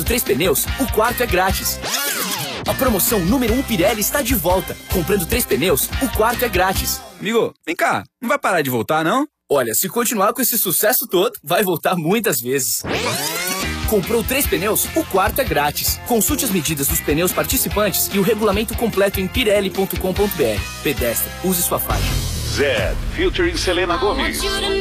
3 pneus, o quarto é grátis. A promoção número 1 Pirelli está de volta. Comprando 3 pneus, o quarto é grátis. Amigo, vem cá, não vai parar de voltar, não? Olha, se continuar com esse sucesso todo, vai voltar muitas vezes. Comprou 3 pneus, o quarto é grátis. Consulte as medidas dos pneus participantes e o regulamento completo em pirelli.com.br. Pedestre, use sua faixa. Zed, featuring Selena Gomez.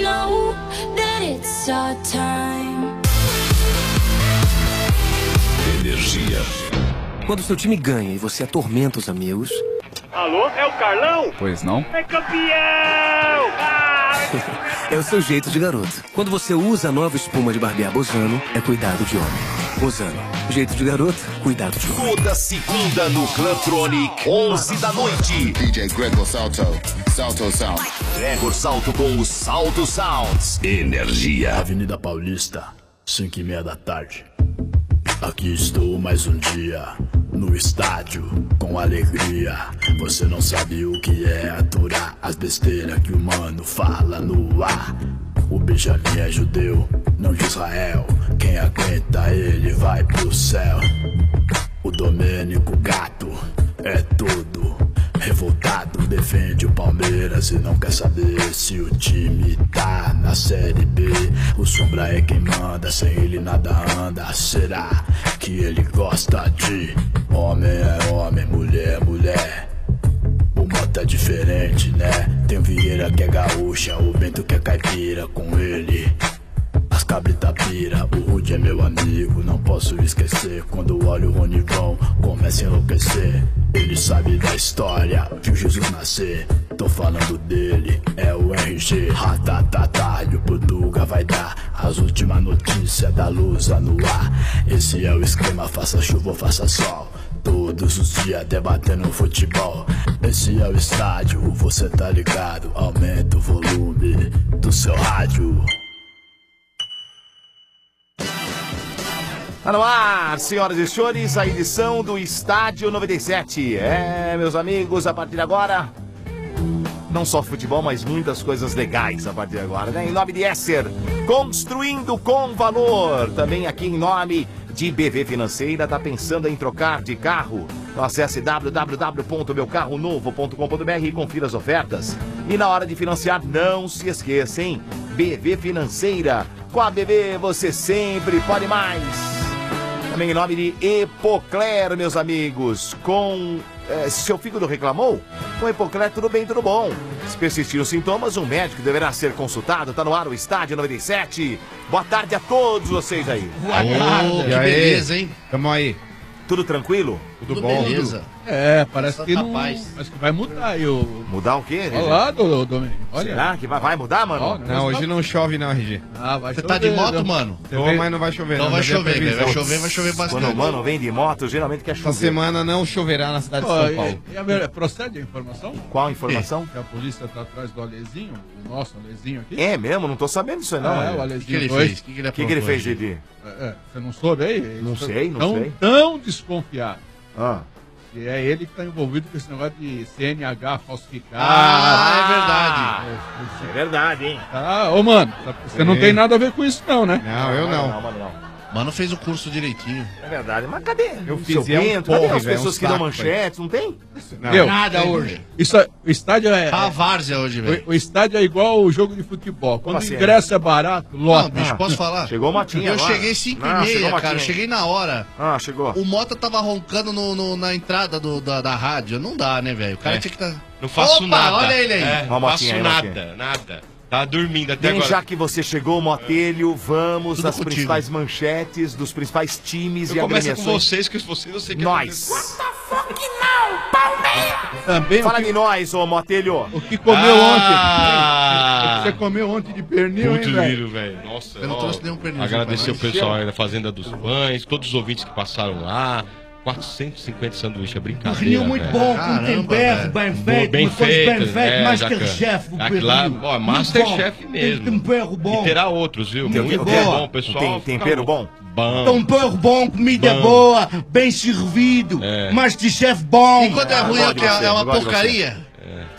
Energia. Quando seu time ganha e você atormenta os amigos... Alô, é o Carlão? Pois não? É campeão! É o seu jeito de garoto. Quando você usa a nova espuma de barbear Bozano, é cuidado de homem. Bozano, jeito de garoto, cuidado de homem. Toda segunda no Clubtronic, 11 da noite. DJ Gregor Salto, Salto Sound. Gregor Salto com o Salto Sounds. Energia. Avenida Paulista, 5:30 da tarde. Aqui estou mais um dia, no estádio, com alegria. Você não sabe o que é aturar as besteiras que o mano fala no ar. O Benjamin é judeu, não de Israel. Quem aguenta ele vai pro céu. O Domênico Gato é todo revoltado, defende o Palmeiras e não quer saber se o time tá na Série B. O Sombra é quem manda, sem ele nada anda. Será que ele gosta de homem é homem, mulher é mulher? O Mota é diferente, né? Tem o Vieira que é gaúcha, o Bento que é caipira. Com ele as cabrita pira, o Rude é meu amigo, não posso esquecer. Quando olho o Ronivão, começa a enlouquecer. Ele sabe da história, viu Jesus nascer. Tô falando dele, é o RG. Ratatata, e o Portuga vai dar as últimas notícias da Lusa no ar. Esse é o esquema, faça chuva ou faça sol. Todos os dias debatendo futebol. Esse é o estádio, você tá ligado. Aumenta o volume do seu rádio. Tá no ar, senhoras e senhores, a edição do Estádio 97. Meus amigos, a partir de agora, não só futebol, mas muitas coisas legais a partir de agora, né? Em nome de Esser, construindo com valor. Também aqui em nome de BV Financeira, tá pensando em trocar de carro? Acesse www.meucarronovo.com.br e confira as ofertas. E na hora de financiar, não se esqueça, hein? BV Financeira, com a BV você sempre pode mais. Também em nome de Epocler, meus amigos, com... seu fígado reclamou? Com Epocler tudo bem, tudo bom. Se persistir os sintomas, um médico deverá ser consultado. Tá no ar o Estádio 97. Boa tarde a todos vocês aí. Boa tarde. Que beleza, hein? Tamo aí. Tudo tranquilo? Tudo bom? Beleza. Parece que não... Parece que vai mudar aí o... Mudar o quê, RG? Olha lá, Domênico. Será que vai mudar, mano? Não, hoje não chove não, RG. Vai Você chover, tá de moto, mano? Mas não vai chover. Então não, vai chover, velho. Vai chover bastante. Quando o mano vem de moto, geralmente quer chover. Essa semana não choverá na cidade de São Paulo. Procede a informação? Qual informação? Que a polícia tá atrás do Alezinho, o nosso Alezinho aqui. É mesmo? Não tô sabendo disso aí, não. O Alezinho. O que ele fez? O que ele fez, Didi? Você não soube aí? Não sei. Tão desconfiado. Ah. E é ele que tá envolvido com esse negócio de CNH falsificado. É verdade. É verdade, hein? Ô, mano, você não tem nada a ver com isso não, né? Não, eu não. Mano fez o curso direitinho. É verdade, mas cadê? Eu o fiz seu Bento? Cadê as velho, pessoas que dão manchetes? Não tem? Não. Nada hoje. O estádio é... Tá a várzea hoje, velho. O estádio é igual o jogo de futebol. Quando assim, o ingresso é barato, lota. Não, bicho, posso falar? Chegou o Matinha Eu agora. cheguei 5:30, cara. Cheguei na hora. Chegou. O Mota tava roncando na entrada da rádio. Não dá, né, velho? O cara tinha que estar... Não faço nada. Olha ele aí. Não faço nada. Tá dormindo até agora. Já que você chegou, Motelho, vamos Tudo às contigo. principais manchetes dos principais times e Começa agremiações. com vocês, que vocês eu sei que Nós. Também Fala de nós, ô Motelho. O que comeu ontem? O que você comeu ontem de pernil, Muito hein, velho? lindo, velho. Nossa, Eu não trouxe nenhum pernil. agradecer o pessoal aí da Fazenda dos Pães, todos os ouvintes que passaram lá. 450 sanduíches, é brincadeira. Pernil muito velho. bom, com Caramba, tempero, velho. bem feito, Bem uma coisa feito, bem feito, Masterchef, o aquilo lá, pernil. ó, Muito Masterchef bom. mesmo. Tem tempero bom. E terá outros, viu? Muito boa. bom, pessoal. Tem tempero bom? Bom. Tempero bom, comida Bom. boa, bem servido, É. Masterchef bom. E quando é ruim, gosto de é você, uma eu gosto de porcaria.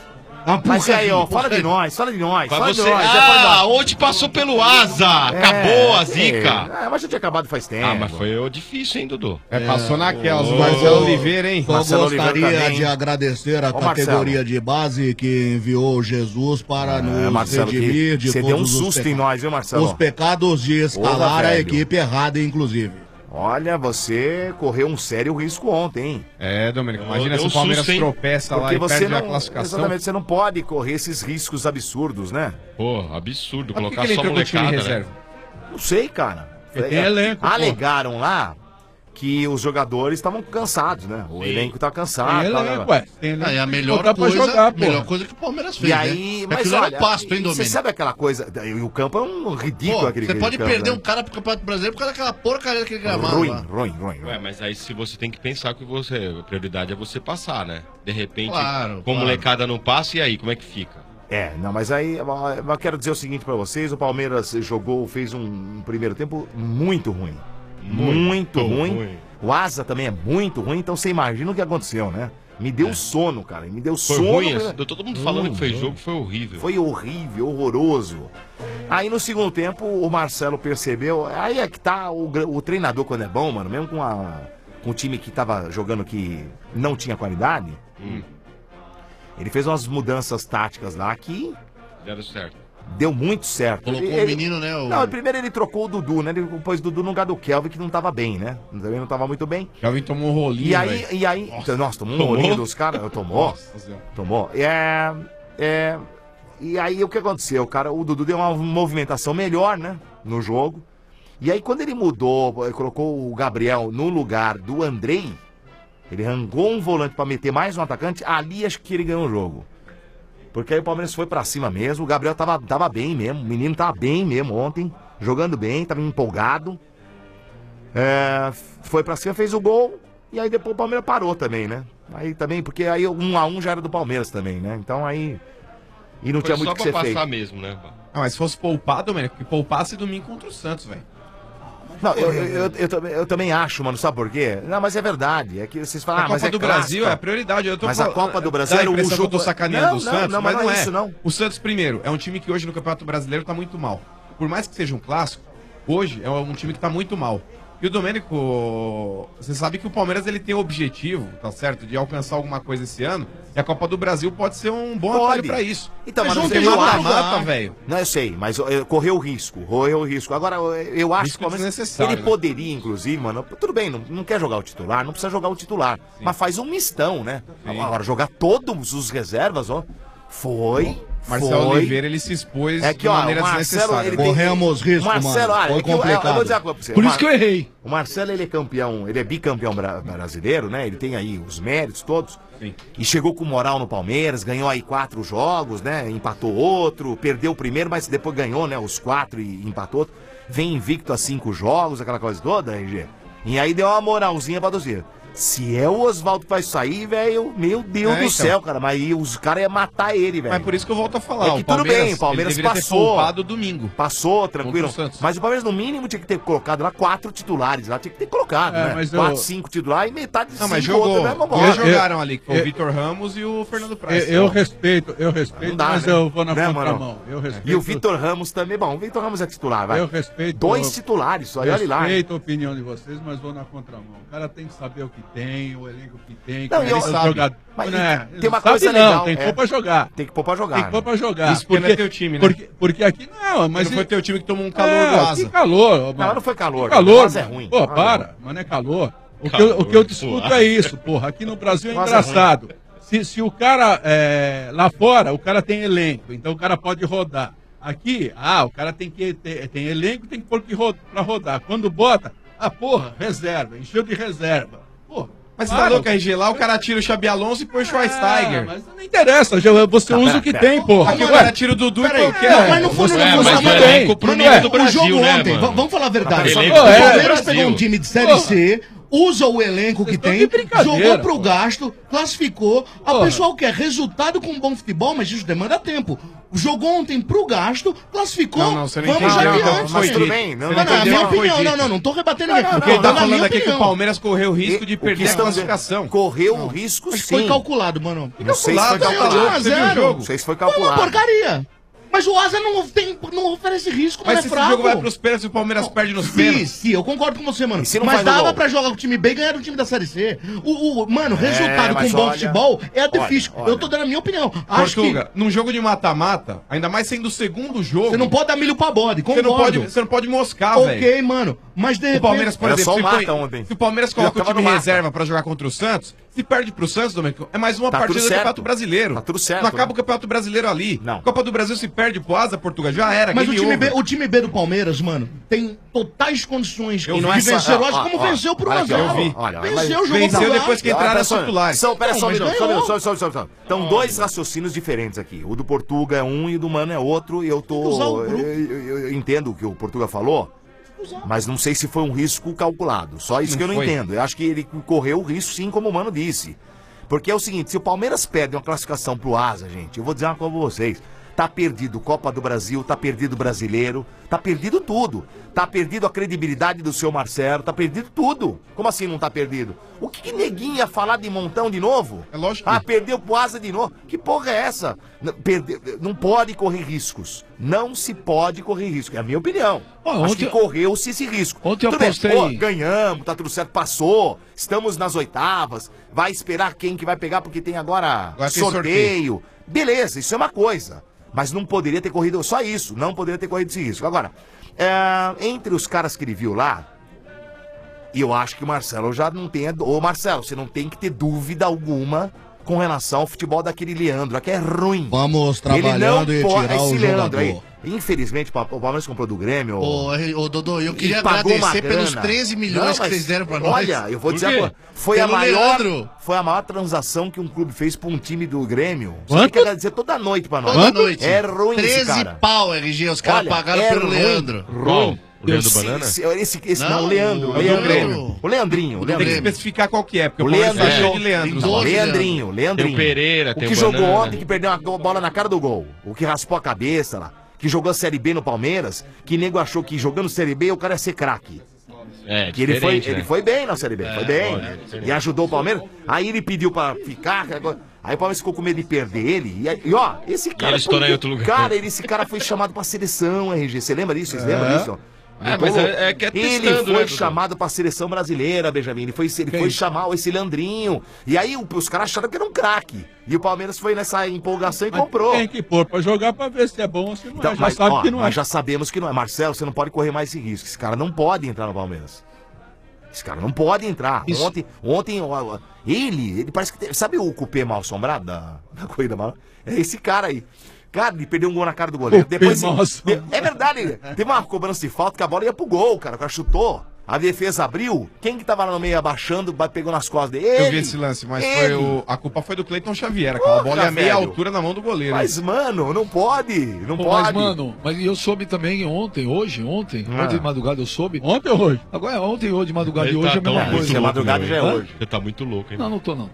Mas aí, ó, fala de nós. Mas você... hoje passou pelo Asa. Acabou a zica. Mas já tinha acabado faz tempo. Mas foi difícil, hein, Dudu? Passou naquelas. Marcelo Oliveira, hein? Só gostaria de agradecer a categoria de base que enviou Jesus para nos Marcelo, redimir de você todos deu um susto em nós, viu, Marcelo? Os pecados de escalar a equipe errada, inclusive. Olha, você correu um sério risco ontem, hein? Domênico, imagina se o Palmeiras tropeça lá e perde a classificação. Exatamente, você não pode correr esses riscos absurdos, né? Pô, absurdo, Mas colocar por que só ele entrou no time molecada, reserva? Não sei, cara. Porque tem elenco, pô. Alegaram lá que os jogadores estavam cansados, né? O elenco tá cansado. Tem elenco, ué. Tem elenco. É a melhor Botar pra coisa, jogar, pô. melhor coisa que o Palmeiras fez, E aí, né? mas Aquilo era olha, pasto, hein, você Domênico? sabe aquela coisa, e o campo é um ridículo Pô, aquele você pode campo, perder né? um cara pro Campeonato Brasileiro por causa daquela porcaria daquele gramado lá. Ruim. Ué, mas aí se você tem que pensar que a prioridade é você passar, né? De repente, Claro, com molecada não passa, e aí, como é que fica? Não, mas aí eu quero dizer o seguinte pra vocês, o Palmeiras fez um primeiro tempo muito ruim. Muito ruim. O Asa também é muito ruim, então você imagina o que aconteceu, né? Me deu sono, cara. Me deu Foi sono. ruim, todo mundo falando que foi jogo, foi horrível. Foi horrível, horroroso. Aí no segundo tempo o Marcelo percebeu. Aí é que tá o treinador quando é bom, mano, mesmo com o time que tava jogando que não tinha qualidade. Ele fez umas mudanças táticas lá que deram certo. Deu muito certo. Colocou o menino, né? Não, primeiro ele trocou o Dudu, né? Ele pôs o Dudu no lugar do Kelvin, que não tava bem, né? Também não tava muito bem. Kelvin tomou um rolinho, E aí... Nossa, tomou um rolinho dos caras. Tomou. E aí o que aconteceu, cara? O Dudu deu uma movimentação melhor, né? No jogo. E aí quando ele mudou, colocou o Gabriel no lugar do Andrei, ele arrancou um volante pra meter mais um atacante, ali acho que ele ganhou o jogo. Porque aí o Palmeiras foi pra cima mesmo, o Gabriel tava bem mesmo, o menino tava bem mesmo ontem, jogando bem, tava empolgado. Foi pra cima, fez o gol, e aí depois o Palmeiras parou também, né? Aí também, porque aí 1-1 já era do Palmeiras também, né? Então aí... E não tinha muito o que ser feito. Só pra passar mesmo, né? Mas se fosse poupar, Domênico, que poupasse domingo contra o Santos, velho. Não, eu também acho, mano, sabe por quê? Não, mas é verdade. É que vocês falam, a Copa do Brasil é a prioridade. Mas a Copa do Brasil era o jogo. Que eu tô sacaneando o Santos, não, mas não é isso, não. O Santos, primeiro, é um time que hoje no Campeonato Brasileiro tá muito mal. Por mais que seja um clássico, hoje é um time que tá muito mal. E o Domênico, você sabe que o Palmeiras ele tem o objetivo, tá certo, de alcançar alguma coisa esse ano. E a Copa do Brasil pode ser um bom atalho pra isso. Então, mas não tem mata-mata, velho. Não, eu sei, mas correu o risco. Agora, eu acho que o Palmeiras, ele poderia, inclusive, mano, tudo bem, não quer jogar o titular, não precisa jogar o titular. Sim. Mas faz um mistão, né? Sim. Agora, jogar todos os reservas, ó, Marcelo Oliveira, ele se expôs de maneira desnecessária. Corremos risco, Marcelo, mano. Foi complicado. Eu vou dizer uma coisa pra você. Por isso que eu errei. O Marcelo, ele é campeão, ele é bicampeão brasileiro, né? Ele tem aí os méritos todos. Sim. E chegou com moral no Palmeiras, ganhou aí 4 jogos, né? Empatou outro, perdeu o primeiro, mas depois ganhou, né? Os 4 e empatou outro. Vem invicto a 5 jogos, aquela coisa toda, RG. E aí deu uma moralzinha pra torcida. Se é o Oswaldo que vai sair, velho, meu Deus do céu, cara. Mas aí os caras iam matar ele, velho. Mas por isso que eu volto a falar. É que tudo bem, o Palmeiras passou. Poupado domingo. Passou, tranquilo. Mas o Palmeiras, no mínimo, tinha que ter colocado lá 4 titulares. Lá tinha que ter colocado, né? 4, 5 titulares e metade de 5 mas jogou. Eles jogaram ali, que foi o Vitor Ramos e o Fernando Praz. Eu respeito, dá, mas né? eu vou na né, contramão. E o Vitor Ramos também. Bom, o Vitor Ramos é titular, vai. Eu respeito. 2 titulares, só olha lá. Respeito a opinião de vocês, mas vou na contramão. O cara tem que saber o que tem, o elenco que tem. Não, ele sabe. Mas, tem uma coisa legal. Tem que pôr pra jogar. Tem que pôr pra jogar. Tem que pôr pra jogar. Isso porque não é teu time, né? Porque aqui não, mas... Não foi teu time que tomou um calor do Asa. Que calor, mano. Não foi calor. Calor, é ruim. Pô, para, mas não é calor. O que eu discuto é isso, porra. Aqui no Brasil é engraçado. Se o cara, lá fora, o cara tem elenco, então o cara pode rodar. Aqui, o cara tem elenco, tem que pôr pra rodar. Quando bota, porra, reserva, encheu de reserva. Porra. Mas você tá louco, RG? Lá o cara tira o Xabi Alonso e põe o Schweinsteiger. Mas não interessa, você usa o que tem, porra. Aqui o cara tira o Dudu e põe o quê? Mas não foi pro nível do Brasil, né, mano? Vamos falar a verdade. O Palmeiras pegou um time de Série C, usa o elenco que tem, jogou pro gasto, classificou. O pessoal quer resultado com bom futebol, mas isso demanda tempo. Jogou ontem pro gasto, classificou, você não vamos entendeu, adiante. mas tudo bem. Não, é minha opinião. Não tô rebatendo ninguém. Porque ele tá falando aqui que o Palmeiras correu o risco de perder a estamos classificação. Correu o risco, Mas sim. foi calculado, mano. Não sei se foi calculado. Não sei se foi calculado. Foi uma porcaria. Mas o Asa não oferece risco, Mas é se fraco. esse jogo vai pros pênaltis e o Palmeiras perde nos pênaltis. Sim, eu concordo com você, mano. se não Mas faz o dava gol? pra jogar com o time B e ganhar o time da Série C. Mano, resultado com mas bom olha, futebol é difícil. olha. Eu tô dando a minha opinião. Acho Portuga, num jogo de mata-mata, ainda mais sendo o segundo jogo... Você não pode dar milho pra bode, Você não pode moscar, velho. Ok, mano. Mas de repente... O Palmeiras, por Era exemplo, só o se mata ontem. se o Palmeiras coloca o tava time no em mata. reserva pra jogar contra o Santos, se perde pro Santos, Domênico, é mais uma Tá partida tudo do certo. Campeonato Brasileiro. Tá tudo certo, Não acaba né? o Campeonato Brasileiro ali. Não. Copa do Brasil se perde pro Asa, Portugal, já era. Mas game over. o time B do Palmeiras, mano, tem totais condições de não é só- vencer, ó, lógico, ó, como ó, venceu pro olha aqui, 1 a eu 0. vi. Olha, Venceu, jogou venceu pro depois que entraram os titulares. Pera só um mas minuto, ganhou. só. Então, dois raciocínios diferentes aqui. O do Portuga é um e o do Mano é outro. E eu usar o tô. grupo. Eu entendo o que o Portuga falou, mas não sei se foi um risco calculado. Só isso Não que eu não foi. entendo. Eu acho que ele correu o risco, sim, como o Mano disse. Porque é o seguinte: se o Palmeiras perde uma classificação pro Asa, gente, eu vou dizer uma coisa pra vocês. Tá perdido Copa do Brasil, tá perdido Brasileiro, tá perdido tudo. Tá perdido a credibilidade do seu Marcelo, tá perdido tudo. Como assim não tá perdido? O que neguinho ia falar de montão de novo? É lógico. Ah, perdeu pro Asa de novo. Que porra é essa? Não pode correr riscos. Não se pode correr risco. É a minha opinião. Acho que correu-se esse risco. Ontem eu Tudo bem, apostei- pô, ganhamos, tá tudo certo, passou. Estamos nas oitavas. Vai esperar quem que vai pegar, porque tem agora Agora tem sorteio. Beleza, isso é uma coisa. Mas não poderia ter corrido só isso. Não poderia ter corrido esse risco. Agora, entre os caras que ele viu lá, eu acho que o Marcelo já não tem... Ô Marcelo, você não tem que ter dúvida alguma com relação ao futebol daquele Leandro, que é ruim. Vamos Ele trabalhando não e pode- tirar o esse Leandro jogador. aí, infelizmente, o Palmeiras comprou do Grêmio. Ô, Dodô, eu queria e pagou uma agradecer pelos grana. 13 milhões Não, que mas vocês deram pra nós. Olha, eu vou dizer agora, foi a maior transação que um clube fez pra um time do Grêmio. Você tem que agradecer toda noite pra nós. Toda noite. É ruim 13 esse cara. pau, RG, os caras Olha, pagaram é pelo ruim. Leandro. Ruim. O Leandro Esse- Banana? Esse não, Não, o Leandro. o do Leandro. Grêmio. O Leandrinho. Tem que Leandrinho. especificar qual que é, porque O o Palmeiras tá Leandrinho. cheio de Leandros. Não, lá. Leandrinho, Leandrinho. Tem o Pereira, O tem que o jogou Banana. ontem, que perdeu uma bola na cara do gol. O que raspou a cabeça lá. Que jogou a Série B no Palmeiras. Que nego achou que jogando Série B o cara ia ser craque. É, Que ele foi, diferente, né? ele foi bem na Série B, foi bem. diferente. E ajudou o Palmeiras. Aí ele pediu pra ficar. Aí o Palmeiras ficou com medo de perder ele. E ó, esse cara. ele estourar em outro lugar. Cara, esse cara foi chamado pra seleção, RG. Você lembra disso? Vocês lembram disso? É, mas é que é Ele testando, foi né, Dudu? chamado pra seleção brasileira, Benjamin. Ele foi chamar esse Leandrinho. E aí os caras acharam que era um craque. E o Palmeiras foi nessa empolgação e comprou. Tem que pôr pra jogar pra ver se é bom ou se não Então, é. Já mas, sabe ó, que não é. nós já sabemos que não é. Marcelo, você não pode correr mais esse risco. Esse cara não pode entrar no Palmeiras. Esse cara não pode entrar. Ontem ele parece que... Sabe o cupê mal assombrado da corrida mal? É esse cara aí. Cara, ele perdeu um gol na cara do goleiro. Cupê Depois, mal assombrado. é verdade. Teve uma cobrança de falta que a bola ia pro gol, cara. O cara chutou. A defesa abriu. Quem que tava lá no meio abaixando, pegou nas costas dele? Eu vi esse lance, mas a culpa foi do Cleiton Xavier. Aquela bola ia meia velho. altura na mão do goleiro. Mas, mano, não pode. Não Pô, pode. mas, mano, eu soube também ontem de madrugada eu soube. Ontem ou hoje? Agora é ontem ou de madrugada Ele e hoje tá é a mesma tão coisa. muito louco, madrugada né, já é velho? hoje. Você tá muito louco, hein? Não tô não.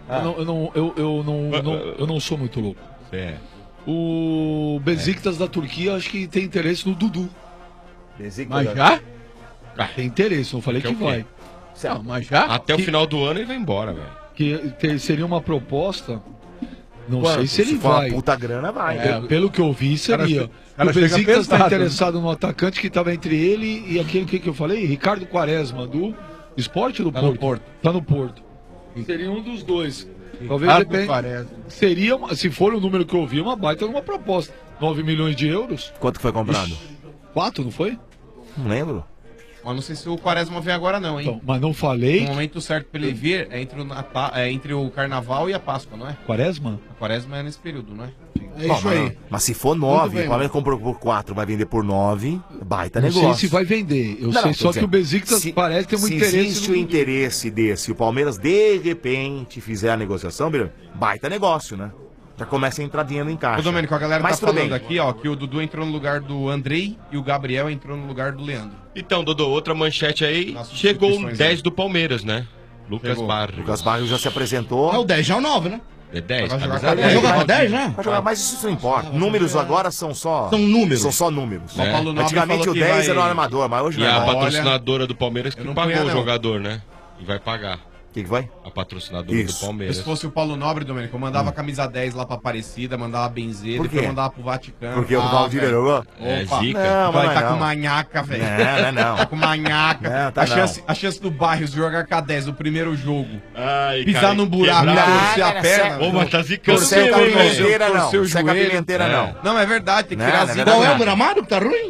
Eu não sou muito louco. É. O Besiktas da Turquia acho que tem interesse no Dudu. Mas já? Tem interesse, não falei Que é que o quê? vai. Não, mas já? Até o final do ano ele vai embora, velho. Que seria uma proposta. Não Quanto? sei se ele for uma vai. puta grana, vai. Pelo que eu vi, seria. cara O chega Besiktas está pesado, interessado no atacante que estava entre ele e aquele que eu falei, Ricardo Quaresma, do Esporte do Tá no Porto. Porto. Tá no Porto. Seria um dos dois. Talvez Ricardo depende. Quaresma. Seria, se for o número que eu vi, uma baita numa proposta. 9 milhões de euros. Quanto que foi comprado? 4, não foi? Não lembro. Mas não sei se o Quaresma vem agora não, hein? Então, mas não falei. O momento certo pra ele vir é entre o Carnaval e a Páscoa, não é? Quaresma? A Quaresma é nesse período, não é? É isso aí. Mas se for 9, o Palmeiras comprou por 4, vai vender por 9, baita Não negócio. sei se vai vender. Eu Não, sei não, só tô que o Besiktas se- parece ter um se interesse. existe o interesse desse, o Palmeiras de repente fizer a negociação, baita negócio, né? Já começa a entrar dinheiro em caixa. Ô, Domênico, a galera Mas tá tudo falando bem. aqui, ó, que o Dudu entrou no lugar do Andrei e o Gabriel entrou no lugar do Leandro. Então, Dodô, outra manchete aí, chegou o 10 do Palmeiras, né? Lucas Chegou. Barrios. Lucas Barrios já se apresentou. É o 10, já é o 9, né? É 10, Vai jogar camisa com 10. Vai jogar com 10, né? Vai jogar, mas isso não importa. Números agora são só... São números. São só números. É. Paulo Nobre Antigamente falou o que 10 vai- era o armador, mas hoje E não é a mais. patrocinadora do Palmeiras que não pagou punha, o não. jogador, né? E vai pagar. O que vai? A patrocinadora do Palmeiras. Se fosse o Paulo Nobre, Domênico, eu mandava a camisa 10 lá pra Aparecida, mandava a benzer, Por quê? depois mandava pro Vaticano. Porque o Valdir velho. jogou? É, Opa. zica. Não, Vai, mas tá não. com manhaca, velho. Não. Tá com manhaca. Não, tá a chance do Barrios jogar com a 10 no primeiro jogo, Ai, pisar cara, num buraco, quebrar. torcer a perna. Ô, mas tá zicando Torcer a seu, hein, pimenteira, velho? não. Torcer o Seca a joelho. pimenteira, não. Não, é verdade, tem que Não, tirar não é zica. Qual é o verdade. gramado que tá ruim?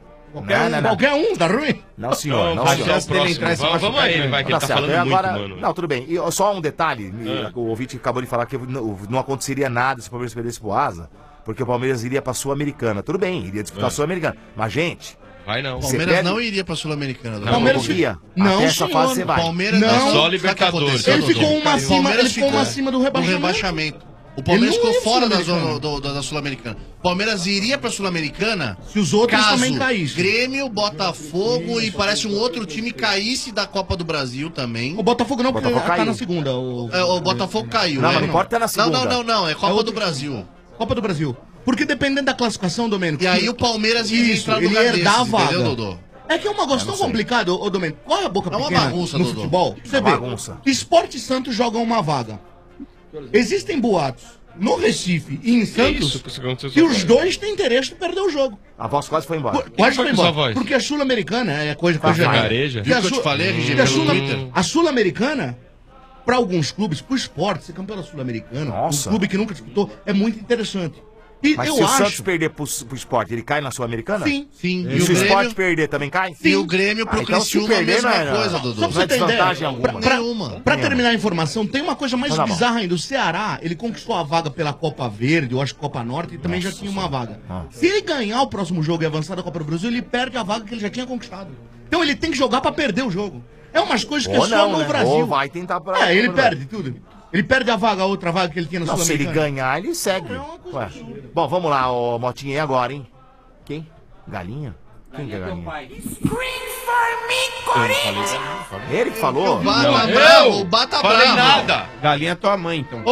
Qualquer um tá ruim? Não, senhor. Não, Vamos senhor. ao próximo. Vamos aí, vai, que ele tá certo. falando E muito, agora, mano. Não, tudo bem. E só um detalhe. O ouvinte acabou de falar que não aconteceria nada se o Palmeiras perdesse pro Asa, porque o Palmeiras iria pra Sul-Americana. Tudo bem, iria disputar a Sul-Americana. Mas, gente... Vai não. O Você Palmeiras perde- não iria pra Sul-Americana. Não, Palmeiras ia. Não, Até essa senhor. fase você vai. Palmeiras Não. Só Sabe o que Libertadores. aconteceu, Ele Dodô? ficou uma O acima, Palmeiras ele ficou uma acima do rebaixamento. O Palmeiras Ele não ficou ia pra fora da Sul-Americana. zona da Sul-Americana. O Palmeiras iria pra Sul-Americana Se os outros caso também caíssem. Grêmio, Botafogo e parece um outro time caísse da Copa do Brasil também. O Botafogo não, porque Botafogo tá caiu. na segunda. O Botafogo caiu. Não, é. mas não importa na segunda. Não, é Copa do Brasil. Copa do Brasil. Porque dependendo da classificação, Domênico... E aí o Palmeiras ia Isso, entrar no ele lugar ia herdar a desses, vaga. entendeu, Dodô? É que é um negócio tão complicado, ô Domênico. Qual é a boca É uma pequena bagunça, no Dodô. futebol? Você É uma vê, bagunça. Sport e Santos jogam uma vaga. Existem boatos no Recife e em Santos isso que aconteceu que com os a dois têm interesse de perder o jogo. A voz quase foi embora. Quase foi foi com sua embora. voz? Porque a Sul-Americana é coisa Gareja. Que a Viu que eu te Sul- falei, RG, que a pelo Sul- Twitter? A Sul-Americana, para alguns clubes, pro esporte, ser campeão da Sul-Americana, Nossa. um clube que nunca disputou, é muito interessante. E Mas eu se o acho... Santos perder pro esporte, ele cai na Sul-Americana? Sim. Sim. E se o esporte perder, também cai? E o Grêmio pro então, se Criciúma a perder, mesma não é- coisa, Só Dodô. pra Não você é ter ideia, desvantagem alguma. Nenhuma. pra terminar a informação, tem uma coisa mais Então tá bom. bizarra ainda. O Ceará, ele conquistou a vaga pela Copa Verde, eu acho que Copa Norte, e também já tinha uma vaga. Se ele ganhar o próximo jogo e avançar da Copa do Brasil, ele perde a vaga que ele já tinha conquistado. Então ele tem que jogar pra perder o jogo. É umas coisas que Ou é só não, no né? Brasil. Ou vai tentar pra... É, ele perde tudo. Ele perde a vaga, a outra vaga que ele tinha na Não, se ele Sul-Americana. ganhar, ele segue. Ué. Bom, vamos lá, ô Motinha, e agora, hein? Quem? Galinha? Quem que é Galinha? Ele que falou? O Bata bravo, o Bata Falei bravo. nada. Galinha é tua mãe, então.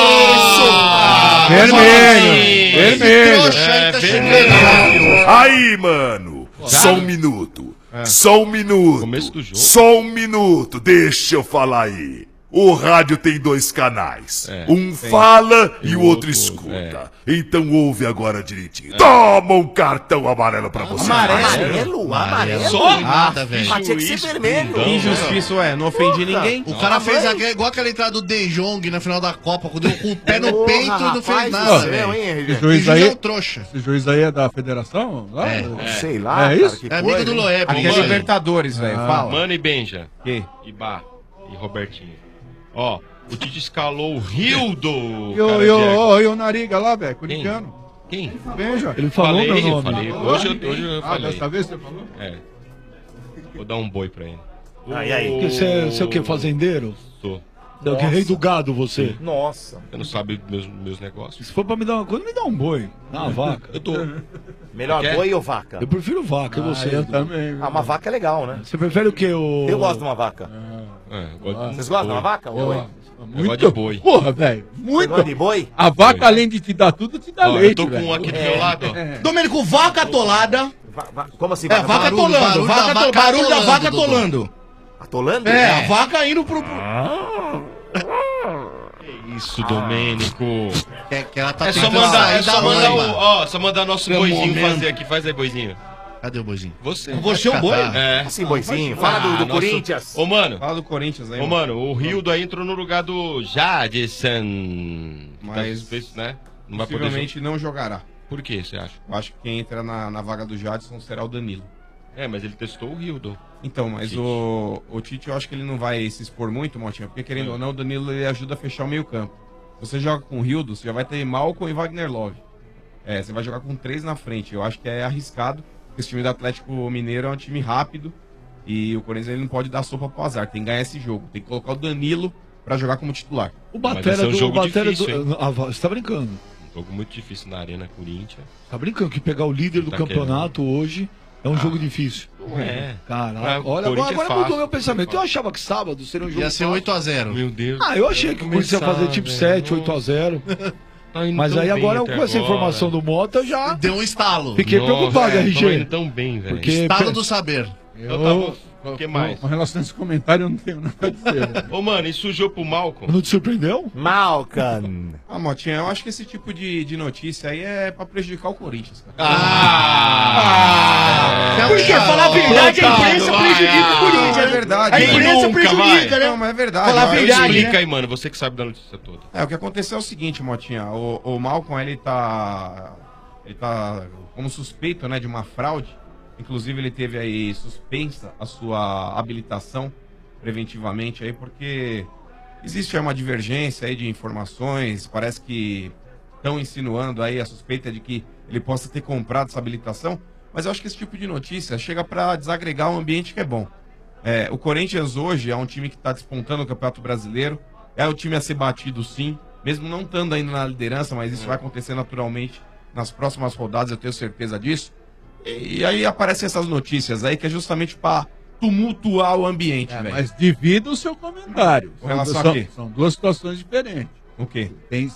Vermelho. Vermelho. Trouxa, ele tá chegando. Aí, mano. Só um minuto. Só um minuto. Começo do jogo. Só um minuto. Deixa eu falar aí. O rádio tem 2 canais. Um fala e o outro escuta. Então ouve agora direitinho. Toma um cartão amarelo pra você. Amarelo? Amarelo? Só? Nada, velho. Mas tinha que ser vermelho. Então, Que injustiça, não ofendi ninguém. O cara fez igual aquela entrada do De Jong na final da Copa, quando deu com o pé no Porra, peito e não fez rapaz nada, do céu, velho. hein, RG? Esse juiz Esse aí, é um trouxa. esse juiz aí é da federação? Lá? Sei lá, É cara, isso? que É amigo coisa, do hein? Loeb. Aqui é mano. Libertadores, velho. Fala. Mano e Benja. Que? E Bá. E Robertinho. Ó, o Tite escalou o Rildo. E o Nariga lá, velho, corintiano. Quem? Veja. Ele falou Falei, meu nome. falei. Hoje eu falei. Dessa vez você falou? É. Vou dar um boi pra ele. E aí? Porque você é o quê? Fazendeiro? Sou. Você é o quê? Rei do gado, você? Nossa. Você não sabe meus negócios? Se for pra me dar uma coisa, me dá um boi. Dá uma vaca. Eu tô. Melhor Quer? boi ou vaca? Eu prefiro vaca, e você? Eu também. Ah, uma vaca é legal, né? Você prefere o quê? Eu gosto de uma vaca. Eu gosto de Vocês gostam de uma vaca? Eu- Oi. Eu gosto de boi. Porra, velho. Você Muito. gosta de boi? A vaca, além de te dar tudo, te dá Ó, leite. eu tô com velho. um aqui do meu lado, ó. Domênico, vaca atolada. Como assim? É, vaca Barulho, atolando. barulho Vaca da to- vaca barulho da atolando, vaca Dodô. atolando. Atolando? É, a vaca indo pro... Isso, Domênico. Que ela tá É só tentando mandar, sair é só da mandar lama. só mandar nosso Meu boizinho momento. fazer aqui. Faz aí, boizinho. Cadê o boizinho? Você. Você é o boi? É. Assim, boizinho. Fala do nosso- Corinthians. Ô, mano. Fala do Corinthians aí. Ô, mano, o Rildo aí entrou no lugar do Jadson. Mas- né? Não vai poder Possivelmente não jogará. Por que você acha? Eu acho que quem entra na vaga do Jadson será o Danilo. É, mas ele testou o Rildo. Então, mas Tite. o Tite eu acho que ele não vai se expor muito, Motinha, porque querendo ou não, o Danilo ele ajuda a fechar o meio campo. Você joga com o Rildo, você já vai ter Malcom e Wagner Love. É, você vai jogar com 3 na frente. Eu acho que é arriscado. Esse time do Atlético Mineiro é um time rápido e o Corinthians ele não pode dar sopa pro azar. Tem que ganhar esse jogo. Tem que colocar o Danilo pra jogar como titular. O Batera você tá brincando. Um jogo muito difícil na Arena Corinthians. Tá brincando que pegar o líder do campeonato hoje é um jogo difícil. É. Caralho, olha, agora mudou meu pensamento. Eu achava que sábado seria um jogo Ia ser fácil. 8x0. Meu Deus. Eu achei que o Corinthians ia fazer tipo 7, 8x0. Mas aí agora, com essa informação do Mota, eu já... Deu um estalo. Fiquei preocupado, RG. Tô indo tão bem, velho. Porque... Estalo do saber. Então tá bom. O que mais? Com relação a esse comentário, eu não tenho nada a dizer. Ô, mano, e sujou pro Malcolm? Não te surpreendeu? Malcolm. Motinha, eu acho que esse tipo de notícia aí é pra prejudicar o Corinthians, cara. Porque falar a verdade, a imprensa prejudica o Corinthians. Não, é verdade. A imprensa prejudica, né? Não, mas é verdade. Falar a verdade, Explica aí, mano, você que sabe da notícia toda. O que aconteceu é o seguinte, Motinha. O Malcolm, ele tá como suspeito, né, de uma fraude. Inclusive, ele teve aí suspensa a sua habilitação preventivamente aí, porque existe aí uma divergência aí de informações. Parece que estão insinuando aí a suspeita de que ele possa ter comprado essa habilitação. Mas eu acho que esse tipo de notícia chega para desagregar um ambiente que é bom. O Corinthians hoje é um time que está despontando no Campeonato Brasileiro. É o time a ser batido, sim. Mesmo não estando ainda na liderança, mas isso vai acontecer naturalmente nas próximas rodadas, eu tenho certeza disso. E aí aparecem essas notícias aí que é justamente para tumultuar o ambiente, velho. Mas divida o seu comentário. Com relação a quê? São duas situações diferentes. O quê?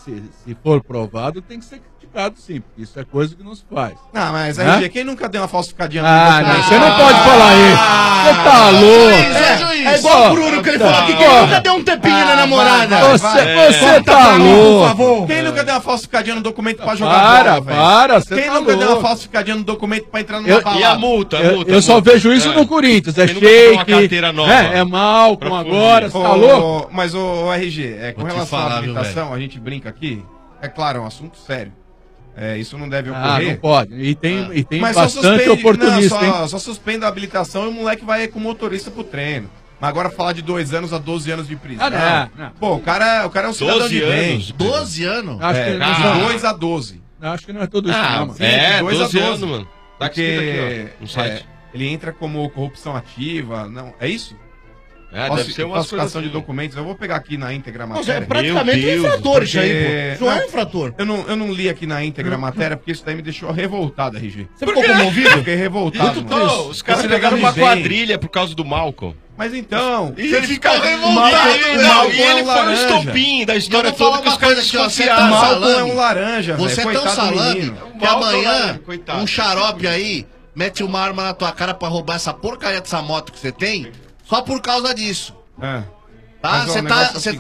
Se for provado, tem que ser criticado, sim, porque isso é coisa que não se faz. Mas RG, quem nunca deu uma falsificadinha no você não pode falar isso. Você tá louco. É igual o Bruno que ele falou que quem nunca deu um tapinha na namorada. Você tá louco. Por favor. Quem nunca deu uma falsificadinha no documento pra jogar bola, velho? Você Quem tá nunca deu uma louco. falsificadinha no documento pra entrar numa balada? E a multa? Eu só vejo isso no Corinthians. É Quem nunca comprou uma shake, carteira nova? é Malcolm agora, você tá louco? Mas o RG, com Vou te relação falar, à viu, habilitação, a gente brinca aqui, é claro, é um assunto sério. Isso não deve ocorrer. Não pode. E tem Mas só bastante suspende, oportunista, hein? só suspende a habilitação e o moleque vai com o motorista pro treino. Mas agora falar de 2 anos a 12 anos de prisão. Não. Pô, o cara é um cidadão de bem. 12 anos? Acho que De 2 a 12. Acho que não é tudo isso, não, mano. Sim, de 2 a 12 12, anos, mano. Tá Porque escrito aqui, ó, no site. ele entra como corrupção ativa. Não, é isso? Deve ser uma falsificação de documentos. Eu vou pegar aqui na íntegra a matéria. É praticamente um infrator isso aí, pô. Isso é um infrator. Eu não li aqui na íntegra a matéria porque isso daí me deixou revoltado, RG. Você ficou comovido? Eu fiquei revoltado. Não, os caras pegaram uma quadrilha por causa do Malcolm. Mas então... E ele fica revoltado. E ele foi no estopim da história toda que os caras desconfiaram. O Malcolm é um laranja, velho. Você é tão Coitado do salame menino. que amanhã um xarope aí mete uma arma na tua cara pra roubar essa porcaria dessa moto que você tem só por causa disso. Tá? Você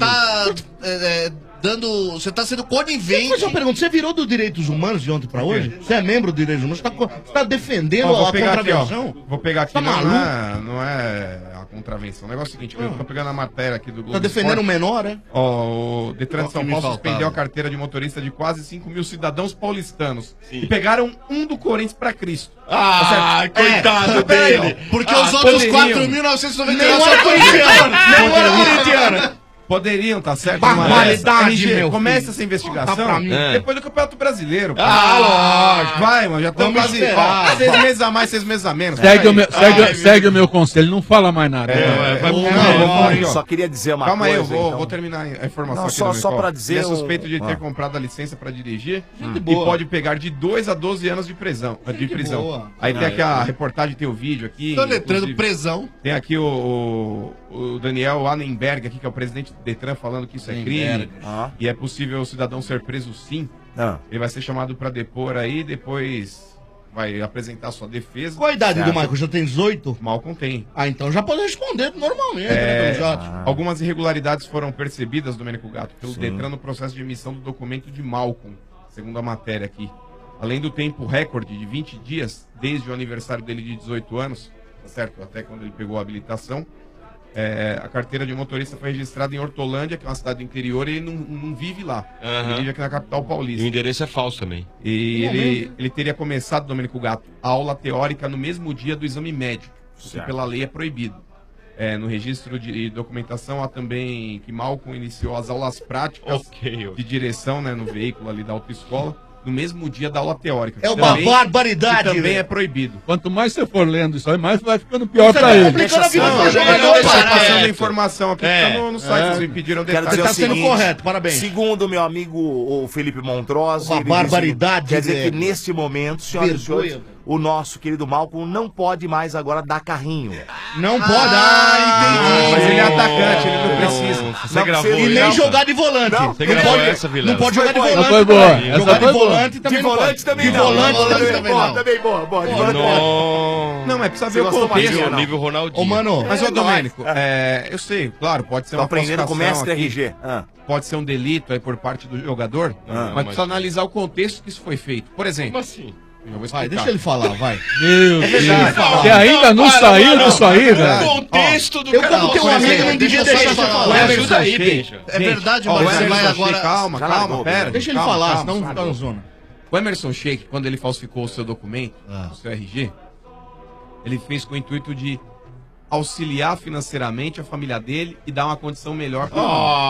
tá sendo conivente. Mas eu pergunto, você virou do Direitos Humanos de ontem pra hoje? Você é membro do Direitos Humanos? Você tá defendendo a contravenção? Vou pegar aqui, Tá maluco? não é a contravenção. O negócio é o seguinte, eu tô pegando a matéria aqui do Globo Tá defendendo o Esporte. menor, né? O Detran de São que me Paulo faltava. suspendeu a carteira de motorista de quase 5 mil cidadãos paulistanos. E pegaram um do Corinthians pra Cristo. Coitado dele. Porque os outros poderiam. 4.999 Não era corintiano! Não era corintiano! Poderiam, tá certo? Barbaridade, RG, meu começa filho. essa investigação Conta pra mim. depois do Campeonato Brasileiro. lógico. Vai, mano, já estamos Vamos quase esperar. 6 meses a mais, 6 meses a menos. Segue o meu conselho, não fala mais nada. Só queria dizer uma Calma aí, coisa. eu vou, então. vou terminar a informação Não, aqui. só- do só Nicole. pra dizer Ele é o- suspeito de ter Ah. comprado a licença pra dirigir e boa. pode pegar de 2 a 12 anos de prisão. boa. Aí tem aqui a reportagem, tem o vídeo aqui. Tô letrando inclusive. prisão. Tem aqui o Daniel Annenberg, aqui, que é o presidente do Detran, falando que isso é crime. E é possível o cidadão ser preso sim. Ele vai ser chamado para depor aí, depois vai apresentar sua defesa. Qual a idade do Certo. Michael? Já tem 18? Malcolm tem. Então já pode responder normalmente, né, pelo chat. Algumas irregularidades foram percebidas, Domênico Gato, pelo Detran no processo de emissão do documento de Malcolm, segundo a matéria aqui. Além do tempo recorde de 20 dias, desde o aniversário dele de 18 anos, tá certo? Até quando ele pegou a habilitação, a carteira de motorista foi registrada em Hortolândia, que é uma cidade do interior, e ele não vive lá. Ele vive aqui na capital E paulista. o endereço é falso também. E ele teria começado, Domênico Gato, a aula teórica no mesmo dia do exame médico, o que pela lei é proibido. No registro de documentação há também que Malcolm iniciou as aulas práticas de direção, né, no veículo ali da autoescola no mesmo dia da aula teórica. É uma barbaridade, Que também velho. é proibido. Quanto mais você for lendo isso aí, mais vai ficando pior Você pra tá ele. complicando a vida do Não, jogador, eu tô cara. passando a informação aqui, É. tá no site, vocês me pediram Quero detalhes. dizer o seguinte, parabéns. Segundo meu amigo o Felipe Montrosi, Uma ele diz o barbaridade, seguinte, quer dizer que velho. neste momento, senhoras e Vergonha, senhores, o nosso querido Malcolm não pode mais agora dar carrinho. Não pode. entendi. Mas ele é atacante, ele não precisa. Você gravou E nem isso? jogar de volante. Não, Você Não gravou pode, essa, Vilela? não pode jogar de Foi boa. volante. Essa foi boa. também. Essa Jogar foi de boa. volante também De não volante pode. também De não. volante De volante também não. Também boa, boa. De volante Não, mas precisa ver o Você gostou mais, contexto. não? Nível Ronaldinho. Ô, mano, Mas, ô, Domênico, eu sei, claro, pode ser Tô uma aprendendo com o falsificação mestre aqui, RG. pode ser um delito aí por parte do jogador, mas precisa analisar o contexto que isso foi feito. Por exemplo, Como assim? eu vou vai, explicar. deixa ele falar, vai. Meu Deus. verdade. Você ainda não saiu disso aí, velho? O contexto do Eu, cara. como teu por amigo, exemplo, não devia deixa eu deixar só você falar. falar. Emerson ajuda aí, Sheik. bicho. É verdade, Ó, mas o você vai Emerson agora... Sheik, calma, Já calma, largou, pera. Deixa ele calma, falar, calma. senão fica na zona. O Emerson Sheik, quando ele falsificou o seu documento, o seu RG, ele fez com o intuito de auxiliar financeiramente a família dele e dar uma condição melhor pra ele.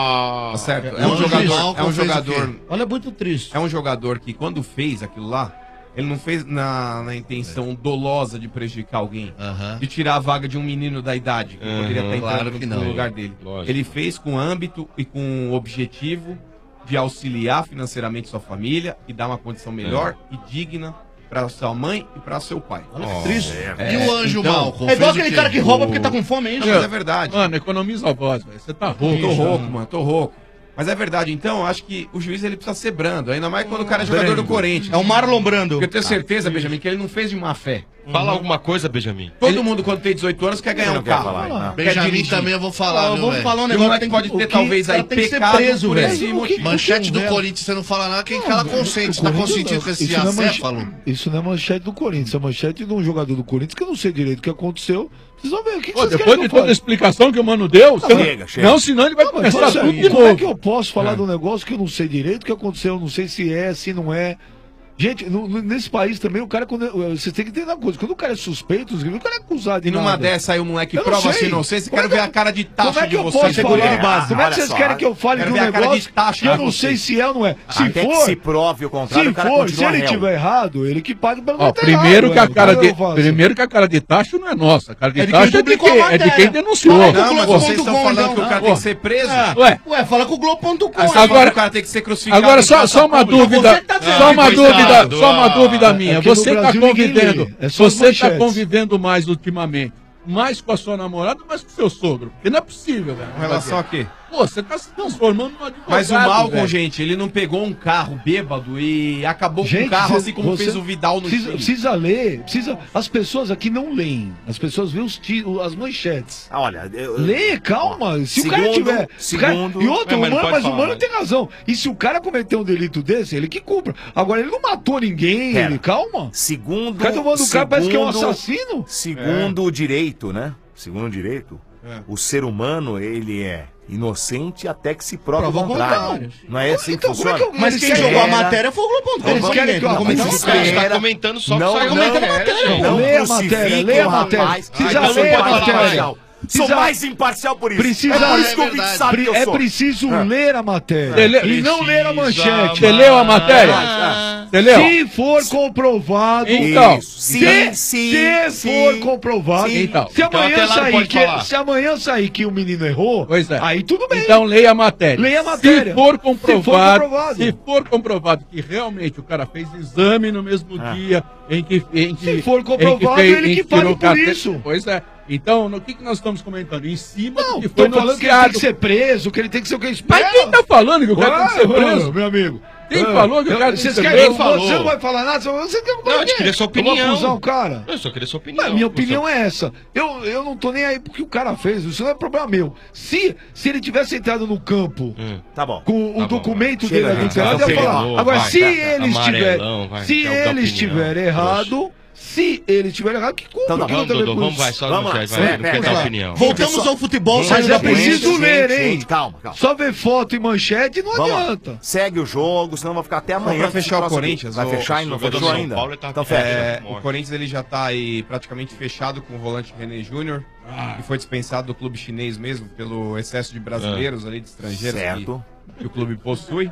Tá certo? É um jogador, Olha, é muito triste. é um jogador que quando fez aquilo lá, ele não fez na intenção dolosa de prejudicar alguém, de tirar a vaga de um menino da idade que poderia estar Claro entrando que no não. lugar dele. Lógico. Ele fez com âmbito e com o objetivo de auxiliar financeiramente sua família e dar uma condição melhor e digna para sua mãe e para seu pai. Olha que triste. E o anjo então, Malcolm? É igual fez o aquele quê? cara que rouba porque tá com fome, é isso? Mas é verdade. Mano, economiza a voz, velho. Você tá rouco. Tô rouco, mano, tô rouco. Mas é verdade, então, eu acho que o juiz ele precisa ser brando, ainda mais quando o cara é jogador do Corinthians. É o Marlon Brando. Porque eu tenho certeza, Benjamin, que ele não fez de má fé. Fala alguma coisa, Benjamin. Todo mundo, quando tem 18 anos, quer ganhar um carro. né? Benjamin também eu vou falar, Eu viu, vou velho? falar um E o negócio moleque pode ter, talvez, aí tem que ser pecado preso, por velho. esse motivo. Manchete do velho. Corinthians, você não fala nada, quem cala consente. Você tá consentindo com esse Isso não é manche- acéfalo? Isso não é manchete do Corinthians, é manchete de um jogador do Corinthians que eu não sei direito o que aconteceu. Vocês vão ver o que Pô, vocês depois querem de que eu toda a fale? explicação que o mano deu, chega. não, senão ele vai Mas começar poxa, tudo de como é que novo. eu posso falar de um negócio que eu não sei direito o que aconteceu? Eu não sei se é, se não é. Gente, nesse país também, o cara, quando você tem que entender uma coisa, quando o cara é suspeito, o cara é acusado de E numa nada. dessa aí o moleque Eu não prova sei. se não sei, você Como quer é que ver eu- a cara de Como taxa é que de eu você, posso segurança falar? de base. Como é que olha vocês só, querem que eu fale quero de um ver a cara de negócio taxa que eu de não vocês. sei se é ou não é? Se Até que for, se prove o contrário, se o cara for, se continua ele réu. tiver errado, ele que pague pelo Ó, tá primeiro, errado, que a velho. cara Como de, eu faço? primeiro que a cara de tacho não é nossa. A cara de É de tacho quem é de publicou quem, a é de matéria. quem denunciou. Fala Não, mas Globo.com, vocês estão então. falando que o cara tem que ser preso. Ué, Fala com o Globo.com. Agora- o cara tem que ser crucificado. Agora em praça só uma pública. dúvida, Você tá dizendo. só uma Coitado, dúvida, só uma dúvida minha. É que no Você tá Brasil ninguém convivendo, lê, é só as você tá manchetes. convivendo mais ultimamente, mais com a sua namorada, ou mais com o seu sogro? Porque não é possível, velho. Com relação a quê? Pô, você tá se transformando num advogado. Mas o Malcolm, velho. gente, ele não pegou um carro bêbado e acabou com Gente, o carro, você- assim como você fez o Vidal no precisa, time. precisa ler, as pessoas aqui não leem, as pessoas veem as manchetes. Olha, Lê, calma. Se o cara Segundo- tiver. se o cara- segundo- e outro, Mas não pode mas o falar, mano né? tem razão. E se o cara cometer um delito desse, ele que cumpra. Agora, ele não matou ninguém, Pera. ele, calma. segundo... Cada um do cara parece que é um segundo- assassino. Segundo o direito, né? Segundo o direito, o ser humano, ele é inocente até que se prove o Prova o contrário. contrário. Não é assim que Então, como é funciona? que eu- Mas Eles quem querem- jogou a Era- matéria foi o Globo.com. Eles querem que eu- Como é que então, você Cara, a gente Era- tá comentando só não, que saiu não, na não, matéria, não, gente. não Lê a crucifiquem matéria, lê a o matéria. rapaz. Precisa Então não ler a pode falar matéria. imparcial. Sou Precisa- mais imparcial por isso. Precisa- é por isso é que o ouvinte sabe que eu É sou. preciso ler a matéria. Você lê- E não ler a manchete. Você leu a matéria? Você leu? Se for comprovado. Então, Isso. Sim, se sim, for sim. comprovado. Sim. Então. Se amanhã até lá não sair pode que, falar. se amanhã sair que o menino errou, Pois é. aí tudo bem. Então leia a matéria. Leia a matéria. Se for comprovado, comprovado. se for comprovado que realmente o cara fez exame no mesmo dia em que Se for comprovado, ele que pague por isso. Pois é. Então, no que nós estamos comentando? Em cima Não, do que tô foi falando que ele tem noticiado. que ser preso, que ele tem que ser o que ele espera. Mas quem tá falando que o cara tem que ser preso? Meu amigo. Quem falou que o cara tem que Vocês ser querem preso? que falou? Você não vai falar nada? Você quer Não, eu te queria sua Eu vou opinião. acusar o cara? Eu só queria sua opinião. A minha opinião é essa. Eu não tô nem aí porque o cara fez. Isso não é problema meu. Se ele tivesse entrado no campo Tá bom. com o bom, documento Chega, dele gente, adulterado, vai, eu ia falar. vai, Agora, vai, se tá, ele estiver. amarelão, vai, Se dá ele opinião, estiver errado. Se ele estiver errado, que cumpra. Então tá que bom, não tem a ver Dodô, com vamos, isso. vai, só Vamos no lá. chat, vai, não Pera, quer dar pera. opinião. Voltamos ao futebol, Mas saindo é da polícia. preciso ler, hein? Gente, calma. Só ver foto e manchete não Vamos lá. adianta. Segue o jogo, senão vai ficar até amanhã. pra fechar o Próximo. Corinthians, Vai o fechar e não jogador fechou do São ainda? Paulo, ele tá Então fechado. fecha. O Corinthians ele já tá aí praticamente fechado com o volante René Júnior, que foi dispensado do clube chinês mesmo, pelo excesso de brasileiros ali, de estrangeiros Certo. que o clube possui.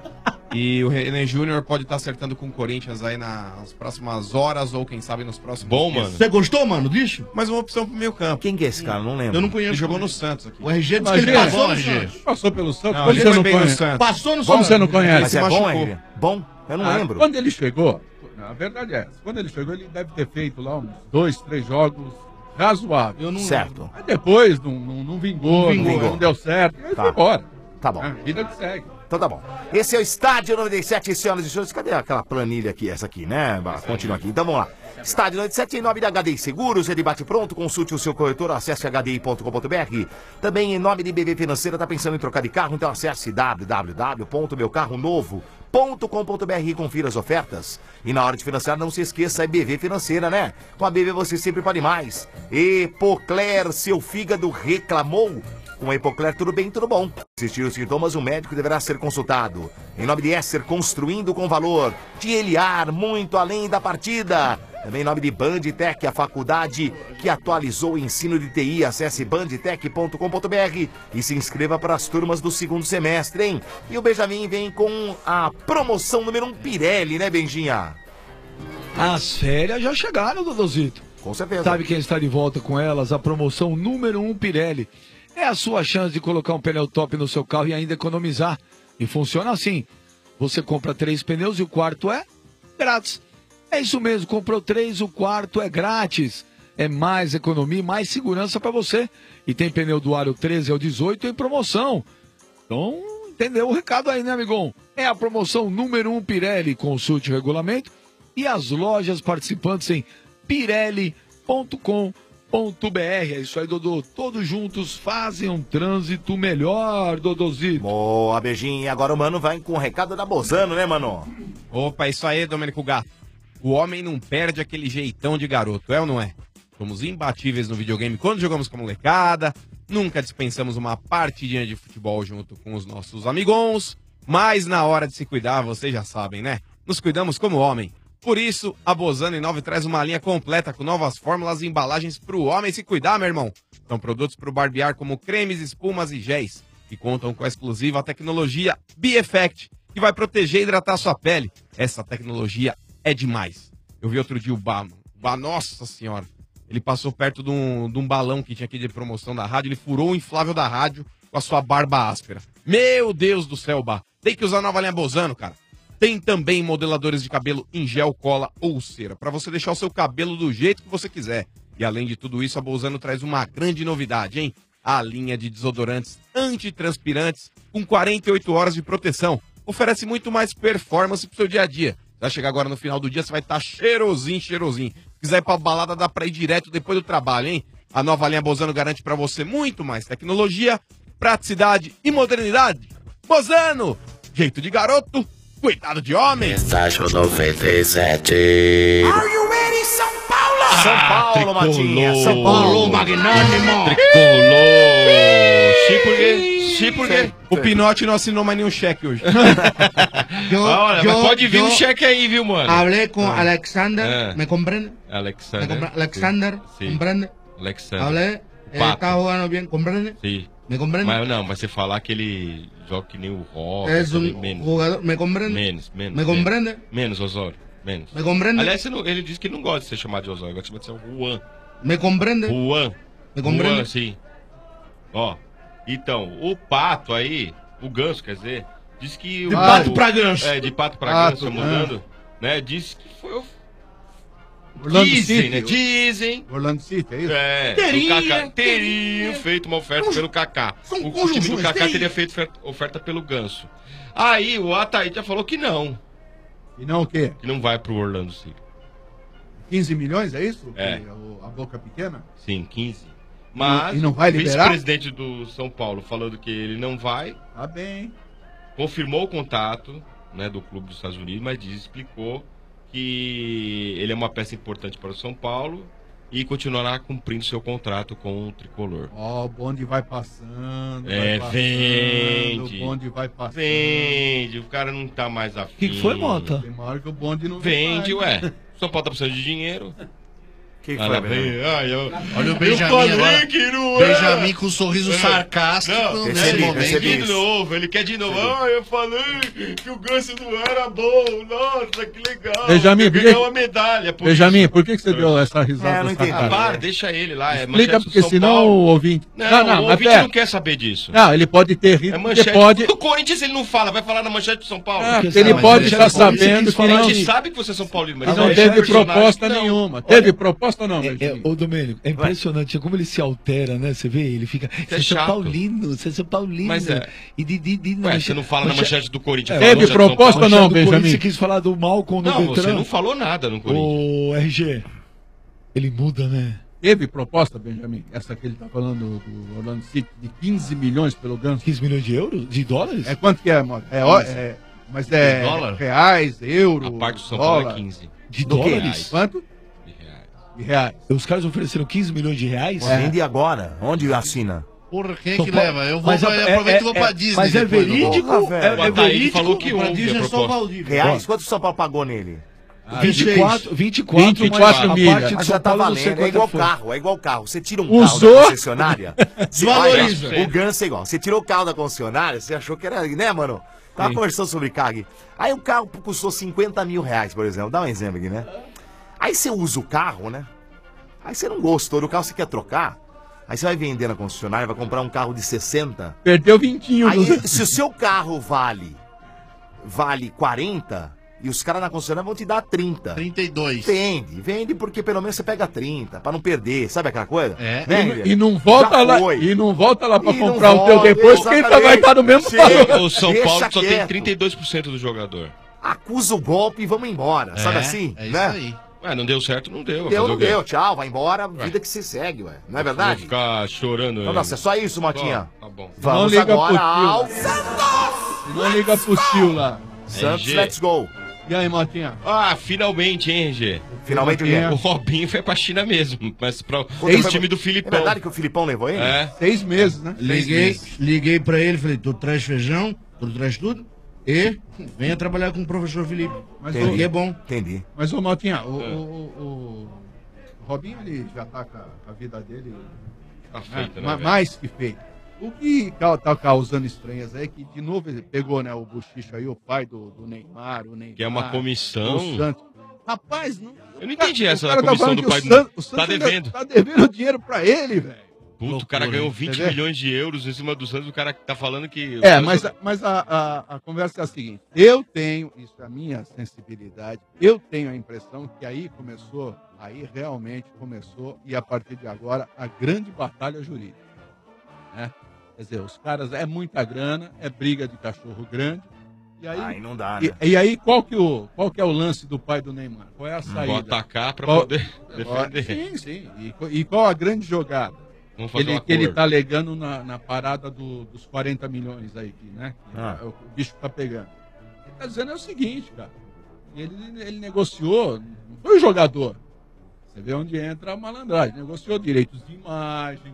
E o René Júnior pode estar acertando com o Corinthians aí nas próximas horas ou quem sabe nos próximos Bom, dias. mano. Você gostou, mano, disso? Mais uma opção pro meio campo. Quem que é esse cara? Não lembro. Eu não conheço. Ele jogou no Santos aqui. O RG disse que ele passou no Santos. Passou pelo Santos. Não, Como ele você foi não bem no conhece? Santos. Passou no Como Santos. você não conhece? Mas é bom, RG? Bom? Eu não lembro. Quando ele chegou, a verdade é essa. Quando ele chegou, ele deve ter feito lá uns 2, 3 jogos razoáveis. Eu não Certo. Mas depois não vingou, não deu certo. E aí foi embora. Tá bom. A vida que segue. Então tá bom. Esse é o Estádio 97, senhoras e senhores. Cadê aquela planilha aqui, essa aqui, né? Continua aqui. Então vamos lá. Estádio 97 em nome da HDI Seguros, é debate pronto, consulte o seu corretor, acesse hdi.com.br. Também em nome de BV Financeira, tá pensando em trocar de carro? Então acesse www.meucarronovo.com.br e confira as ofertas. E na hora de financiar, não se esqueça, é BV Financeira, né? Com a BV você sempre pode mais. Epocler, seu fígado reclamou? Com a Epocler, tudo bem, tudo bom. Se existir os sintomas, o médico deverá ser consultado. Em nome de Esser, construindo com valor. De Eliar, muito além da partida. Também em nome de Bandtech, a faculdade que atualizou o ensino de TI. Acesse bandtech.com.br e se inscreva para as turmas do segundo semestre, hein? E o Benjamin vem com a promoção número 1 Pirelli, né, Benjinha? As férias já chegaram, Dodozito. Com certeza. Sabe quem está de volta com elas? A promoção número 1 Pirelli. É a sua chance de colocar um pneu top no seu carro e ainda economizar. E funciona assim. Você compra 3 pneus e o quarto é grátis. É isso mesmo, comprou 3, o quarto é grátis. É mais economia, mais segurança para você. E tem pneu do aro 13 ao 18 em promoção. Então, entendeu o recado aí, né, amigão? É a promoção número 1 Pirelli. Consulte o regulamento e as lojas participantes em pirelli.com.br. É isso aí, Dodô. Todos juntos fazem um trânsito melhor, Dodozito. Boa, beijinho. E agora o Mano vai com o recado da Bozano, né, Mano? Opa, isso aí, Domênico Gato. O homem não perde aquele jeitão de garoto, é ou não é? Somos imbatíveis no videogame quando jogamos com a molecada, nunca dispensamos uma partidinha de futebol junto com os nossos amigons, mas na hora de se cuidar, vocês já sabem, né? Nos cuidamos como homem. Por isso, a Bozano Inove traz uma linha completa com novas fórmulas e embalagens para o homem se cuidar, meu irmão. São produtos para o barbear como cremes, espumas e géis, que contam com a exclusiva tecnologia B-Effect, que vai proteger e hidratar sua pele. Essa tecnologia é demais. Eu vi outro dia o Bá, nossa senhora, ele passou perto de um balão que tinha aqui de promoção da rádio, ele furou o inflável da rádio com a sua barba áspera. Meu Deus do céu, Bá, tem que usar a nova linha Bozano, cara. Tem também modeladores de cabelo em gel, cola ou cera, para você deixar o seu cabelo do jeito que você quiser. E além de tudo isso, a Bozano traz uma grande novidade, hein? A linha de desodorantes antitranspirantes com 48 horas de proteção. Oferece muito mais performance pro seu dia a dia. Vai chegar agora no final do dia, você vai estar cheirosinho, cheirosinho. Se quiser ir pra balada, dá pra ir direto depois do trabalho, hein? A nova linha Bozano garante pra você muito mais tecnologia, praticidade e modernidade. Bozano, jeito de garoto, cuidado de homem. Estágio 97. Are you ready, São Paulo? São Paulo, Matinha. São Paulo, magnânimo. Sim, porque o Pinote não assinou mais nenhum cheque hoje. Olha, mas pode vir um cheque aí, viu, mano? Falei com Alexander, me compreende? Alexander, sí. Comprende? Alexander. Hablé, está jugando bien, comprende? Sim. Me comprende? Mas não, mas você falar que ele joga que nem o Rock. É menos. Jogador, me comprende? Menos. Me comprende? Menos, Osório. Menos. Me comprende? Aliás, ele disse que não gosta de ser chamado de Osório, gosta de ser Juan. Me comprende? Juan. Me comprende? Juan, sim. Ó, então, o Pato aí, o Ganso, quer dizer, disse que... De pato pra ganso. É, de pato pra ganso, mudando, né, disse que foi o... Orlando Dizem, City, né? Dizem. Orlando City, é isso? É, teriam feito uma oferta pelo Kaká. O time do Kaká teria feito oferta pelo Ganso. Aí o Ataí já falou que não. E não o quê? Que não vai pro Orlando City. 15 milhões, é isso? É. A boca pequena? Sim, 15. Mas e não vai o liberar? vice-presidente do São Paulo falando que ele não vai. Tá bem. Confirmou o contato, né, do clube dos Estados Unidos, mas explicou que ele é uma peça importante para o São Paulo e continuará cumprindo seu contrato com o Tricolor. Ó, o bonde vai passando. Vende. O bonde vai passando. Vende, o cara não tá mais afim. O que foi, Mota? Tem uma hora que o bonde não vende, vai, ué. São Paulo tá precisando de dinheiro. Que foi, Benjamin? Olha o Benjamin falei agora. que não Benjamin com um sorriso sarcástico. Não, ele quer de novo, ele quer de novo. Eu falei que o Ganso não era bom. Nossa, que legal. Benjamin, ganhou uma medalha. Benjamin, por que você deu essa risada? Não entendi. Para, deixa ele lá. Explica, porque senão o ouvinte... Não, o ouvinte não quer saber disso. Não, ele pode ter rido, porque pode... O Corinthians ele não fala, vai falar na manchete de São Paulo. Ele pode estar sabendo que A não... gente sabe que você é São Paulino, mas não teve proposta nenhuma. Teve proposta ou não, Ô, Domênico, é impressionante como ele se altera, né? Você vê, ele fica. Você é São Paulino, você é São Paulino. Mas é. Ué, você não fala na manchete do Corinthians. Teve proposta ou não, Benjamin? Você quis falar do Malcom no Beltrão. Você não falou nada no Corinthians. Ô, RG, ele muda, né? Teve proposta, Benjamin? Essa que ele tá falando do Orlando City, de 15 milhões pelo Ganso. 15 milhões de euros? De dólares? É quanto que é, Mota? Mas é reais, euro, A parte do São dólar. Paulo é 15. De Do quê? dólares? Quanto? De reais. Os caras ofereceram 15 milhões de reais? Vende agora. Onde assina? Porra, quem é São que Paulo- leva? Eu Mas aproveito e vou pra Disney. Mas é depois do verídico? gol. É verídico? falou que Pra houve Disney a é só proposta. Valdívia. Reais? Quanto o São Paulo pagou nele? 24 24 mas a milhas. parte de Mas São já tá Paulo não sei valendo. É quanto igual foi. carro, é igual carro. Você tira um Usou? carro da concessionária. Desvaloriza. Olha, o Ganso é igual. Você tirou o carro da concessionária, você achou que era, né, mano? Tava conversando sobre carro. Aí o carro custou 50 mil reais, por exemplo. Dá um exemplo aqui, né? Aí você usa o carro, né? Aí você não gostou do carro, você quer trocar. Aí você vai vender na concessionária, vai comprar um carro de 60. Perdeu 20. Aí, se o seu carro vale 40, e os caras na concessionária vão te dar 30. 32. Vende porque pelo menos você pega 30, pra não perder, sabe aquela coisa? É. Vende. E não volta Já lá, foi. e não volta lá pra E não comprar o teu volta, depois, porque exatamente. vai estar no mesmo Sim. valor. O São Deixa Paulo só quieto. tem 32% do jogador. Acusa o golpe e vamos embora, sabe assim? É isso né? aí. Ué, não deu certo, não deu. Deu, Fazer não o quê? deu, tchau, vai embora, vida que se segue, ué. Não é Vou verdade? ficar chorando. Não, nossa, é só isso, Motinha. Tá bom. Vamos liga agora pro tio. ao Não liga pro tio lá. Santos, RG. let's go. E aí, Motinha? Ah, finalmente, hein, RG? Finalmente o quê? O Robinho foi pra China mesmo, mas pra o Foi- time do É Filipão. verdade que o Filipão levou ele? É. 6 meses, né? Liguei pra ele, falei, tu traz feijão, tu traz tudo, e venha trabalhar com o professor Felipe. Mas Entendi. Que é bom. Entendi. Mas, ô Motinha, o Robinho, ele já tá com a vida dele Tá feito, né, velho? mais que feito. O que tá causando estranhas é que, de novo, ele pegou, né, o Buchicho aí, o pai do Neymar, o Neymar. Que é uma comissão. o Santos. Rapaz, não... Eu não entendi essa o cara comissão falando do que pai o do... Santos, o Santos Tá ainda devendo. Tá devendo dinheiro pra ele, velho. Puta, o cara ganhou 20 entendeu? milhões de euros em cima do Santos, o cara tá falando que... É, mas a conversa é a seguinte. Eu tenho, isso é a minha sensibilidade, eu tenho a impressão que aí realmente começou, e a partir de agora, a grande batalha jurídica. Né? Quer dizer, os caras, é muita grana, é briga de cachorro grande. E aí, Aí não dá, né? e aí qual que é o lance do pai do Neymar? Qual é a Vou saída? atacar pra Qual- poder defender. Sim, sim. E qual a grande jogada? Vamos fazer um Que ele acordo. tá alegando na parada dos 40 milhões aí, né? Que o bicho tá pegando. Ele tá dizendo é o seguinte, cara. Ele negociou, não foi o jogador. Você vê onde entra a malandragem. Negociou direitos de imagem,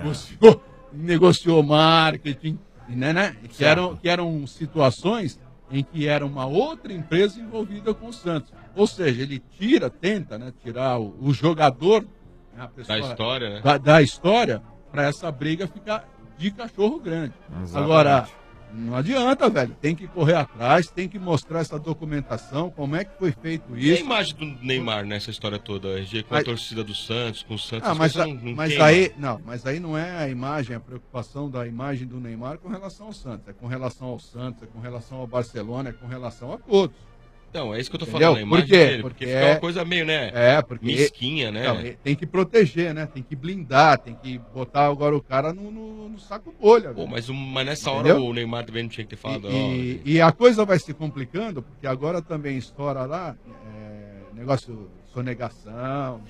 negociou marketing, né? Que eram situações em que era uma outra empresa envolvida com o Santos. Ou seja, ele tenta, né, tirar o jogador, né, a pessoa, Da história, né? da história, para essa briga ficar de cachorro grande. Exatamente. Agora, não adianta, velho. Tem que correr atrás, tem que mostrar essa documentação, como é que foi feito E a isso. imagem do Neymar nessa história toda, RG, com a Mas- torcida do Santos, com o Santos... Ah, as mas, coisas não mas queimam. aí não é a imagem, a preocupação da imagem do Neymar com relação ao Santos. É com relação ao Santos, é com relação ao Barcelona, é com relação a todos. Então, é isso que eu tô Entendeu? falando, a imagem Por quê? dele, porque fica uma coisa meio, né, porque mesquinha, né? Não, tem que proteger, né? Tem que blindar, tem que botar agora o cara no saco bolha. Pô, velho. mas nessa hora Entendeu? o Neymar também não tinha que ter falado, E a coisa vai se complicando, porque agora também estoura lá negócio de sonegação.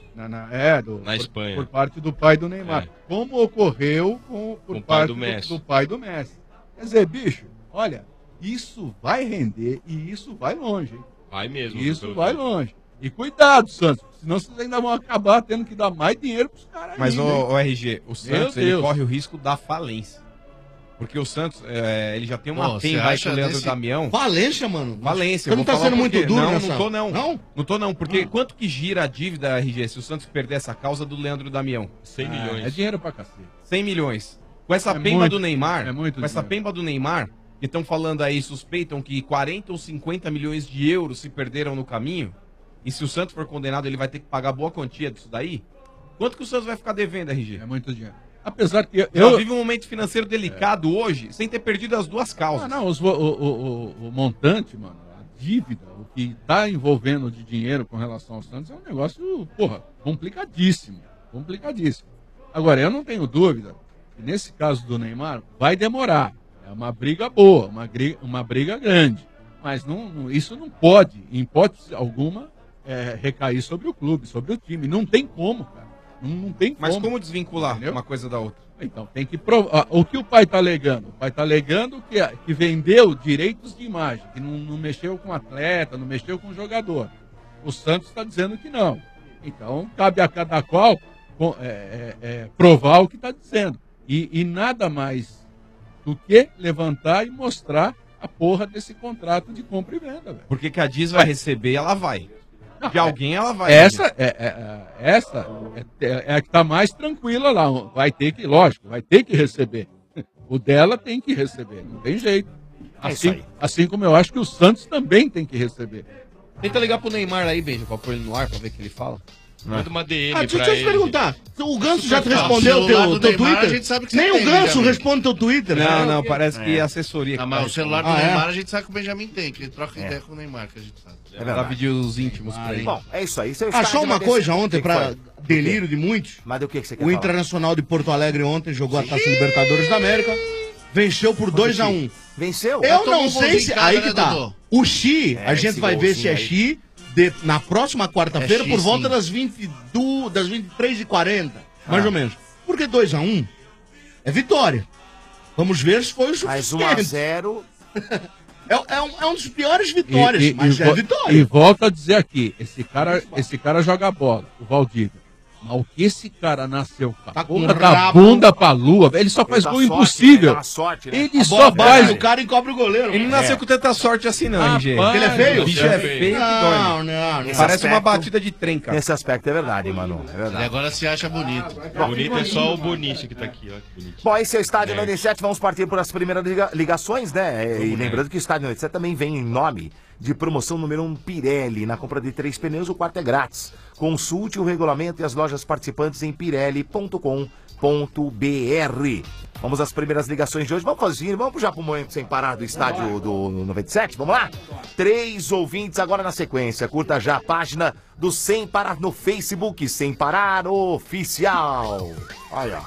Na Espanha. Por parte do pai do Neymar. Como ocorreu por o pai parte do Messi. do pai do Messi. Quer dizer, bicho, olha, isso vai render e isso vai longe, hein? Vai mesmo. Isso pelo vai jeito. longe. E cuidado, Santos, senão vocês ainda vão acabar tendo que dar mais dinheiro pros caras Mas ainda, hein? o RG, o Santos ele Deus. corre o risco da falência. Porque o Santos, ele já tem uma Pô, pemba você aí acha com o Leandro desse- Damião. Valência, mano. Valência. Você não eu vou tá falar sendo por muito quê. duro Não, nessa... não tô não. Não? Não tô não, porque quanto que gira a dívida, RG, se o Santos perder essa causa do Leandro Damião? 100 milhões. É dinheiro pra cacete. 100 milhões. Com essa É pemba muito, do Neymar, é muito com essa dinheiro. pemba do Neymar, que estão falando aí, suspeitam que 40 ou 50 milhões de euros se perderam no caminho, e se o Santos for condenado, ele vai ter que pagar boa quantia disso daí, quanto que o Santos vai ficar devendo, RG? É muito dinheiro. Apesar que Eu vive um momento financeiro delicado hoje, sem ter perdido as duas causas. Não, o montante, mano, a dívida, o que tá envolvendo de dinheiro com relação ao Santos é um negócio, porra, complicadíssimo. Complicadíssimo. Agora, eu não tenho dúvida que nesse caso do Neymar vai demorar. É uma briga boa, uma briga grande. Mas isso não pode, em hipótese alguma, recair sobre o clube, sobre o time. Não tem como, cara. Não tem como. Mas como desvincular Entendeu? uma coisa da outra? Então, tem que provar. O que o pai está alegando? O pai está alegando que vendeu direitos de imagem, que não mexeu com o atleta, não mexeu com o jogador. O Santos está dizendo que não. Então, cabe a cada qual provar o que está dizendo. E nada mais do que levantar e mostrar a porra desse contrato de compra e venda, velho. Porque que a Diz vai receber, ela vai. De alguém ela vai. Essa é a que está mais tranquila lá. Vai ter que, lógico, vai ter que receber. O dela tem que receber, não tem jeito. Assim como eu acho que o Santos também tem que receber. Tenta ligar pro Neymar aí, Benja, pra pôr ele no ar, pra ver o que ele fala. Manda uma DM Deixa pra eu te ele. perguntar. O Ganso já te Não, respondeu o celular do teu Neymar, Twitter? a gente sabe que Nem você o tem, Ganso Benjamin. responde teu Twitter. Não, né? não, parece que é assessoria. Ah, que mas tá o celular do respondendo. Neymar a gente sabe que o Benjamin tem, que ele troca ideia com o Neymar, que a gente sabe. Dá vídeos íntimos pra ele. Bom, é isso aí. Achou uma coisa ontem pra delírio de muitos? Mas do que você quer O falar? Internacional de Porto Alegre ontem jogou a Taça Libertadores da América, venceu por 2-1. Venceu? Eu tomou não um sei golzinho se... em casa, Aí né, que tá. Dodô? O Xi, a gente esse vai ver se é golzinho Xi na próxima quarta-feira, Xi, por volta sim. das 23h40, mais ou menos. Porque 2-1 é vitória. Vamos ver se foi o Mais suficiente. 1-0. É um dos piores vitórias, mas é vitória. E volto a dizer aqui, esse cara joga bola, o Valdívia. Mas o que esse cara nasceu com a Tá com porra o da rabo. bunda pra lua, velho, ele só faz dá gol sorte, impossível. né? Dá sorte, né? Ele A só bola bate faz. no cara e cobre o goleiro. Ele não nasceu com tanta sorte assim, não, RG. Rapaz, Ele é feio? O bicho é feio que Não, dói. não. Esse Parece uma aspecto- batida de trem, cara. Nesse aspecto é verdade, mano. É Ele verdade. agora se acha bonito. Bonito é só o Bonício que tá aqui, ó. Que bonito. Bom, esse é o Estádio 97. Vamos partir por as primeiras ligações, né? E lembrando que o Estádio 97 também vem em nome de promoção número 1 Pirelli. Na compra de 3 pneus, o quarto é grátis. Consulte o regulamento e as lojas participantes em pirelli.com.br. Vamos às primeiras ligações de hoje. Vamos fazer, vamos já pro momento sem parar do Estádio do 97. Vamos lá? 3 ouvintes agora na sequência. Curta já a página do Sem Parar no Facebook. Sem Parar Oficial. Olha, ó.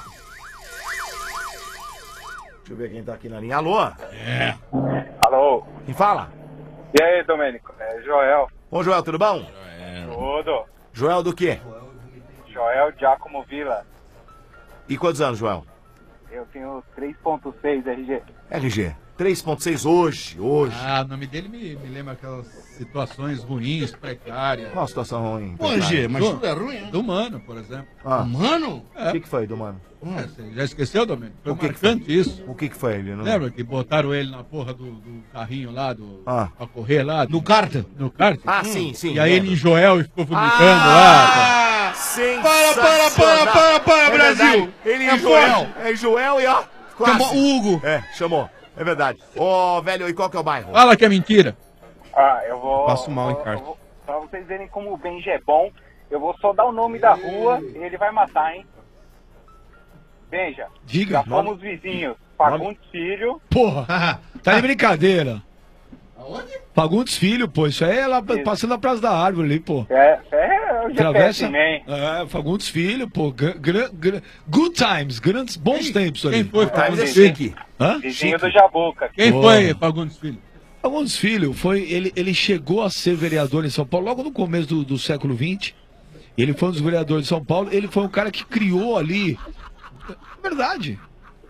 Deixa eu ver quem tá aqui na linha. Alô? Alô? Quem fala? E aí, Domênico? É Joel. Ô, Joel, tudo bom? Tudo. Joel do quê? Joel Giacomo Villa. E quantos anos, Joel? Eu tenho 3.6 RG. LG. 3.6 hoje. Ah, o nome dele me lembra aquelas situações ruins, precárias. Qual a situação ruim? Pô, G, mas Do- tudo é ruim, hein? Do Mano, por exemplo. Ah, Mano? o que foi do mano? Você já esqueceu, Domênico? Foi O que que marcante isso. O que foi ele? Não... Lembra que botaram ele na porra do carrinho lá, Ah. pra correr lá? No kart? No kart? Ah, sim, sim. E aí lembro. ele em Joel e ficou vomitando lá. Ah, sensacional. Para, É Brasil! verdade. Ele É em Joel. forte. É Joel e ó. Quase. Chamou o Hugo. É, chamou. É verdade. Ô, velho, e qual que é o bairro? Fala que é mentira. Ah, eu vou... Passo mal em kart. Pra vocês verem como o Benji é bom, eu vou só dar o nome da rua e ele vai matar, hein? Benja, Diga. já fomos vizinhos. Fagundes Filho. Porra, tá de brincadeira. Fagundes Filho, pô, isso aí é lá passando na Praça da Árvore ali, pô. É o GPS Travessa. Man. É, Fagundes Filho, pô. Good times, grandes, bons tempos ali. Quem foi Mas é Fagundes Filho? chique. Hã? Vizinho do Jabuca. Quem Pô. foi Fagundes Filho? Fagundes Filho, ele chegou a ser vereador em São Paulo logo no começo do século XX. Ele foi um dos vereadores de São Paulo. Ele foi um cara que criou ali. Verdade.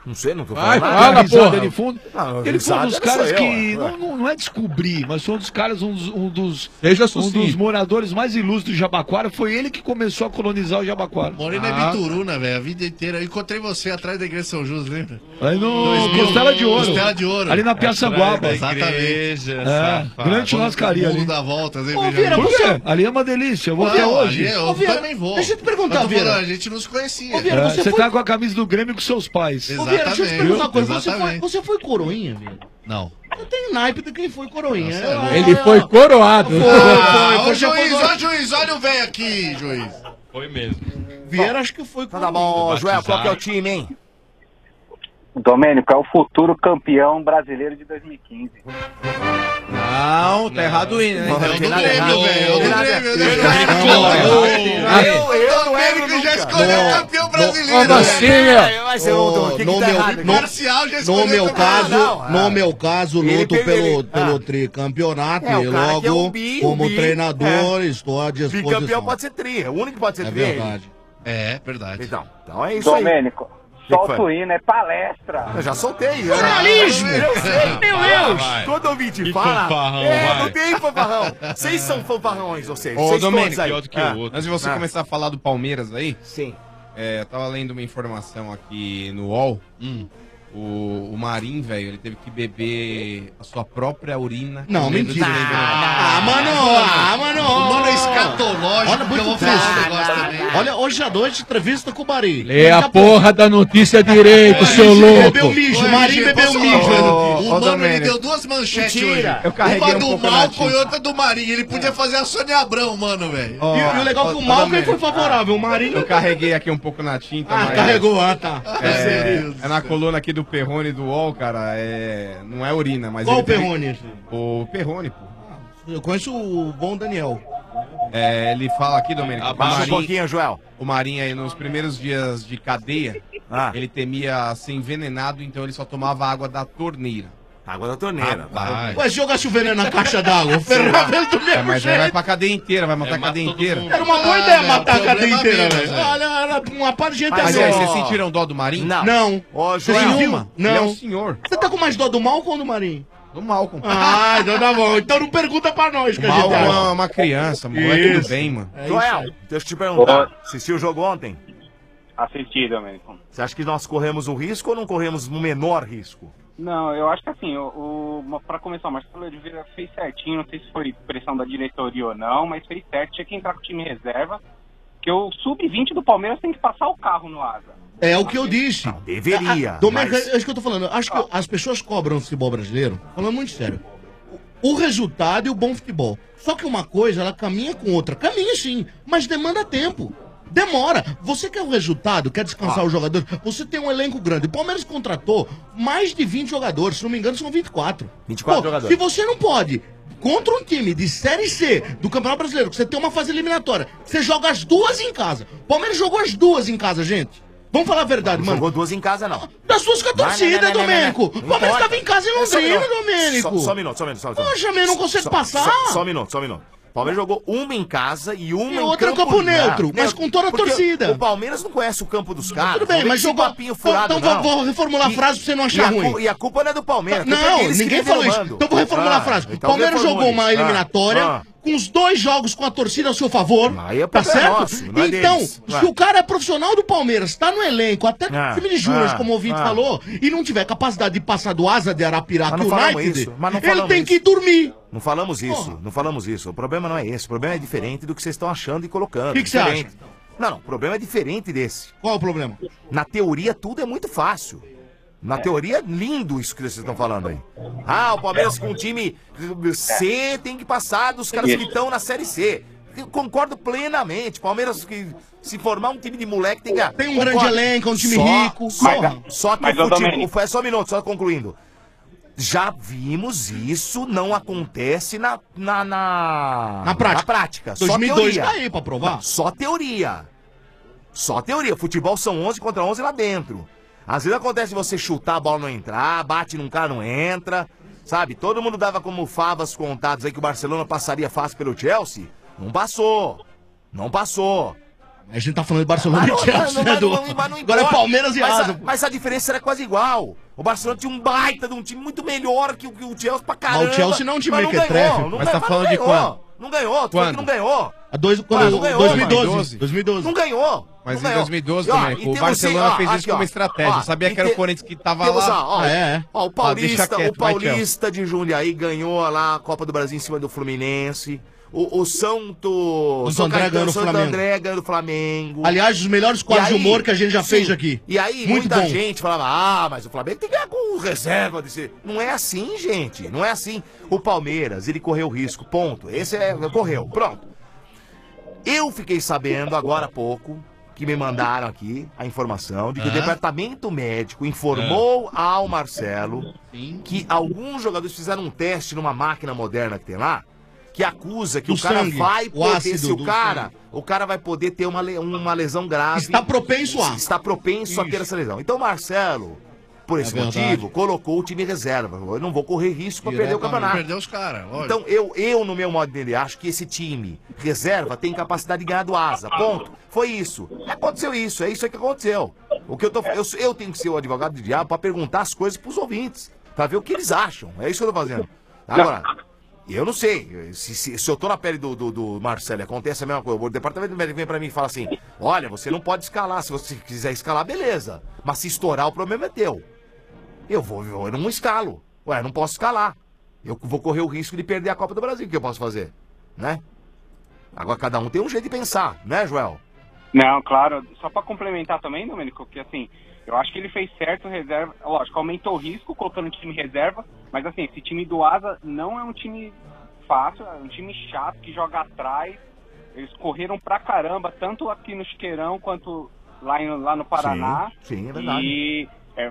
Não sei, não tô Vai, falando fala, nada. porra. Ele foi um risada dos sou caras eu, que. ué. Não é descobrir, mas foi um dos caras, um dos sucinto. moradores mais ilustres do Jabaquara. Foi ele que começou a colonizar o Jabaquara. Morena é Bituruna, velho, a vida inteira. Eu encontrei você atrás da igreja São José, lembra? Aí no Costela de Ouro. Costela de Ouro. Ali na Piaça Guaba. Exatamente. Grande churrascaria ali. Da volta, né, Ô, Vieira, Por você... quê? Ali é uma delícia, eu vou até hoje. Eu também vou. Deixa eu te perguntar, Eu tô Vieira. falando, a gente não se conhecia. Ô, Vieira, Você tá com a camisa do Grêmio com seus pais. Ô, Vieira, deixa eu te perguntar uma coisa. Exatamente. Você foi coroinha, Vieira? Não. Eu tenho naipe de quem foi coroinha. Ele foi coroado. Ô, juiz, olha o velho aqui, juiz. Foi mesmo. Vieira acho que foi Tá bom, Joel, qual que é o time, hein? Domênico, é o futuro campeão brasileiro de 2015. Não, tá errado aí, né? É o do Grêmio, velho. É o do Grêmio. Eu não Ele que já escolheu o campeão brasileiro. Mas eu que tá errado. Marcial já No meu escolheu. caso, no meu caso, Ele luto pegou- pelo tricampeonato É, o e cara que é logo, um bi, como um bi, treinador, estou à disposição. Bicampeão pode ser tri, o único que pode ser É tri. verdade. É, verdade. Então é isso aí. Domênico, que solta foi? o hino, é palestra. Eu já soltei. Jornalismo! Eu sei. Meu Deus! Todo ouvinte Que fala. fanfarrão, É, vai. não tem fanfarrão. Vocês são fanfarrões, ou seja, Ô, vocês Domênico, todos aí. pior do que o outro. Antes de você começar a falar do Palmeiras aí, Sim. eu tava lendo uma informação aqui no UOL. O Marinho, velho, ele teve que beber a sua própria urina. Não, comendo mentira. direito, né? Mano. O mano é escatológico, Olha, que eu muito vou falar um triste. negócio também. Olha, hoje à noite, entrevista com o Bari. Lê a porra da notícia direito, seu Bebeu louco. mijo, o Marinho bebeu mijo. O mano, ele deu duas manchetes Mentira. hoje. Eu carreguei Uma um do pouco na Malcom e tinta. outra do Marinho. Ele podia fazer a Sônia Abrão, mano, velho. E o legal é que o Malcom foi favorável, o Marinho... Eu carreguei aqui um pouco na tinta, mas... carregou, tá. É na coluna aqui do Perrone do UOL, cara, não é urina, mas... Qual ele o teve- Perrone? O Perrone, pô. Eu conheço o bom Daniel. Ele fala aqui, Domênico, que o Baixa um Marinho, pouquinho, Joel. o Marinho aí nos primeiros dias de cadeia, ele temia ser envenenado, então ele só tomava água da torneira. Água da torneira. Ué, se jogasse o veneno na caixa d'água, o ferramental do mesmo Mas aí vai jeito. pra cadeia inteira, vai matar a cadeia inteira. Era uma boa ideia matar a problema cadeia inteira, mesmo, velho. velho. Olha, era uma par de gente Mas assim. aí, ó. vocês sentiram dó do Marinho? Não. Não. Ô, Você Joel. sentiu? Ele é um Não. senhor. Você tá com mais dó do Malcom ou do Marinho? Do Malcom. Ah, então tá bom. Então não pergunta pra nós que a gente Malcom é acha. uma criança, moleque do Isso. bem, mano. Joel, deixa eu te perguntar. Assistiu o jogo ontem? Assisti, Domênico. Você acha que nós corremos um risco ou não corremos um menor risco? Não, eu acho que assim, pra começar, o Marcelo Oliveira fez certinho, não sei se foi pressão da diretoria ou não, mas fez certo, tinha que entrar com o time reserva, que o sub-20 do Palmeiras tem que passar o carro no asa. É o que eu disse. Deveria. Domênico, mas- é isso que eu tô falando. Acho que as pessoas cobram o futebol brasileiro, falando muito sério, o resultado e o bom futebol. Só que uma coisa, ela caminha com outra. Caminha sim, mas demanda tempo. Demora. Você quer o resultado, quer descansar os jogadores, você tem um elenco grande. O Palmeiras contratou mais de 20 jogadores, se não me engano são 24. 24 Pô, jogadores. se você não pode, contra um time de Série C do Campeonato Brasileiro, que você tem uma fase eliminatória, você joga as duas em casa. O Palmeiras jogou as duas em casa, gente. Vamos falar a verdade, Não mano. jogou duas em casa, não. Das suas com a torcida, Domênico. O Palmeiras estava em casa em Londrina, Domênico. Só um minuto. Poxa, meu, não consegue passar. Só um minuto. O Palmeiras jogou uma em casa e uma E em outra campo campo neutro, mas com toda a Porque torcida. O Palmeiras não conhece o campo dos caras. Tudo bem, não vem mas esse jogou... papinho furado, então não. vou reformular a frase pra você não achar ruim. E a culpa não é do Palmeiras. Não, ninguém falou isso. Então vou reformular a frase. O então Palmeiras reformule. jogou uma eliminatória com os 2 jogos com a torcida a seu favor. Aí é tá problema certo? nosso, não é Então, deles. se o cara é profissional do Palmeiras, tá no elenco, até time de Júnior, como o ouvinte ah. falou, e não tiver capacidade de passar do Asa de Arapiraca Mas e não falamos United, isso, mas não ele falamos tem isso. que dormir. Não falamos isso, Porra. não falamos isso. O problema não é esse. O problema é diferente do que vocês estão achando e colocando. O que você Diferente. acha? Não, o problema é diferente desse. Qual o problema? Na teoria, tudo é muito fácil. Na teoria, lindo isso que vocês estão falando aí. Ah, o Palmeiras com um time C tem que passar dos caras que estão na Série C. Eu concordo plenamente. Palmeiras, que se formar um time de moleque, tem que... Tem um grande elenco, um time rico. Só que Mas, o ô, Domênico. futebol... Só um minuto, só concluindo. Já vimos isso, não acontece na prática. Na prática. Só 2002 teoria. tá aí pra provar. Não, só teoria. Só teoria. Futebol são 11 contra 11 lá dentro. Às vezes acontece você chutar, a bola não entrar, bate num cara, não entra. Sabe? Todo mundo dava como favas contadas aí que o Barcelona passaria fácil pelo Chelsea. Não passou. Não passou. A gente tá falando de Barcelona e Chelsea, né, Du? Agora é Palmeiras e Asa. Mas a diferença era quase igual. O Barcelona tinha um baita de um time muito melhor que o Chelsea pra caramba. Mas o Chelsea não é um time que é Mas tá falando de quando? Não ganhou, tu falou que não ganhou. 2012. Não ganhou. Mas não em ganhou. 2012 E, ó, também, e o temos Barcelona assim, ó, fez isso aqui, como ó. estratégia. Ó, Sabia que era o Corinthians que tava temos, lá. ó, ó, o deixa Paulista, quieto, o vai, Paulista de Jundiaí ganhou lá a Copa do Brasil em cima do Fluminense. O Santo André ganhou do Flamengo. André ganhou do Flamengo. Aliás, os melhores quadros de humor que a gente já fez aqui. E aí, Muito muita bom. gente falava, mas o Flamengo tem que ganhar com reserva desse. Não é assim, gente. Não é assim. O Palmeiras, ele correu risco, ponto. Correu, pronto. Eu fiquei sabendo agora há pouco, que me mandaram aqui a informação de que o departamento médico informou ao Marcelo que alguns jogadores fizeram um teste numa máquina moderna que tem lá, que acusa que Do o cara sangue, vai o poder, ácido se o do cara, sangue. o cara vai poder ter uma lesão grave. Está propenso a. Está propenso a ter essa lesão. Então o Marcelo, por esse motivo, colocou o time reserva. Eu não vou correr risco para perder o campeonato. Perdeu os caras, Então eu, no meu modo de entender, acho que esse time reserva tem capacidade de ganhar do Asa. Ponto. Foi isso. Aconteceu isso. É isso aí que aconteceu. O que eu tenho que ser o advogado do diabo para perguntar as coisas pros ouvintes, para ver o que eles acham. É isso que eu tô fazendo. Agora, eu não sei. Se eu tô na pele do Marcelo e acontece a mesma coisa, o departamento médico vem pra mim e fala assim: olha, você não pode escalar. Se você quiser escalar, beleza. Mas se estourar, o problema é teu. Eu não escalo. Ué, eu não posso escalar. Eu vou correr o risco de perder a Copa do Brasil. O que eu posso fazer? Né? Agora cada um tem um jeito de pensar, né, Joel? Não, claro. Só pra complementar também, Domênico, que assim, eu acho que ele fez certo, reserva. Lógico, aumentou o risco colocando o time reserva, mas assim, esse time do Asa não é um time fácil, é um time chato que joga atrás. Eles correram pra caramba, tanto aqui no Chiqueirão quanto lá no Paraná. Sim, é verdade. E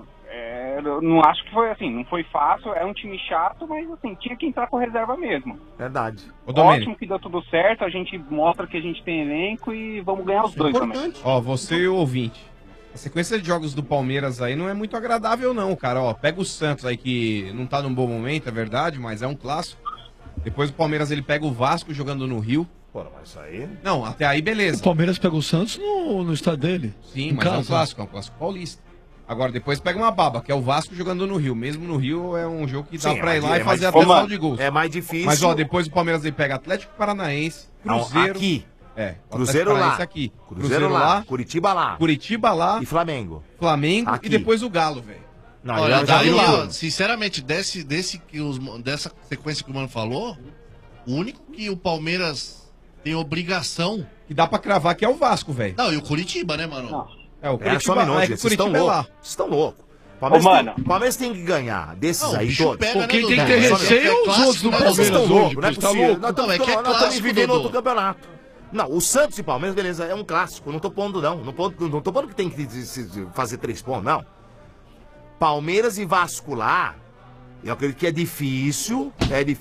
eu não acho que foi assim, não foi fácil, é um time chato, mas assim, tinha que entrar com reserva mesmo. Verdade. Ótimo que deu tudo certo, a gente mostra que a gente tem elenco e vamos ganhar os dois também. Ó, você e o ouvinte. A sequência de jogos do Palmeiras aí não é muito agradável não, cara. Ó, pega o Santos aí que não tá num bom momento, é verdade, mas é um clássico. Depois o Palmeiras ele pega o Vasco jogando no Rio. Pô, mas isso aí... Não, até aí beleza. O Palmeiras pega o Santos no estado dele. Sim, em mas casa. é um clássico paulista. Agora depois pega uma baba, que é o Vasco jogando no Rio. Mesmo no Rio é um jogo que dá pra ir lá e fazer a total de gols. É mais difícil. Mas ó, depois o Palmeiras ele pega Atlético Paranaense, Cruzeiro. Aqui. É, Cruzeiro lá. Aqui. Cruzeiro lá. Curitiba lá. Curitiba lá. E Flamengo. Flamengo Aqui. e depois o Galo, velho. Não, Olha, já daí, viu ó, tudo. sinceramente, dessa sequência que o Mano falou, o único que o Palmeiras tem obrigação... Que dá pra cravar que é o Vasco, velho. Não, e o Curitiba, né, mano? É, o Pera só um Curitiba, minuto, é gente. que Vocês estão Curitiba é lá. loucos. Vocês estão loucos. Ô, Palmeiras tem que ganhar desses Não, o aí bicho todos. pega, né, Quem tem que Dudu? ter Só receio é os clássico, outros do né, Palmeiras Vocês estão hoje. loucos, não é Tá possível. louco? Nós estamos Não, é que é estamos clássico, vivendo Dudu. outro campeonato. Não, o Santos e Palmeiras, beleza, é um clássico. Não tô pondo, não. Não tô pondo que tem que fazer 3 pontos, não. Palmeiras e Vasco lá, eu acredito que é difícil.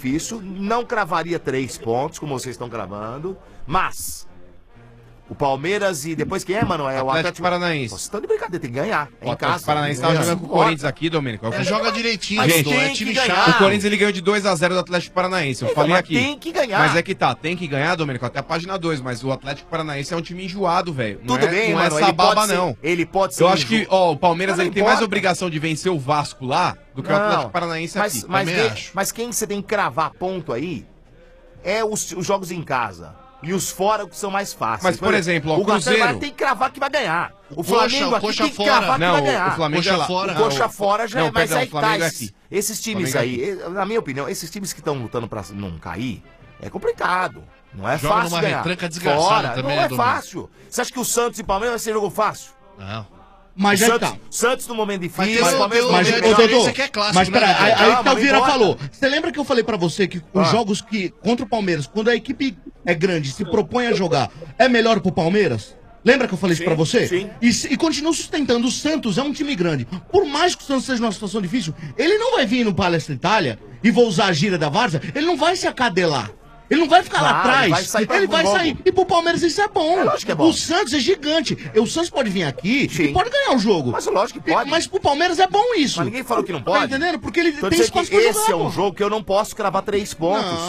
Não cravaria 3 pontos, como vocês estão cravando. Mas o Palmeiras e depois quem é, mano? É o Atlético Paranaense. Vocês estão de brincadeira, tem que ganhar. É O em Atlético casa. Paranaense tava jogando com o Corinthians aqui, Domênico. Ele joga direitinho, Mas Dudu, é tem time que ganhar. chato. O Corinthians ele ganhou de 2-0 do Atlético Paranaense. Eu Então, falei mas aqui. tem que ganhar. Mas é que tá, tem que ganhar, Domênico, até a página 2. Mas o Atlético Paranaense é um time enjoado, velho. Tudo bem, não mano, é essa ele pode baba, ser- não. ele pode ser Eu acho que, ó, o Palmeiras Mas ele não tem mais importa. obrigação de vencer o Vasco lá do que o Atlético Paranaense aqui. Mas quem você tem que cravar ponto aí é os jogos em casa. E os fora que são mais fáceis. Mas, por exemplo, ó, o Cruzeiro- Atlético tem que cravar que vai ganhar. O Coxa, Flamengo o aqui Coxa tem que fora. cravar que Não, vai o ganhar. Flamengo Coxa é lá. fora. O Coxa fora já Não, é, mas perdão, aí o que tá. Flamengo é Esses, aqui. esses times Flamengo aí, na minha opinião, esses times que estão lutando pra não cair, é complicado. Não é Joga fácil numa ganhar. retranca desgraçada Fora, também, não né, é Domingos? fácil. Você acha que o Santos e Palmeiras vai ser jogo fácil? Não. Mas o aí Santos, tá. Santos no momento Mas difícil, tem o- Palmeiras tem o- no tem momento a Ô, melhor. Dodô, Esse aqui é clássico, mas né, peraí, Dodô? aí que Calma, tá o não Vira importa. falou. Você lembra que eu falei pra você que os jogos que contra o Palmeiras, quando a equipe é grande, se propõe a jogar, é melhor pro Palmeiras? Lembra que eu falei isso pra você? sim. E continuo sustentando. O Santos é um time grande. Por mais que o Santos seja numa situação difícil, ele não vai vir no Palestra Itália e vou usar a gira da Várzea, ele não vai se acadelar. Ele não vai ficar lá Claro, atrás. vai sair pra Ele vai logo. sair. E pro Palmeiras isso é bom. É lógico que é bom. O Santos é gigante. O Santos pode vir aqui Sim. e pode ganhar o jogo. Mas lógico que pode. Mas pro Palmeiras é bom isso. Mas ninguém falou que não Tá pode. entendendo? Porque ele Tô tem dizendo espaço que pra esse jogar, é um pô. jogo que eu não posso cravar 3 pontos. Não,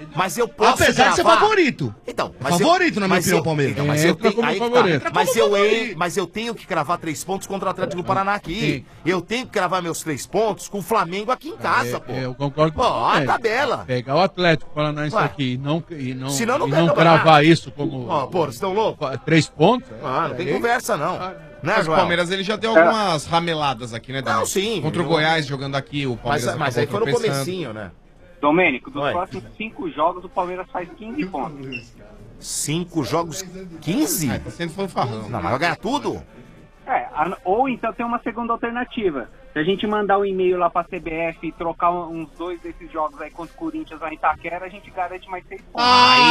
Mas eu posso Apesar de ser cravar. favorito. Então, favorito, na minha mas opinião, eu- Palmeiras. então, mas eu Entra tenho, como aí que tá. favorito. Mas eu tenho que cravar 3 pontos contra o Atlético do Paraná aqui. Eu tenho que cravar meus 3 pontos com o Flamengo aqui em casa, pô. Eu concordo com Pô, ó a você. tabela. Pegar o Atlético Paranaense Ué. aqui Senão não e ganha não o cravar campeonato. isso como. Ó, pô, vocês estão loucos? 3 pontos? Não tem conversa, não. Né, Mas o Joel? Palmeiras ele já deu algumas rameladas aqui, né, Daniel? Não, sim. Contra o Goiás jogando aqui, o Palmeiras Mas aí acabou foi no tropeçando. comecinho, né? Domênico, dos Oi. próximos 5 jogos, o Palmeiras faz 15 pontos. 5 jogos, 15? Tá sendo fanfarrão. Não, mas vai ganhar tudo? Ou então tem uma segunda alternativa. Se a gente mandar um e-mail lá pra CBF e trocar uns 2 desses jogos aí contra o Corinthians lá em Itaquera, a gente garante mais 6 pontos.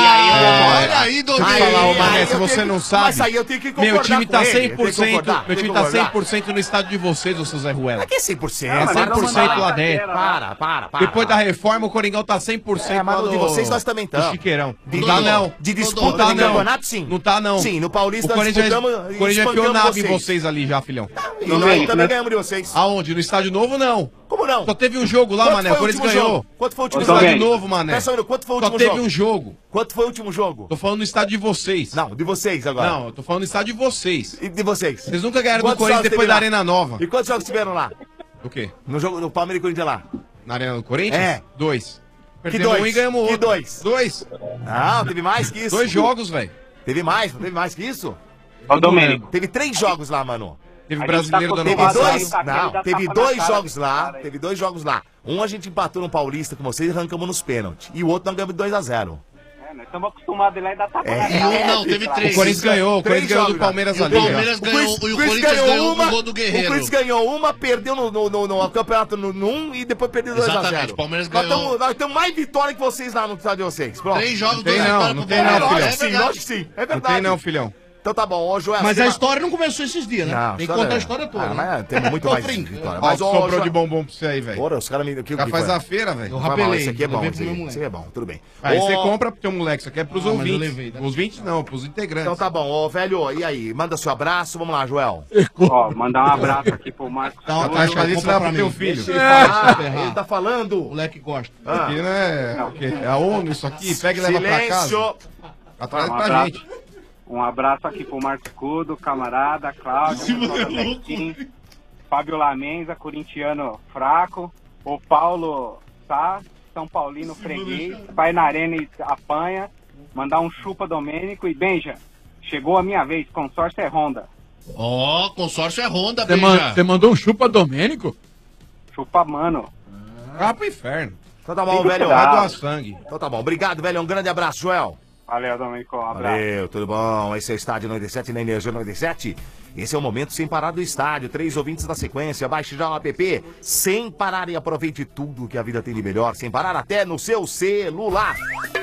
Olha aí, Domênico. Deixa eu falar, ô Mané, se eu você tenho não que- sabe. mas aí eu tenho que concordar Meu time tá com ele, eu tenho que 100%. concordar, Meu tenho time que tá concordar. 100% no estádio de vocês, ô seu Zé Ruela. Aqui é 100%. É 100% lá dentro. Para. Depois da reforma, o Coringão tá 100% mas lá no de no- vocês nós também no estamos. Chiqueirão. De- Não tá, não. de Não disputa tá, de não. campeonato, sim. Não tá, não. Sim, no Paulista o nós Corinthians, disputamos o Corinthians e enfiou espancamos nave em vocês ali já, filhão. E nós também ganhamos de vocês. Aonde? No estádio novo, não. Como não? Só teve um jogo lá, Quanto Mané. foi O Corinthians último ganhou. jogo? Quanto foi o último No jogo? estádio novo, Mané. Peça, quanto foi o Só último teve jogo? um jogo. Quanto foi o último jogo? Tô falando no estádio de vocês. Não, de vocês agora. Não, eu tô falando no estádio de vocês. E de vocês? Vocês nunca ganharam do Quantos Corinthians jogos depois teve da lá? Arena Nova. E quantos jogos tiveram lá? O quê? No jogo do Palmeiras e Corinthians lá? Na Arena do Corinthians? É. 2. Que Perdemos 2? um e ganhamos outro. Que 2? 2. Não, teve mais que isso. 2 jogos, velho. Teve mais, não teve mais que isso? Ô, Domênico. Teve 3 jogos lá, mano. Teve A brasileiro gente do tá ano Teve passado. dois, Ele não, dá teve tapa na 2 cara jogos desse lá, cara aí. teve 2 jogos lá. Um a gente empatou no Paulista com vocês e arrancamos nos pênaltis. E o outro nós ganhamos de 2-0. Nós estamos acostumados a ir lá e dar tapa na É. cara. Não, teve Cara. 3. O Corinthians ganhou, o Corinthians ganhou do jogos, Palmeiras E o ali. ó. Palmeiras ganhou, e o Corinthians ganhou uma, o gol do o Guerreiro. Corinthians ganhou uma, perdeu no campeonato no 1 e depois perdeu 2-0. Exatamente, o Palmeiras Nós ganhou. temos mais vitória que vocês lá no estádio de vocês. Pronto. 3 jogos, Não tem 2 não, vitórias não pro tem não, Palmeiras. filhão. Lógico que sim, lógico que sim. É Não verdade. tem não, filhão. Então tá bom, ô Joel. Mas você a vai- história não começou esses dias, né? Não, Tem que contar a história toda. Ah, né? mas temos muito Tô mais brincando. vitória. Ó, o que ô, sobrou Joel- de bombom pra você aí, velho. Porra, os caras me... O cara faz a feira, velho. Eu Foi mal, rapelei. esse aqui é bom, levei esse pro meu aqui, moleque. esse aqui é bom, tudo bem. Aí você Ô, compra pro teu moleque, isso aqui é pros mas eu ouvintes. levei, tá? Os 20 não, pros integrantes. Então tá bom, ô velho, e aí? Manda seu abraço, vamos lá, Joel. Ó, mandar um abraço aqui pro Marcos. Dá uma Tá escadinha compra pra pra teu mim. filho. Deixa ele falar, se Ele ferrar. tá falando. O moleque gosta. Ah, Aqui, né? O quê? É a ONU isso aqui? Pega e leva pra casa. silêncio. Atrás Um pra abraço. gente. Um abraço aqui pro Marcos Cudo, camarada, Cláudio, pessoal da Betim, Fábio Lamenza, corintiano fraco, o Paulo Sá, São Paulino freguês, vai na arena e apanha, mandar um chupa Domênico e Benja, chegou a minha vez, consórcio é Honda, Ó, consórcio é Honda, Você beija. mandou um chupa Domênico? chupa mano. Ah, pro inferno. Então tá bom, Fica velho. Vai cuidado. doar sangue. Então tá bom. Obrigado, velho. Um grande abraço, Joel. Valeu, Domênico, um abraço. Valeu, tudo bom? Esse é o Estádio 97 na Energia 97. Esse é o momento sem parar do estádio. 3 ouvintes na sequência. Baixe já o app sem parar e aproveite tudo que a vida tem de melhor. Sem parar até no seu celular.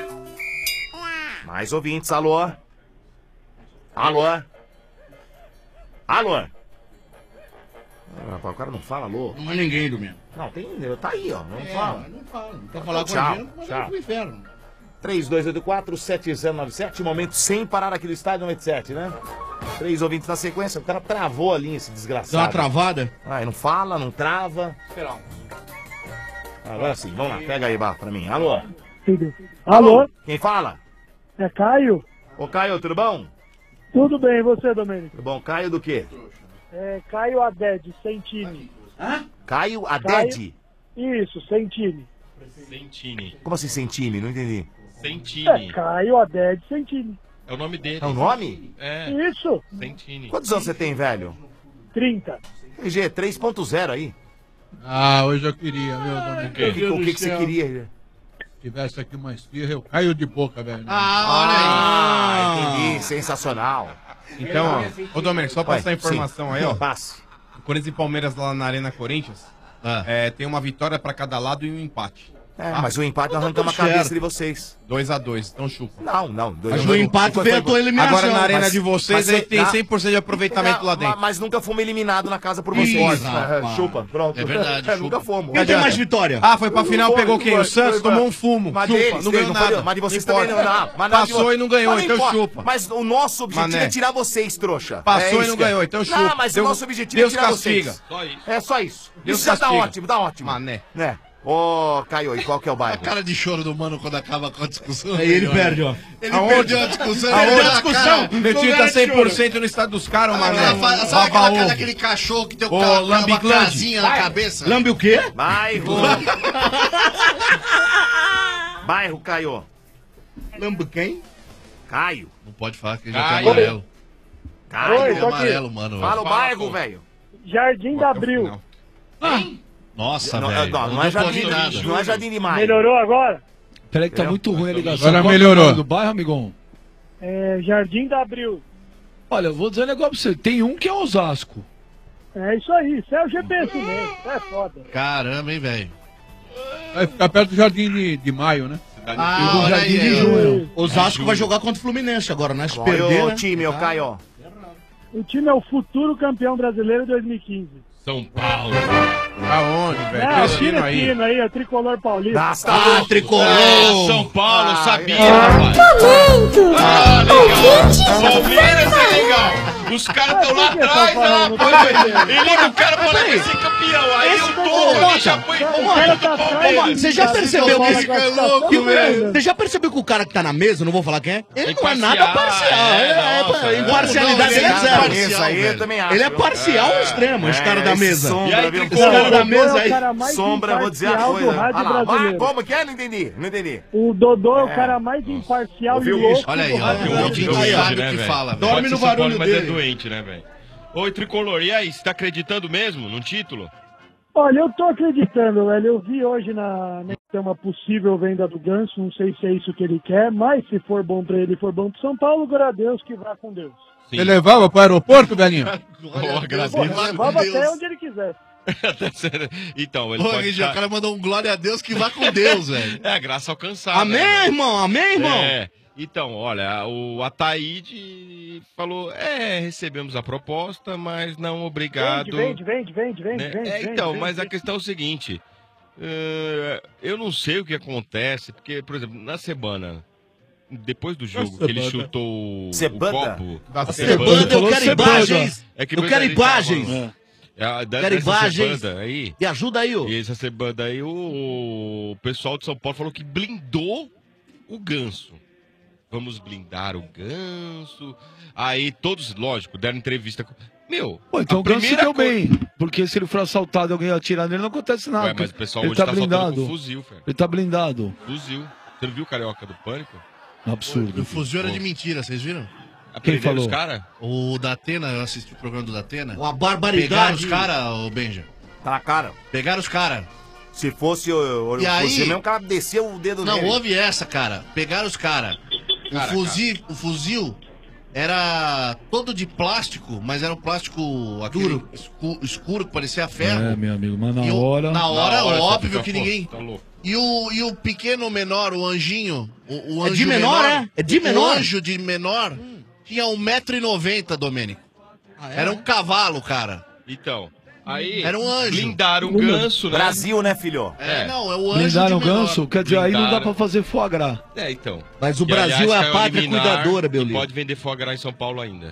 Mais ouvintes, alô? Alô? Alô? Ah, rapaz, o cara não fala alô. Não é ninguém, Domingo. Não, tem. Tá aí, ó. Não fala. Não fala. Não quer falar com Tchau, a gente, não tchau. vai pro inferno. 3284-7097, momento sem parar aqui no estádio 97, né? 3 ouvintes na sequência, o cara travou a linha, esse desgraçado. Dá uma travada? Ah, não fala, não trava. Agora sim, vamos lá, pega aí, Bar, pra mim. Alô? Alô? Quem fala? É Caio? Ô, Caio, tudo bom? Tudo bem, e você, Domênico? Tudo bom, Caio do quê? É Caio Aded, sem time. Caio Aded? Isso, sem time. Sentini. Como assim sem time? Não entendi. Sentini. É Caio Aded, sem time. É o nome dele. É o nome? É. Isso. Sentini. Quantos anos você tem, velho? 30. RG, 3.0 aí. Ah, hoje eu queria, viu, Domênico? O que você queria, RG? Se tivesse aqui uma esfirra, eu caio de boca, velho. Ah, entendi. Sensacional. Então, ó, ô Domênico, só passar a informação aí, ó. Passe. Corinthians e Palmeiras lá na Arena Corinthians, tem uma vitória pra cada lado e um empate. É, mas o empate nós arrancamos a cabeça de vocês. 2x2, então chupa. Não. Mas o empate veio a tua eliminação. Agora na arena de vocês, aí tem 100% de aproveitamento lá dentro. Mas nunca fomos eliminados na casa por Ih, vocês. rapaz. Chupa, pronto. É verdade, Nunca fomos. Quem tem mais vitória? Ah, foi pra final, pegou quem? O Santos tomou um fumo. Mas Chupa, deles, não ganhou foi, nada. mas de vocês Não também não. importa. Não, mas Passou e não ganhou, Mas então importa. chupa. Mas o nosso objetivo Mané. é tirar vocês, trouxa. Passou É e isso não que é. ganhou, então chupa. Não, mas Deus- o nosso objetivo Deus é tirar castiga. vocês. Só isso. É só isso. Deus Isso já tá castiga. ótimo, tá ótimo. Mané. Né? Ô, Caio, e qual que é o bairro? A cara de choro do mano quando acaba com a discussão. Aí ele perde, ó. Ele perdeu a discussão. Aonde? Perdeu a discussão. Netinho tá 100% no estado dos caras, mano. Sabe aquela cara daquele cachorro que tem uma casinha na cabeça? Lambe o quê? Bairro. Bairro, Caio. Lambe quem? Caio. Não pode falar que ele já tá amarelo. Caio. Oi, Tá tô aqui. amarelo, mano. Fala o bairro, velho. Jardim da Abril. Nossa, Não, velho. não é Jardim, não é Jardim de Maio. Melhorou agora? Peraí que tá muito ruim a ligação. Agora Qual que é o melhorou. nome do bairro, amigão? É, Jardim da Abril. Olha, eu vou dizer um negócio pra você. Tem um que é Osasco. É isso aí, isso é o GPS mesmo, isso é foda. Caramba, hein, velho. Vai ficar perto do Jardim de Maio, né? E do olha Jardim aí, de ó. Junho. Osasco vai jogar contra o Fluminense agora, né? Se Qual é perder, o né? time, ô Caio? O time é o futuro campeão brasileiro 2015. São Paulo. Aonde, velho? É, o Crescendo time aí, é tricolor paulista. Ah, tricolor! São Paulo, sabia, rapaz. Momento! Palmeiras é legal. Os caras estão lá atrás, e liga o cara pra lá ser campeão. Aí o Toro já foi embora do Palmeiras. Você já percebeu que Fica louco, velho. Você já percebeu que o cara que tá na mesa, não vou falar quem é, ele não é Imparcial, nada parcial. nossa, Imparcialidade ele dele é é zero. Isso aí eu também acho. Ele é parcial ao extremo, esse cara da esse mesa. Sombra, E aí, viu? Esse cara da mesa aí. Sombra, vou dizer a imparcial coisa. do rádio Olha lá, brasileiro. como que é? Não entendi, não entendi. O Dodô é o cara mais imparcial e Ouviu louco isso? Olha aí, do ó. rádio O brasileiro. Edinho Doente, sabe né, o que velho? fala, velho. Dorme Pode no ser São Paulo, barulho mas é dele. doente, né, velho? Oi, Tricolor, e aí, você tá acreditando mesmo num título? Olha, eu tô acreditando, velho. Eu vi hoje tem uma possível venda do Ganso, não sei se é isso que ele quer, mas se for bom pra ele e for bom pro São Paulo, glória a Deus, que vá com Deus. Você levava pro aeroporto, velhinho? Oh, agradeço. Pô, levava até onde ele quiser. Então, ele Ô, pode Região, o cara mandou um glória a Deus que vá com Deus, velho. É a graça alcançada. Amém, né? irmão? Amém, irmão? É. Então, olha, o Ataíde falou, recebemos a proposta, mas não obrigado. Vende. Né? Então, mas a questão é o seguinte, eu não sei o que acontece, porque, por exemplo, na semana, depois do jogo, que ele chutou o copo... Cebanda, eu quero imagens. É que Eu quero imagens. Quero imagens. Aí, Me ajuda aí, ô. e essa semana aí, o pessoal de São Paulo falou que blindou o Ganso. Vamos blindar o Ganso. Aí todos, lógico, deram entrevista. Meu, Pô, então a o Ganso primeira deu bem. Porque se ele for assaltado e alguém atirar nele, não acontece nada. Ué, mas o pessoal ele hoje tá tá assaltando blindado. com fuzil, velho. Ele tá blindado. Fuzil. Você não viu o Carioca do Pânico? Absurdo. O fuzil era de mentira, vocês viram? Quem falou? Os cara? O Datena, eu assisti o programa do Datena. Uma barbaridade. Pegaram os caras, ô Benja. Tá na cara. Pegaram os caras. Se fosse o E aí- você mesmo, o cara desceu o dedo Não, nele. houve essa, cara. Pegaram os caras. O fuzil era todo de plástico, mas era um plástico duro, escuro, que parecia ferro. É, meu amigo, mas E na hora, óbvio você que fica, ninguém. pô, tá louco. E o pequeno menor, o anjinho. O É anjo de menor, é? É de menor? O anjo de menor tinha 1,90 m, Domênico. Era um cavalo, cara. Então, aí Era um anjo. blindaram o Ganso, né? Brasil, né, filho? Não, é o anjo Blindaram o de menor. Ganso? Quer dizer, aí não dá Blindaram. pra fazer foie gras. Então. Mas o E, Brasil aliás, é a caiu pátria liminar cuidadora, e Beuli. pode vender foie gras em São Paulo ainda.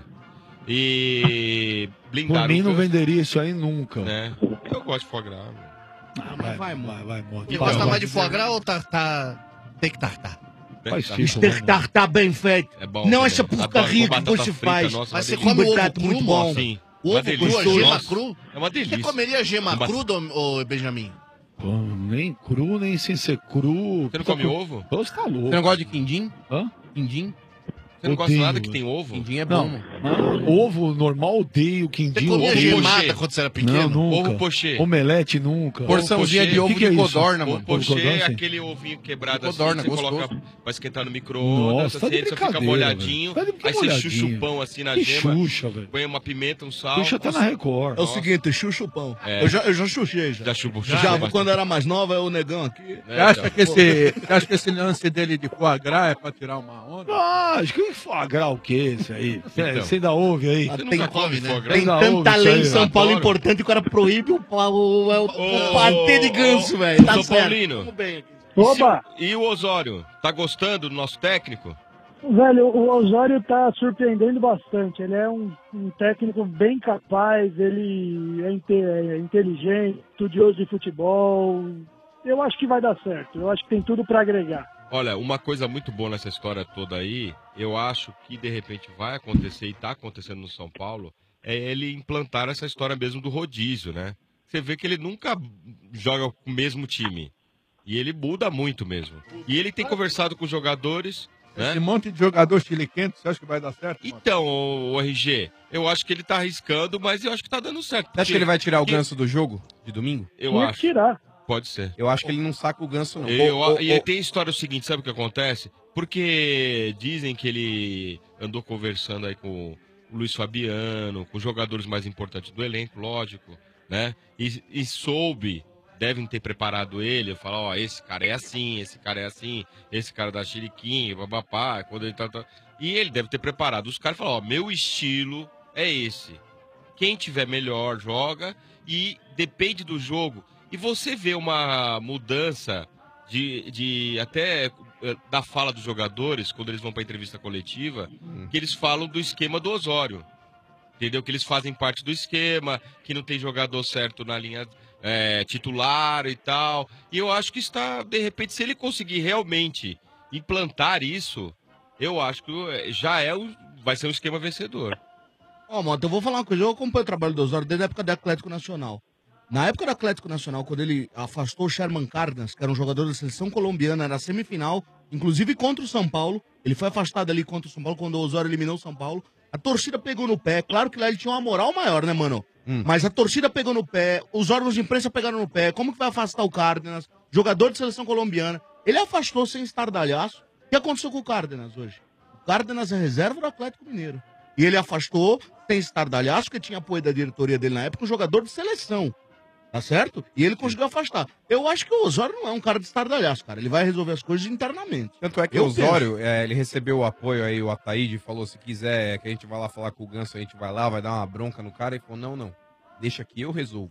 E Por blindaram mim o não Ganso, venderia isso aí nunca. né? Eu gosto de foie gras. Vai, morre. E gosta mais de foie gras ou tem que tartar? Faz Tá. isso, Estar tá bem feito. É bom. Não também. essa Adoro porcaria com que batata você frita, faz. nossa, Mas uma você delícia. come ovo Batata cru, muito bom. moço? Sim. Ovo Uma cru, delícia. gema Nossa, cru? É uma delícia. Você comeria gema Uma- cru, ô Benjamin? Pô, nem cru, nem sem ser cru. Você não come ovo? Pô, você tá louco. Você não gosta de quindim? Hã? Quindim? Você não gosta Odeio. nada que tem ovo? Quindim é bom. Não, ovo normal odeio, Você quindim comia odeio. gemada pochê. quando você era Não, pequeno? nunca. Ovo pochê. Omelete nunca. Porçãozinha pochê. de ovo Que é de isso? codorna, O mano. pochê Ovo é codorna, sim. aquele ovinho quebrado Codorna, assim, que você gostoso. coloca pra esquentar no micro-ondas, Nossa, tá assim, de ele só fica brincadeira, molhadinho, velho. Tá de aí você molhadinho. chucha o pão assim na Que gema, Xuxa, velho. põe uma pimenta, um sal. Xuxa tá na Record. É o seguinte, chucha o pão. É. Eu já chuchei, já. Já chupou. Já, quando eu era mais nova, é o negão aqui. Você acha que esse lance dele de foie gras é pra tirar uma onda? Ah, acho que foie gras o quê, isso aí? Então. Você ainda ouve aí? Você Tem nunca come, né? foie gras? Tem Ainda tanta ouve lei em isso aí, São Paulo adoro. importante que o cara proíbe o patê de ganso, velho. Tá São certo. Paulino. Tamo bem aqui. Oba! E o Osório? Tá gostando do nosso técnico? Velho, o Osório tá surpreendendo bastante. Ele é um técnico bem capaz, ele é inteligente, estudioso de futebol. Eu acho que vai dar certo. Eu acho que tem tudo para agregar. Olha, uma coisa muito boa nessa história toda aí, eu acho que de repente vai acontecer e tá acontecendo no São Paulo, é ele implantar essa história mesmo do rodízio, né? Você vê que ele nunca joga com o mesmo time. E ele muda muito mesmo. E ele tem conversado com os jogadores, né? Esse monte de jogador chiliquento, você acha que vai dar certo? Então, o RG, eu acho que ele tá arriscando, mas eu acho que tá dando certo. Você acha que ele vai tirar o Ganso do jogo de domingo? Eu acho. Tirar. Pode ser. Eu acho que ele não saca o Ganso, não. E tem a história seguinte, sabe o que acontece? Porque dizem que ele andou conversando aí com o Luiz Fabiano, com os jogadores mais importantes do elenco, lógico, né? E soube, devem ter preparado ele, falar, ó, esse cara é assim, esse cara é assim, esse cara dá chiliquinho, babapá, quando ele tá... E ele deve ter preparado os caras e falar, ó, meu estilo é esse. Quem tiver melhor joga e depende do jogo. E você vê uma mudança de até da fala dos jogadores, quando eles vão para entrevista coletiva, que eles falam do esquema do Osório. Entendeu? Que eles fazem parte do esquema, que não tem jogador certo na linha titular e tal. E eu acho que está, de repente, se ele conseguir realmente implantar isso, eu acho que já vai ser um esquema vencedor. Ó, Mota, eu vou falar uma coisa. Eu acompanho o trabalho do Osório desde a época do Atlético Nacional. Na época do Atlético Nacional, quando ele afastou o Sherman Cárdenas, que era um jogador da seleção colombiana, na semifinal, inclusive contra o São Paulo, ele foi afastado ali contra o São Paulo, quando o Osório eliminou o São Paulo, a torcida pegou no pé, claro que lá ele tinha uma moral maior, né, mano? Mas a torcida pegou no pé, os órgãos de imprensa pegaram no pé, como que vai afastar o Cárdenas, jogador de seleção colombiana, ele afastou sem estardalhaço. O que aconteceu com o Cárdenas hoje? O Cárdenas é reserva do Atlético Mineiro. E ele afastou sem estardalhaço, que tinha apoio da diretoria dele na época, um jogador de seleção. Tá certo? E ele conseguiu afastar. Eu acho que o Osório não é um cara de estardalhaço, cara. Ele vai resolver as coisas internamente. Tanto é que o Osório, ele recebeu o apoio aí, o Ataíde falou, se quiser que a gente vá lá falar com o Ganso, a gente vai lá, vai dar uma bronca no cara. E falou, não, deixa que eu resolvo.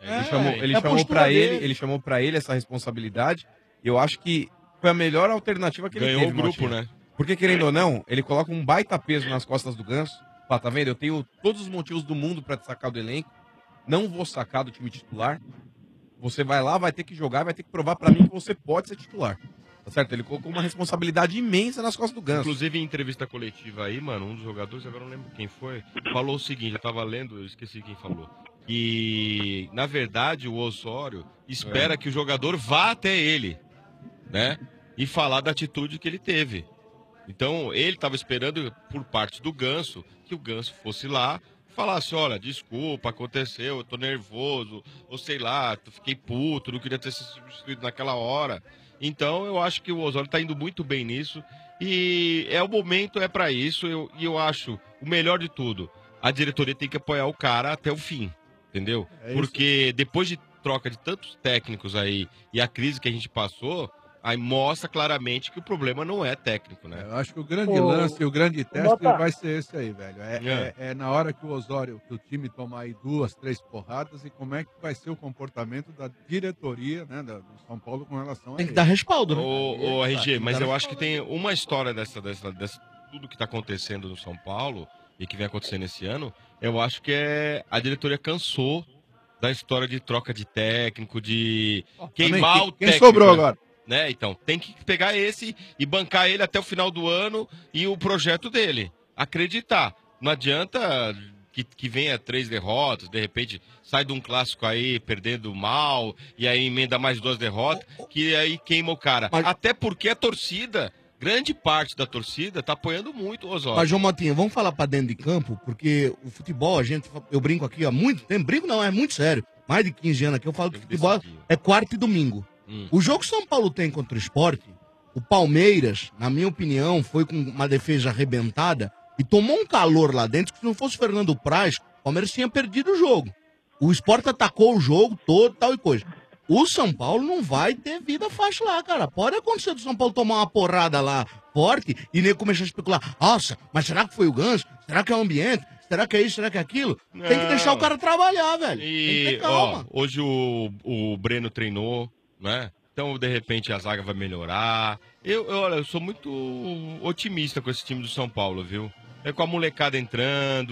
Ele chamou pra ele essa responsabilidade. Eu acho que foi a melhor alternativa que ele teve. Ganhou o grupo, né? Porque, querendo ou não, ele coloca um baita peso nas costas do Ganso. Fala, tá vendo? Eu tenho todos os motivos do mundo pra te sacar do elenco. Não vou sacar do time titular. Você vai lá, vai ter que jogar, vai ter que provar pra mim que você pode ser titular. Tá certo? Ele colocou uma responsabilidade imensa nas costas do Ganso. Inclusive, em entrevista coletiva aí, mano, um dos jogadores, agora não lembro quem foi, falou o seguinte, eu tava lendo, eu esqueci quem falou. Que, na verdade, o Osório espera que o jogador vá até ele, né? E falar da atitude que ele teve. Então, ele tava esperando, por parte do Ganso, que o Ganso fosse lá, falasse, olha, desculpa, aconteceu, eu tô nervoso, ou sei lá, fiquei puto, não queria ter sido substituído naquela hora. Então, eu acho que o Osório tá indo muito bem nisso, e o momento é pra isso, e eu acho, o melhor de tudo, a diretoria tem que apoiar o cara até o fim, entendeu? Porque depois de troca de tantos técnicos aí, e a crise que a gente passou, aí mostra claramente que o problema não é técnico, né? Eu acho que o grande lance, o grande teste vai ser esse aí, velho. É na hora que o Osório, que o time tomar aí 2, 3 porradas, e como é que vai ser o comportamento da diretoria, né, do São Paulo com relação a Tem que dar respaldo, né? Ô, RG, mas eu acho que tem uma história dessa tudo que tá acontecendo no São Paulo e que vem acontecendo esse ano, eu acho que a diretoria cansou da história de troca de técnico, de queimar o técnico. Quem sobrou agora? Né? Então, tem que pegar esse e bancar ele até o final do ano e o projeto dele. Acreditar. Não adianta que venha 3 derrotas, de repente sai de um clássico aí perdendo mal, e aí emenda mais 2 derrotas, que aí queima o cara. Até porque a torcida, grande parte da torcida, tá apoiando muito o Osório. Mas, João Motinha, vamos falar pra dentro de campo, porque o futebol, eu brinco aqui há muito tempo, brinco não, é muito sério. Mais de 15 anos aqui, eu falo que o futebol é quarta e domingo. O jogo que São Paulo tem contra o Sport, o Palmeiras, na minha opinião, foi com uma defesa arrebentada e tomou um calor lá dentro que se não fosse o Fernando Praz, o Palmeiras tinha perdido o jogo. O Sport atacou o jogo todo, tal e coisa. O São Paulo não vai ter vida fácil lá, cara. Pode acontecer do São Paulo tomar uma porrada lá forte e nem começar a especular. Nossa, mas será que foi o Ganso? Será que é o ambiente? Será que é isso? Será que é aquilo? Tem que deixar o cara trabalhar, velho. Tem que ter calma. Hoje o Breno treinou, né? Então, de repente, a zaga vai melhorar. Olha, eu sou muito otimista com esse time do São Paulo, viu? É com a molecada entrando,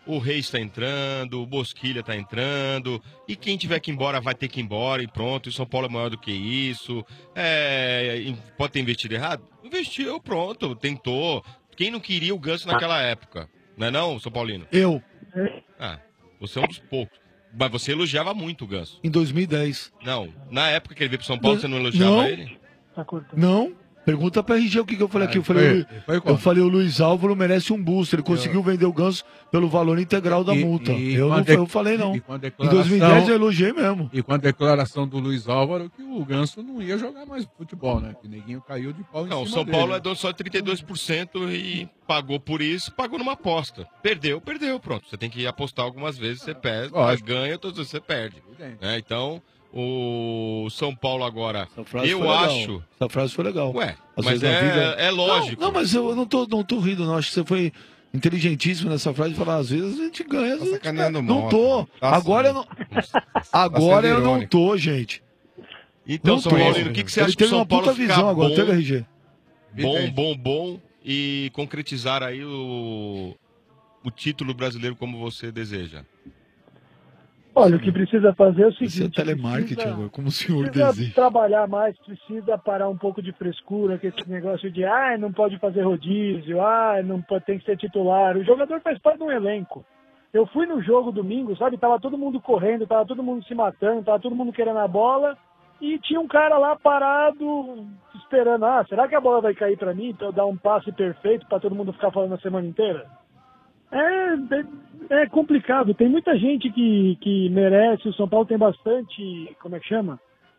o Reis tá entrando, o Bosquilha tá entrando, e quem tiver que ir embora vai ter que ir embora e pronto, e o São Paulo é maior do que isso. Pode ter investido errado? Investiu, pronto, tentou. Quem não queria o Ganso naquela época? Não é não, São Paulino? Eu. Você é um dos poucos. Mas você elogiava muito o Ganso. Em 2010. Não, na época que ele veio pro São Paulo, você não elogiava ele? Não. Pergunta pra RG o que eu falei aqui. Eu falei, o Luiz Álvaro merece um booster. Ele conseguiu vender o Ganso pelo valor integral da multa. Eu falei não. Em 2010 eu elogiei mesmo. E com a declaração do Luiz Álvaro que o Ganso não ia jogar mais futebol, né? Que neguinho caiu de pau em cima Não, o São Paulo é dono só de 32% e pagou por isso, pagou numa aposta. Perdeu, pronto. Você tem que apostar algumas vezes, você perde, mas ganha, outras vezes você perde. Então... O São Paulo agora, eu acho... Essa frase foi legal. Ué, Às mas vezes na vida- é lógico. Não, mas eu não tô rindo, não. Acho que você foi inteligentíssimo nessa frase. Falar, às vezes a gente ganha, às vezes a gente... Não tô. Agora eu não... Agora eu não tô, gente. Então, Não São tô. Paulo, o que você Ele acha que o teve São uma Paulo puta ficar visão agora, bom, teve RG. bom e concretizar aí o título brasileiro como você deseja? Olha, o que precisa fazer é o seguinte... Isso é telemarketing agora, como o senhor precisa deseja. trabalhar mais, precisa parar um pouco de frescura, com esse negócio de não pode fazer rodízio, não pode, tem que ser titular. O jogador faz parte de um elenco. Eu fui no jogo domingo, sabe? Tava todo mundo correndo, tava todo mundo se matando, tava todo mundo querendo a bola e tinha um cara lá parado esperando, será que a bola vai cair pra mim pra eu dar um passe perfeito pra todo mundo ficar falando a semana inteira? É complicado, tem muita gente que merece, o São Paulo tem bastante, como é que chama?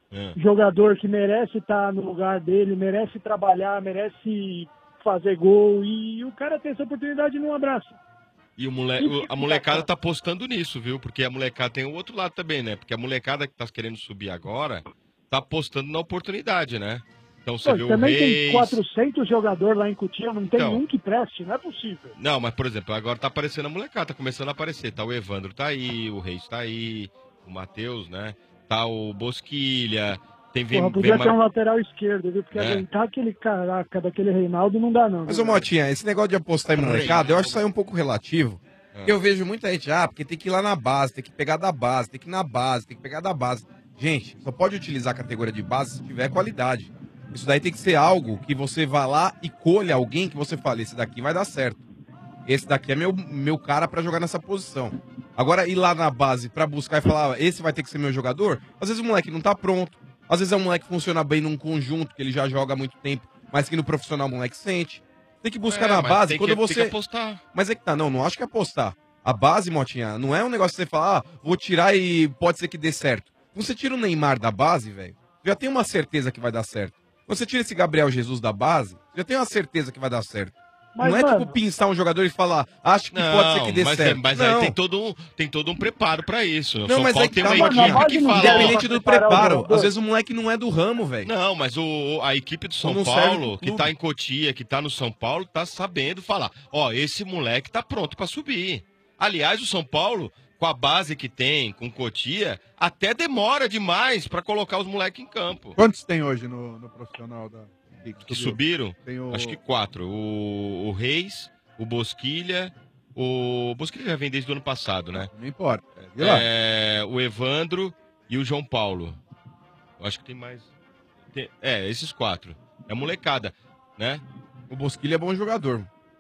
Jogador que merece estar no lugar dele, merece trabalhar, merece fazer gol, e o cara tem essa oportunidade e não abraça. E a molecada tá apostando nisso, viu? Porque a molecada tem o outro lado também, né? Porque a molecada que tá querendo subir agora tá apostando na oportunidade, né? Então você vê o também Reis... tem 400 jogadores lá em Cotia, não tem Então. um que preste, não é possível. Não, mas, por exemplo, agora tá aparecendo a molecada, tá começando a aparecer. Tá o Evandro tá aí, o Reis tá aí, o Matheus, né? Tá o Bosquilha, tem Porra, podia ter um lateral esquerdo, viu? Porque É. aguentar aquele caraca daquele Reinaldo não dá, não. Mas, ô Motinha, esse negócio de apostar em molecada, eu acho isso aí um pouco relativo. Eu vejo muita gente, porque tem que ir lá na base, tem que pegar da base, tem que ir na base, tem que pegar da base. Gente, só pode utilizar a categoria de base se tiver qualidade. Isso daí tem que ser algo que você vá lá e colha alguém que você fale, esse daqui vai dar certo. Esse daqui é meu cara pra jogar nessa posição. Agora, ir lá na base pra buscar e falar, esse vai ter que ser meu jogador, às vezes o moleque não tá pronto, às vezes é um moleque que funciona bem num conjunto, que ele já joga há muito tempo, mas que no profissional o moleque sente. Tem que buscar na mas base tem quando que, você... Tem que apostar. Mas é que tá, não acho que é apostar. A base, Motinha, não é um negócio que você fala, vou tirar e pode ser que dê certo. Você tira o Neymar da base, velho, já tem uma certeza que vai dar certo. Quando você tira esse Gabriel Jesus da base, já tem uma certeza que vai dar certo. Mas, não é mano, tipo pensar um jogador e falar, acho que pode ser que dê certo. Mas não. aí tem todo um preparo pra isso. O Não, São mas Paulo é que tem tá, uma Motinha, equipe que fala... independente do preparar o preparo, jogador. às vezes o moleque não é do ramo, velho. Não, mas a equipe do São Não serve Paulo, pro que clube. tá em Cotia, que tá no São Paulo, tá sabendo falar, esse moleque tá pronto pra subir. Aliás, o São Paulo, com a base que tem, com Cotia, até demora demais pra colocar os moleques em campo. Quantos tem hoje no profissional da Liga? Que subiram? Tem o- Acho que 4. O Reis, o Bosquilha. O Bosquilha já vem desde o ano passado, né? Não importa. E lá? O Evandro e o João Paulo. Eu acho que tem mais. Esses 4. É molecada, né? O Bosquilha é bom jogador.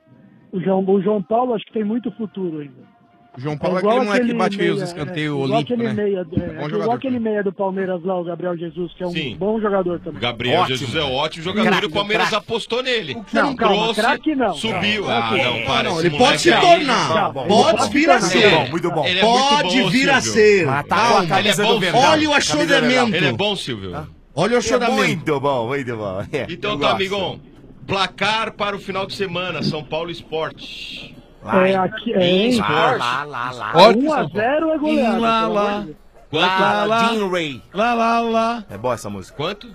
O João Paulo acho que tem muito futuro ainda. O João Paulo é aquele moleque que bate meio os meia, escanteios igual olímpicos, aquele né? meia, Bom igual jogador. aquele meia do Palmeiras lá, o Gabriel Jesus, que é um Sim. bom jogador também. Gabriel Ótimo. Jesus é ótimo jogador e o Palmeiras apostou nele. Não, calma, Trouxe, craque não. subiu. Craque Não, para. Não, esse ele pode se moleque aí- tornar. Não, Pode vir a ser. Muito bom. Ele é Pode muito bom, vir a Silvio. ser. Mas tá com a Calma. camisa Ele é do bom, Verdão. Olha o Camisa do achodamento. Verdão. Ele é bom, Silvio. Olha o É achodamento. muito bom, muito bom. Então Eu tá, gosto. amigão. Placar para o final de semana, São Paulo Sport. Aqui, Sport. Lá. 1-0 é goleada. Lá, pelo lá. amor de Deus. Lá, Dean Ray. Lá. É boa essa música. Quanto?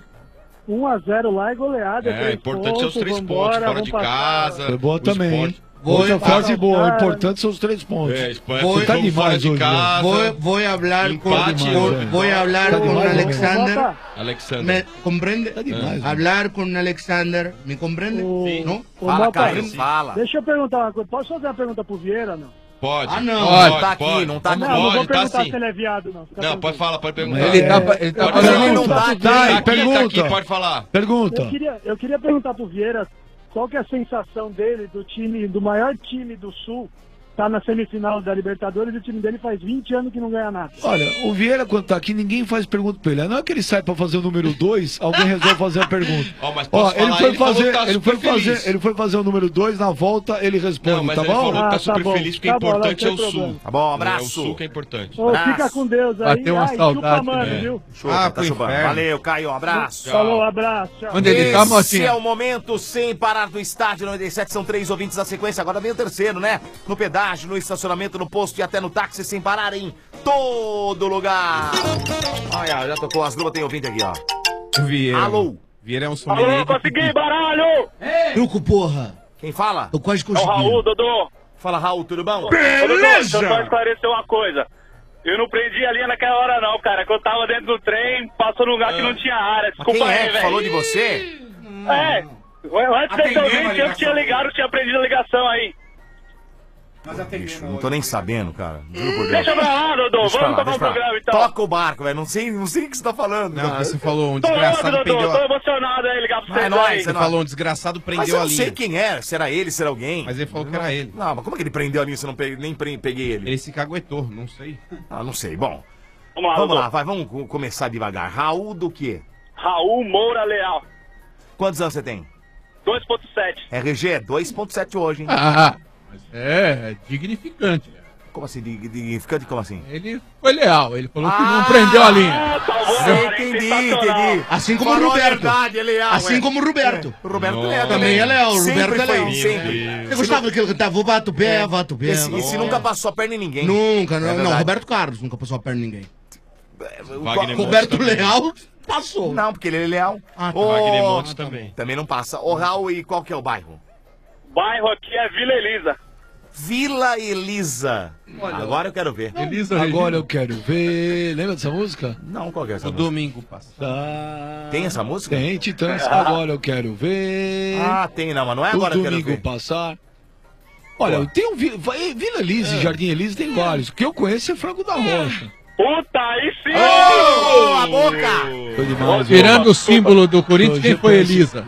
1-0 lá é goleada. É, 3 importante são os 3 pontos, vambora, fora vamos de passar. casa. Foi boa o também, hein? Sport- Outra frase boa, o cara. importante são os 3 pontos. Espanha, Voy- Você tá jogo fora demais de hoje, casa. Voy a hablar con, Empate, velho. voy a hablar Tá con demais, Alexander. Bota Alexander. ¿Me comprende? Tá demais, Hablar con Alexander. ¿Me comprende? o- ¿No? o Fala, Mota, Carlos, fala. Deixa eu perguntar uma coisa. Posso fazer uma pergunta pro Vieira, não? Pode. Ah, não. Não tá aqui, não tá aqui. Não, não vou Pode, tá perguntar sim. se ele é viado, não. Fica Não, pode falar, pode perguntar. Ele tá Pode falando. falar. não tá aqui. Tá aqui, Pergunta. pode falar. Pergunta. Eu queria perguntar pro Vieira qual que é a sensação dele do maior time do Sul, tá na semifinal da Libertadores e o time dele faz 20 anos que não ganha nada. Olha, o Vieira, quando tá aqui, ninguém faz pergunta pra ele. Não é que ele sai pra fazer o número 2, alguém resolve fazer a pergunta. Mas posso Ele falar, foi ele falou fazer, que tá super feliz. ele foi fazer o número 2, na volta ele responde, Não, mas tá ele bom? falou que tá super feliz porque Tá o bom, importante é não o tem Sul. problema. Tá bom, É o abraço. Sul que é importante. Ô, fica com Deus aí. Bateu uma Ai, saudade, chupa, mano, né? viu? Chupa, Ah, tá pro chupando. inferno. Valeu, Caio, um abraço. Falou, abraço, tchau. Onde ele tá, Esse mocinha? é o momento sem parar do estádio 97, são 3 ouvintes na sequência, agora vem o terceiro, né? No pedágio, no estacionamento, no posto e até no táxi, sem parar em todo lugar. Olha, já tocou as luvas, tem ouvinte aqui, ó. O Vieira. Alô? Vieira é um sommelier. Alô, consegui, baralho! Truco, porra. Quem fala? Tô quase É o conseguindo. Raul, Dodô. Fala, Raul, tudo bom? Ô, Dodô, deixa eu só esclarecer uma coisa. Eu não prendi a linha naquela hora não, cara, que eu tava dentro do trem, passou num lugar que não tinha área. Mas Desculpa quem é aí, que velho. falou de você? É, antes de ser ouvinte, eu tinha ligado, eu tinha prendido a ligação aí. Bicho, não tô nem sabendo, cara. Juro por Deus. Deixa pra lá, Dodô, Deixa pra vamos lá, tocar deixa um pra lá. programa então. Toca o barco, velho. Não sei o que você tá falando. Não, cara. porque você falou um Tô louco, desgraçado Dodô, prendeu tô a... emocionado aí, ligar pra Mas é vocês nóis, aí. Você falou um desgraçado Mas prendeu eu a não sei linha. quem era, se era ele, se era alguém. Mas ele falou que era ele. Não, mas como é que ele prendeu a linha se eu não peguei, nem peguei ele? Ele se caguetou, não sei. Ah, não sei. Bom, Vamos lá, vamos Dodô. lá, vai, vamos começar devagar. Raul do quê? Raul Moura Leal, Quantos anos você tem? 2.7. RG é 2.7 hoje, hein? Ah, mas é dignificante. Como assim? Dignificante? Como assim? Ele foi leal, ele falou que não prendeu a linha. Entendi. Assim como Falou o a Roberto. verdade, é leal, Assim é. como o Roberto. O Roberto Não. é Também é leal, o Sempre Roberto é foi, leal. sempre. Você gostava daquele que cantava, bato pé, bato pé. Esse nunca passou a perna em ninguém. Nunca, não. verdade. Não, Roberto Carlos nunca passou a perna em ninguém. Wagner Roberto Montes também. Leal passou. Não, porque ele é leal. Ah, tá. Wagner Montes também. Também não passa. Ô, Raul, e qual que é o bairro? Bairro aqui é Vila Elisa. Vila Elisa. Agora eu quero ver. Agora eu quero ver. Lembra dessa música? Não, qual que é essa O música? domingo passado. Tem essa música? Tem, Titãs. Agora eu quero ver. Ah, tem não, mas não é o agora que eu quero domingo ver. passar. Olha, tem um Vila Elise, Jardim Elise, tem vários. O que eu conheço é Franco da Rocha. Puta, aí sim! Ô, a boca! Foi demais. Tirando o símbolo do Corinthians, quem foi Elisa?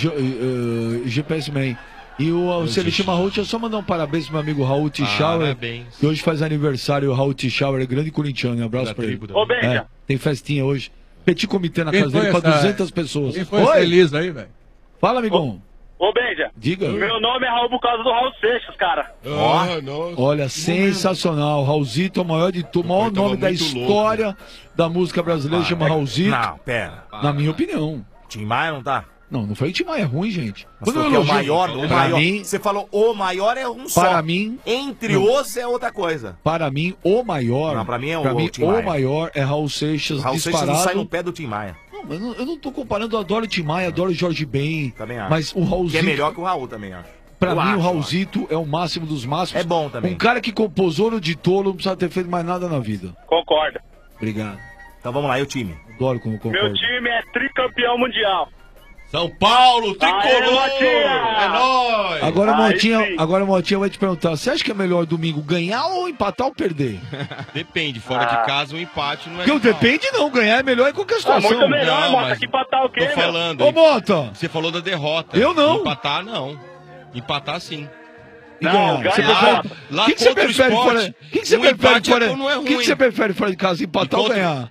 GPS Man. E se ele chama Raul, deixa eu só mandar um parabéns pro meu amigo Raul Tichauer, Parabéns. que hoje faz aniversário. O Raul Tichauer é grande corintiano. Um abraço Da pra ele. tribo da- Ô, Benja, Tem festinha hoje. Petit comitê na Quem casa foi dele pra essa- 200 pessoas. Quem foi essa Elisa aí, velho? Fala, amigão. ô Benja, Diga. meu nome é Raul por causa do Raul Seixas, cara. Ah, nossa. Olha, sensacional. Raulzito é o maior de tudo, o maior Tava nome da muito história da música brasileira, chama Raulzito. Não, pera. Na minha opinião. Tim Maia não tá? Não, não falei Tim Maia, é ruim, gente. Mas Quando eu falou que é o elogio- maior, o Pra maior. mim, Você falou o maior é um só. Para mim- Entre Não. os é outra coisa. para mim, o maior. Não, pra mim é pra o mim, Tim Maia. o maior é Raul Seixas, Raul Seixas disparado. não sai no pé do Tim Maia. Não, mas eu não tô comparando, eu adoro o Tim Maia, adoro o Jorge Ben. Também acho. Mas o Que Raulzito. é melhor que o Raul também, acho. Pra Eu mim, acho, o Raulzito é o máximo dos máximos. É bom também. Um cara que compôs Ouro de Tolo não precisa ter feito mais nada na vida. Concordo. Obrigado. Então vamos lá, e o time? Adoro como concordo. Meu time é tricampeão mundial. São Paulo, Aê, tricolor! Motinha! É nóis! Agora, Aí Motinha, sim. agora, Motinha, vai te perguntar: você acha que é melhor domingo ganhar ou empatar ou perder? Depende, fora de casa o empate não é Porque o legal. depende não, ganhar é melhor em qualquer Ah, situação. muito melhor, Não, Mota, mas- que empatar o quê, Tô meu? falando. Ô, Mota! Você falou da derrota. Eu não. Empatar, não. Empatar, sim. E Não, ganhar. ganhar. Você prefere... Lá O que você contra o prefere esporte, fora... O que você um prefere empate fora... não é O que ruim. você prefere fora de casa, empatar ou ganhar?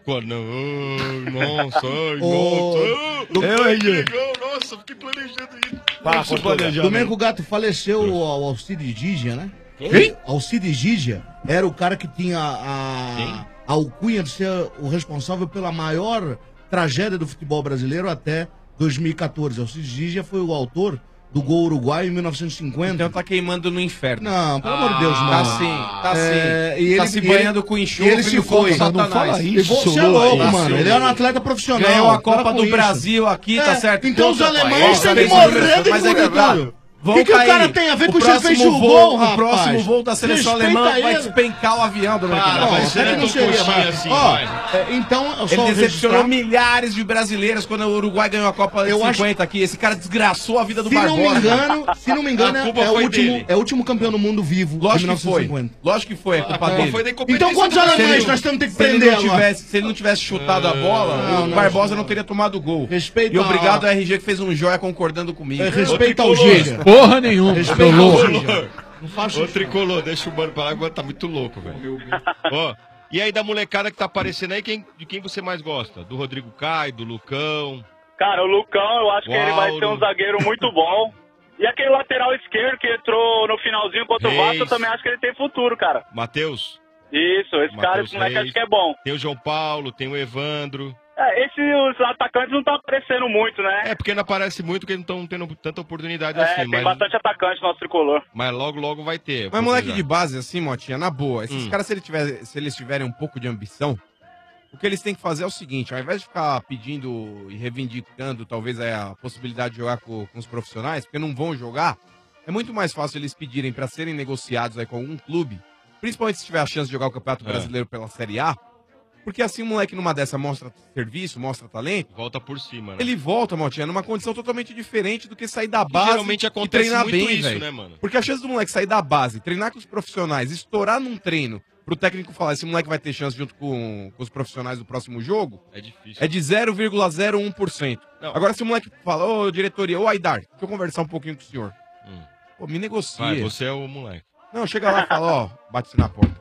Nossa, Eu, hein? Nossa, fiquei planejando isso. Fala, Portugal. Domingo Gato faleceu o Alcides Gigia, né? Quem? Alcides Gigia era o cara que tinha a alcunha de ser o responsável pela maior tragédia do futebol brasileiro até 2014. Alcides Gigia foi o autor do gol uruguaio em 1950. Então tá queimando no inferno. Não, pelo amor de Deus, mano. Tá sim, tá É, sim. e tá ele- se e banhando ele- com e enxofre ele se no foi. fogo Não fala Satanás. isso. Você é Sou louco, louco. mano. Ele era um atleta profissional. Ganhou a Para Copa com do isso. Brasil aqui, tá certo? Então os Contra, alemães pai. têm que Nossa, morrer de mas é currículo. Vão que o cair. cara tem a ver com o próximo Jesus fez o voo, gol, O rapaz? próximo voo da seleção Respeita alemã vai ele. despencar o avião do Para, vai ser não seria, mas- assim, ó, vai. então, eu só Ele decepcionou registrar- milhares de brasileiros quando o Uruguai ganhou a Copa de Eu 50 aqui. Esse cara desgraçou a vida do Se não me Barbosa. engano, A culpa é o foi último, dele. é o último campeão do mundo vivo. Lógico de que foi. 1950. Lógico que foi, a culpa dele. foi da incompetência Então quantos do alemães Brasil. nós temos que Se ele prender não agora? tivesse, se ele não tivesse chutado a bola, o Barbosa não teria tomado o gol. Respeita E obrigado a- ao RG que fez um joia concordando comigo. Respeita ao Giga. Porra nenhuma, Respeita seu ao louco. Giga. Não faça Ô, Tricolor, deixa o mano pra lá, agora tá muito louco, velho. Ó, e aí da molecada que tá aparecendo aí, de quem você mais gosta? Do Rodrigo Caio, do Lucão? Cara, o Lucão, eu acho que ele vai ser um zagueiro muito bom. E aquele lateral esquerdo que entrou no finalzinho contra o Vasco, eu também acho que ele tem futuro, cara. Matheus? Isso, esse cara, esse moleque, acho que é bom. Tem o João Paulo, tem o Evandro. Os atacantes não estão aparecendo muito, né? É porque não aparece muito, porque não estão tendo tanta oportunidade É, assim. tem Mas, bastante atacante no nosso tricolor. mas logo vai ter. Mas moleque de oportunidade. base, assim, Motinha, na boa, esses caras, se eles tiverem um pouco de ambição, o que eles têm que fazer é o seguinte, ao invés de ficar pedindo e reivindicando, talvez, a possibilidade de jogar com os profissionais, porque não vão jogar, é muito mais fácil eles pedirem para serem negociados aí com algum clube, principalmente se tiver a chance de jogar o Campeonato Brasileiro pela Série A, porque assim o moleque numa dessa mostra serviço, mostra talento, Volta por cima, né? ele volta, Motinha, numa condição totalmente diferente do que sair da base geralmente e acontece treinar muito bem, isso, velho. né, mano? Porque a chance do moleque sair da base, treinar com os profissionais, estourar num treino, pro técnico falar, esse moleque vai ter chance junto com os profissionais do próximo jogo, É difícil. é de 0,01%. Não. Agora, se o moleque fala, ô diretoria, ô Aidar, deixa eu conversar um pouquinho com o senhor. Pô, me negocia. Vai, você é o moleque. Não, chega lá e fala, ó, bate na porta.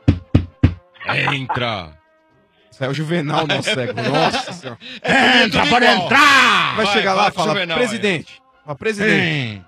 Entra! Isso é o Juvenal, nosso século. Nossa senhora. Entra, pode entrar! Vai chegar lá e falar, Juvenal, presidente, fala, presidente,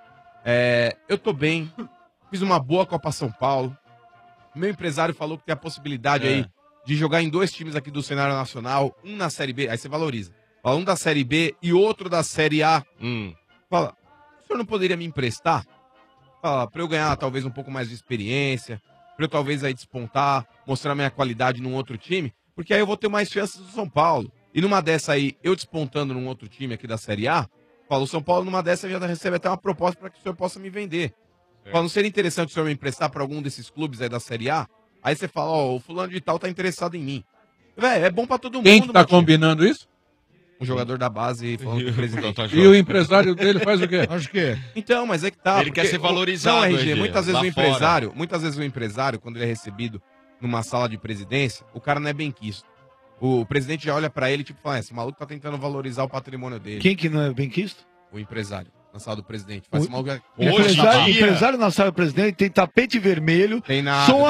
eu tô bem, fiz uma boa Copa São Paulo, meu empresário falou que tem a possibilidade aí de jogar em 2 times aqui do cenário nacional, um na Série B, aí você valoriza. Fala, um da Série B e outro da Série A. Fala, o senhor não poderia me emprestar? Fala, pra eu ganhar talvez um pouco mais de experiência, pra eu talvez aí despontar, mostrar minha qualidade num outro time, porque aí eu vou ter mais chances do São Paulo. E numa dessa aí, eu despontando num outro time aqui da Série A, fala, o São Paulo numa dessa já recebe até uma proposta para que o senhor possa me vender. Fala, não seria interessante o senhor me emprestar para algum desses clubes aí da Série A? Aí você fala, ó, o fulano de tal tá interessado em mim. Velho, é bom pra todo mundo. Quem que tá Matinho. combinando isso? Um jogador da base falando com o presidente. E o empresário dele faz o quê? Acho que é. Então, mas é que tá. Ele quer ser valorizado, Não, RG, RG, muitas vezes lá o empresário, quando ele é recebido numa sala de presidência, o cara não é bem quisto. O presidente já olha pra ele e tipo, fala, esse maluco tá tentando valorizar o patrimônio dele. Quem que não é bem quisto? O empresário, na sala do presidente. Fala, esse maluco é... Empresário na sala do presidente tem tapete vermelho, Tem nada, som,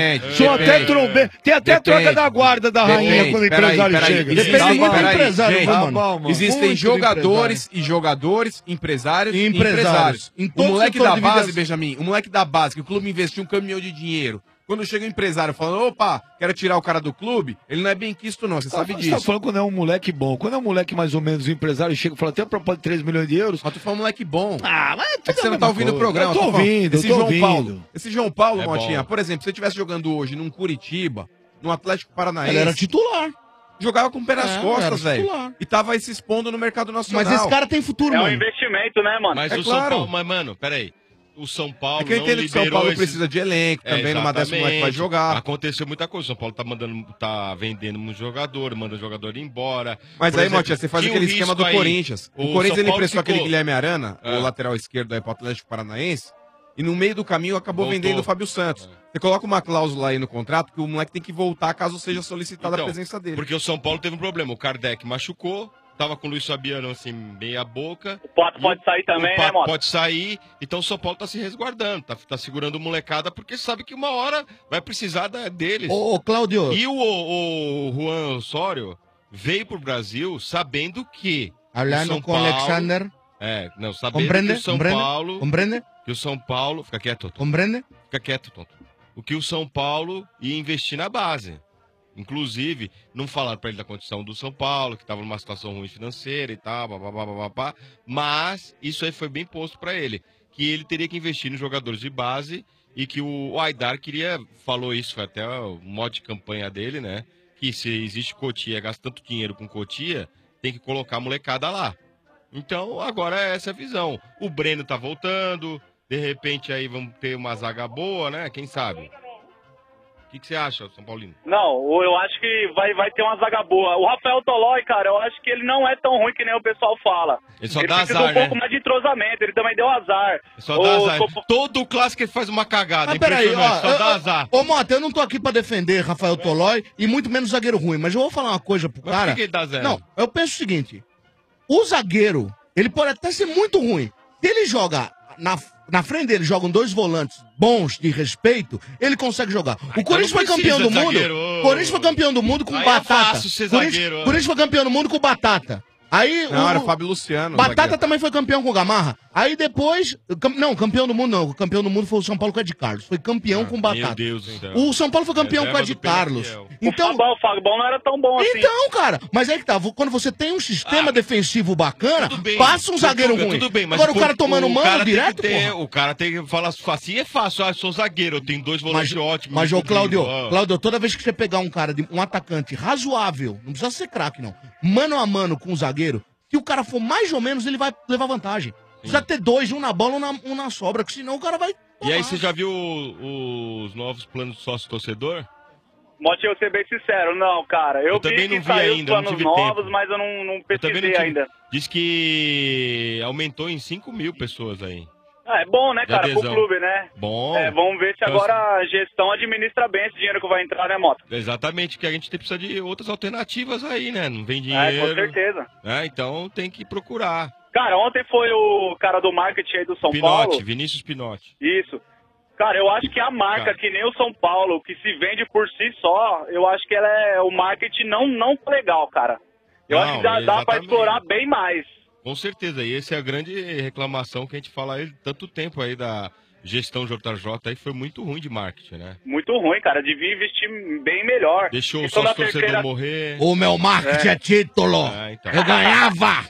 até trombeta, tem até troca da guarda da rainha quando o empresário chega. Depende muito do Peraí, empresário, gente, viu, tá mano? bom, mano. Existem Muito jogadores e jogadores, empresários e empresários. Em O todo moleque setor da de vida- base, Benjamin, o moleque da base, que o clube investiu um caminhão de dinheiro. Quando chega o empresário falando, opa, quero tirar o cara do clube, ele não é bem quisto não, você sabe Você disso. tá falando quando é um moleque bom. Quando é um moleque mais ou menos, o empresário chega e fala, tem uma proposta de 3 milhões de euros. Mas tu fala moleque bom. Ah, mas É que você não tá ouvindo o programa. Eu tô falando. ouvindo, Esse eu tô João ouvindo. Paulo, esse João Paulo, É Motinha, bom. por exemplo, se você estivesse jogando hoje num Curitiba, num Atlético Paranaense... Ele era titular. Jogava com o pé nas É, costas, era velho. titular. E tava aí se expondo no mercado nacional. Mas esse cara tem futuro, É um mano. investimento, né, mano? Mas É o claro. São Paulo, mas, mano, peraí. O São Paulo É que eu não entendo que o São liberou Paulo esses- precisa de elenco também, numa dessa o moleque vai exatamente. jogar. Aconteceu muita coisa. O São Paulo tá vendendo um jogador, manda o jogador embora. Mas Por aí, exemplo, Motinha, você faz tinha aquele um esquema risco do aí. Corinthians. O São Corinthians ele Paulo emprestou aquele ficou- Guilherme Arana, É. o lateral esquerdo aí pro Atlético Paranaense, e no meio do caminho acabou Voltou. vendendo o Fábio Santos. Você coloca uma cláusula aí no contrato que o moleque tem que voltar caso seja solicitada a Então, presença dele. Porque o São Paulo teve um problema. O Kardec machucou, tava com o Luiz Fabiano assim, meia boca. O Pato pode sair também, O né, Pato Mota? pode sair, então o São Paulo tá se resguardando, tá segurando o molecada, porque sabe que uma hora vai precisar deles. Ô, Cláudio. E o Juan Osório veio pro Brasil sabendo que o Hablando São com Paulo- Alexander. não, sabendo Compreende? que o São Compreende? Paulo... Compreende? Que o São Paulo... Fica quieto, tonto. Compreende? Fica quieto, tonto. O que o São Paulo ia investir na base. Inclusive, não falaram pra ele da condição do São Paulo, que tava numa situação ruim financeira e tal, babá, mas isso aí foi bem posto pra ele, que ele teria que investir nos jogadores de base e que o Aidar falou isso, foi até o modo de campanha dele, né? Que se existe Cotia, gasta tanto dinheiro com Cotia, tem que colocar a molecada lá. Então, agora é essa a visão. O Breno tá voltando, De repente aí vamos ter uma zaga boa, né? Quem sabe? O que você acha, São Paulino? Não, eu acho que vai ter uma zaga boa. O Rafael Tolói, cara, eu acho que ele não é tão ruim que nem o pessoal fala. Ele só dá precisa azar, um pouco né? mais de entrosamento, ele também deu azar. Ele só dá azar. Todo clássico ele faz uma cagada, Mas peraí, impressionante, ó, só dá azar. Ô, Mota, eu não tô aqui pra defender Rafael Tolói e muito menos zagueiro ruim, mas eu vou falar uma coisa pro Mas cara. por que ele dá zero? Não, eu penso o seguinte: o zagueiro, ele pode até ser muito ruim. Se ele joga na frente dele, jogam dois volantes bons, de respeito, ele consegue jogar. O Corinthians foi campeão do mundo. O Corinthians foi campeão do mundo com Aí é Batata. fácil ser Corinthians zagueiro, Corinthians foi campeão do mundo com Batata. Aí Não, era o Fábio Luciano. Batata zagueiro. também foi campeão com o Gamarra. Aí depois. Não, campeão do mundo não. O campeão do mundo foi o São Paulo com o Ed Carlos. Foi campeão com o Batata. Meu Deus do céu. O São Paulo foi campeão com o Reserva Ed do Pedro Carlos. Fiel. Então, O Fagão não era tão bom assim. então, cara, mas aí que tá. Quando você tem um sistema defensivo bacana, passa um zagueiro ruim. Tudo bem, mas agora o cara tomando mano cara tem direto, que ter, porra. o cara tem que falar assim, é fácil, eu sou zagueiro, eu tenho dois volantes ótimos. Mas, ô, muito Cláudio, drible, ó. Cláudio, toda vez que você pegar um cara, um atacante razoável, não precisa ser craque, não, mano a mano com o zagueiro, se o cara for mais ou menos, ele vai levar vantagem. Precisa ter dois, um na bola, um na sobra, porque senão o cara vai... E aí, você já viu os novos planos do sócio-torcedor? Mote, eu ser bem sincero, não, cara. Eu também vi não que vi saiu ainda, os não planos tive novos, tempo. mas eu não Eu também pesquisei não tive. ainda. Diz que aumentou em 5.000 pessoas aí. Ah, é bom, né, De cara, pro adesão. clube, né? Bom. É, vamos ver se Então, agora a gestão administra bem esse dinheiro que vai entrar, né, Mota? Exatamente, que a gente precisa de outras alternativas aí, né? Não vem dinheiro. Com certeza. Então tem que procurar. Cara, ontem foi o cara do marketing aí do São Pinotti, Paulo. Vinícius Pinotti. Isso. Cara, eu acho que a marca, que nem o São Paulo, que se vende por si só, eu acho que ela é o marketing não legal, cara. Eu acho que dá pra exatamente. explorar bem mais. Com certeza, e essa é a grande reclamação que a gente fala aí tanto tempo aí da gestão JJ aí, foi muito ruim de marketing, né? Muito ruim, cara. Devia investir bem melhor. Deixou o Questão da sócio torcedor terceira- morrer. O meu marketing é título. Então. Eu ganhava.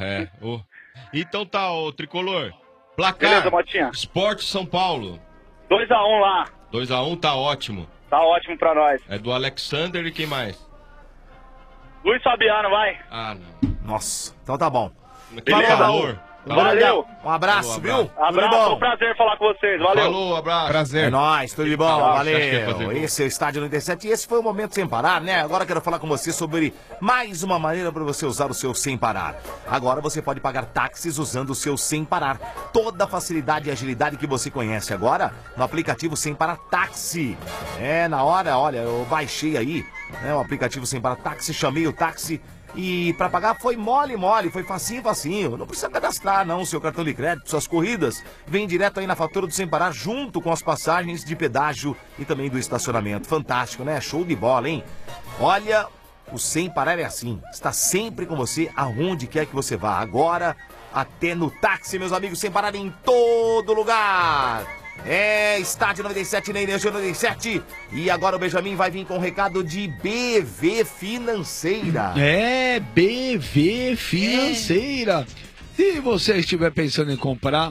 Então tá, ô Tricolor. Placar. Beleza, Motinha. Esporte São Paulo. 2x1 lá. 2x1 tá ótimo. Tá ótimo pra nós. É do Alexander e quem mais? Luiz Fabiano, vai. Ah, não. Nossa, então tá bom. Beleza, Valor. Valeu. Um abraço, Falou, viu? abraço. Tudo de Abraço, bom. foi um prazer falar com vocês. Valeu. Falou, abraço. Prazer. É nóis, tudo de bom, Acho que ia fazer valeu. gol. Esse é o Estádio 97 e esse foi o Momento Sem Parar, né? Agora quero falar com você sobre mais uma maneira para você usar o seu Sem Parar. Agora você pode pagar táxis usando o seu Sem Parar. Toda a facilidade e agilidade que você conhece agora no aplicativo Sem Parar Táxi. É, na hora, olha, eu baixei aí, né, o aplicativo Sem Parar Táxi, chamei o táxi. E pra pagar foi mole, foi facinho. Não precisa cadastrar, não, seu cartão de crédito, suas corridas. Vem direto aí na fatura do Sem Parar, junto com as passagens de pedágio e também do estacionamento. Fantástico, né? Show de bola, hein? Olha, o Sem Parar é assim. Está sempre com você, aonde quer que você vá. Agora, até no táxi, meus amigos, Sem Parar em todo lugar. É, Estádio 97 na Energia 97. E agora o Benjamin vai vir com um recado de BV Financeira. É, BV Financeira. Se você estiver pensando em comprar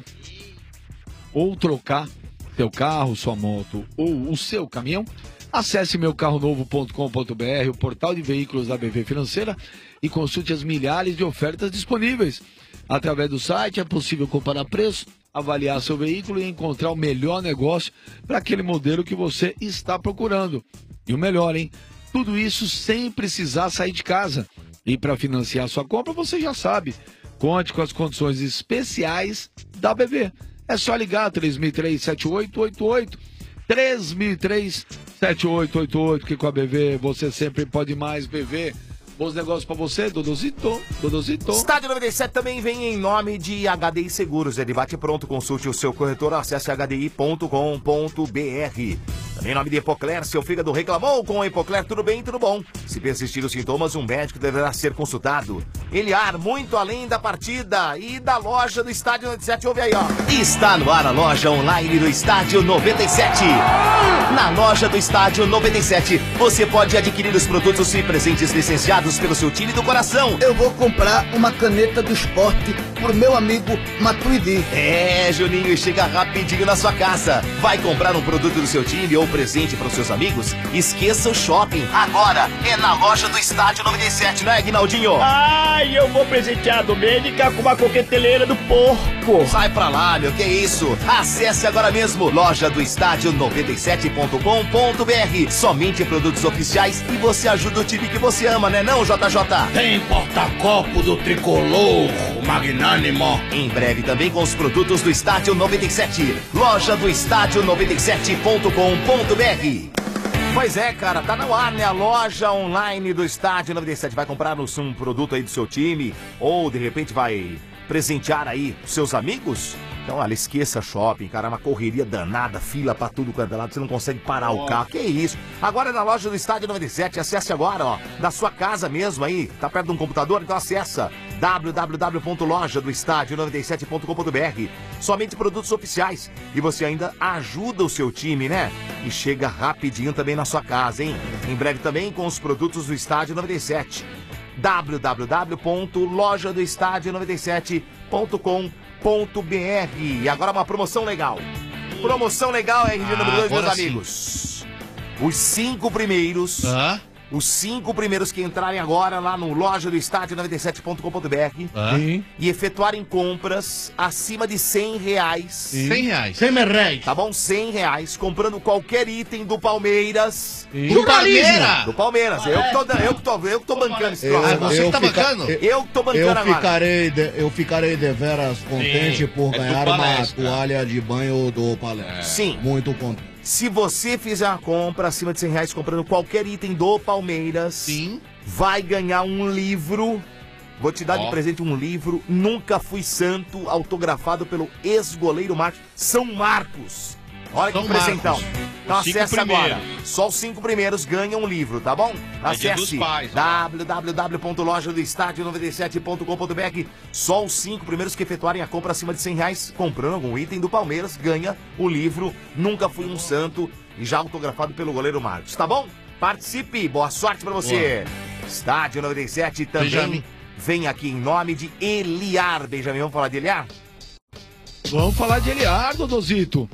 ou trocar seu carro, sua moto ou o seu caminhão, acesse meucarronovo.com.br, o portal de veículos da BV Financeira, e consulte as milhares de ofertas disponíveis. Através do site é possível comparar preço, avaliar seu veículo e encontrar o melhor negócio para aquele modelo que você está procurando. E o melhor, hein? Tudo isso sem precisar sair de casa. E para financiar sua compra, você já sabe, conte com as condições especiais da BV. É só ligar 3003-7888, 3003-7888, que com a BV você sempre pode mais. BV, bons negócios pra você, Dodozito. Estádio 97 também vem em nome de HDI Seguros. É de bate pronto, consulte o seu corretor, acesse hdi.com.br. Também em nome de Epocler, seu fígado reclamou com a Epocler, tudo bem, tudo bom. Se persistir os sintomas, um médico deverá ser consultado. Eliar, muito além da partida e da loja do Estádio 97, ouve aí, ó. Está no ar a loja online do Estádio 97. Na loja do Estádio 97, você pode adquirir os produtos e presentes licenciados pelo seu time do coração. Eu vou comprar uma caneta do esporte pro meu amigo Matuidi. É, Juninho, e chega rapidinho na sua casa. Vai comprar um produto do seu time ou presente para os seus amigos? Esqueça o shopping. Agora é na loja do Estádio 97, né, Guinaldinho? Ai, eu vou presentear a Domênica com uma coqueteleira do porco. Sai pra lá, meu, que isso? Acesse agora mesmo loja do estádio 97.com.br. Somente produtos oficiais e você ajuda o time que você ama, né não, JJ? Tem porta-copo do Tricolor, magnânimo. Em breve também com os produtos do Estádio 97. Loja do estádio 97.com.br. Pois é, cara, tá no ar, né? A loja online do Estádio 97. Vai comprar um produto aí do seu time ou, de repente, vai presentear aí os seus amigos? Então, olha, esqueça shopping, cara, é uma correria danada, fila pra tudo quanto é lado, você não consegue parar o carro, que isso? Agora é na loja do Estádio 97, acesse agora, ó, da sua casa mesmo aí, tá perto de um computador, então acessa www.lojadoestadio97.com.br. Somente produtos oficiais e você ainda ajuda o seu time, né? E chega rapidinho também na sua casa, hein? Em breve também com os produtos do Estádio 97. www.lojadoestadio97.com.br. E agora uma promoção legal. Promoção legal, RG número 2, meus amigos. Os 5 primeiros. Os 5 primeiros que entrarem agora lá no loja do estádio 97.com.br e efetuarem compras acima de R$100. 100 reais. 100 reais. Tá bom? R$100, comprando qualquer item do Palmeiras. Do Palmeiras? Do Palmeiras. Eu que tô bancando esse troço. Você que tá bancando? Eu que tô bancando agora. Eu ficarei deveras contente por ganhar uma toalha de banho do Palmeiras. Sim. Muito contente. Se você fizer uma compra acima de R$100 comprando qualquer item do Palmeiras, vai ganhar um livro. Vou te dar de presente um livro, Nunca Fui Santo, autografado pelo ex-goleiro São Marcos. Olha que presentão. Então acesse agora. Só os 5 primeiros ganham um livro, tá bom? Acesse www.lojadoestadio97.com.br. Só os 5 primeiros que efetuarem a compra acima de R$100 comprando algum item do Palmeiras ganha o livro Nunca Fui um Santo, já autografado pelo goleiro Marcos, tá bom? Participe, boa sorte pra você. Estádio 97 também Benjamin. Vem aqui em nome de Eliar. Benjamin, vamos falar de Eliar? Vamos falar de Eliar, Dodozito.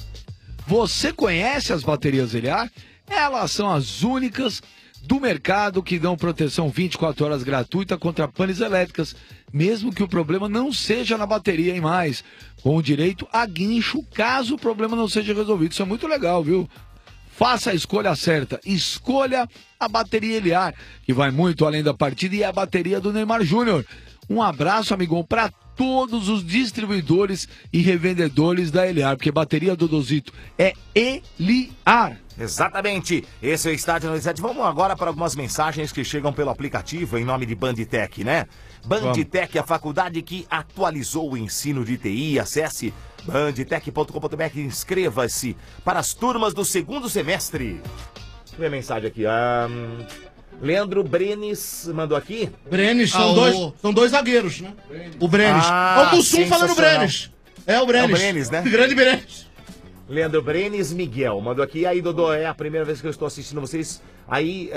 Você conhece as baterias Eliar? Elas são as únicas do mercado que dão proteção 24 horas gratuita contra panes elétricas, mesmo que o problema não seja na bateria em mais, com o direito a guincho caso o problema não seja resolvido. Isso é muito legal, viu? Faça a escolha certa. Escolha a bateria Eliar, que vai muito além da partida, e a bateria do Neymar Júnior. Um abraço, amigão, para todos os distribuidores e revendedores da Eliar, porque bateria Dodozito é Eliar. Exatamente, esse é o Estádio 97. Vamos agora para algumas mensagens que chegam pelo aplicativo em nome de Banditech, né? Banditech, a faculdade que atualizou o ensino de TI. Acesse banditech.com.br e inscreva-se para as turmas do 2º semestre. Deixa eu ver a mensagem aqui. Leandro Brenes mandou aqui. Brenes, são dois zagueiros, né? O Brenes. O Mussum falando Brenes. É o Brenes. É o Brenes, né? Grande Brenes. Leandro Brenes Miguel mandou aqui. Aí, Dodô, é a primeira vez que eu estou assistindo vocês aí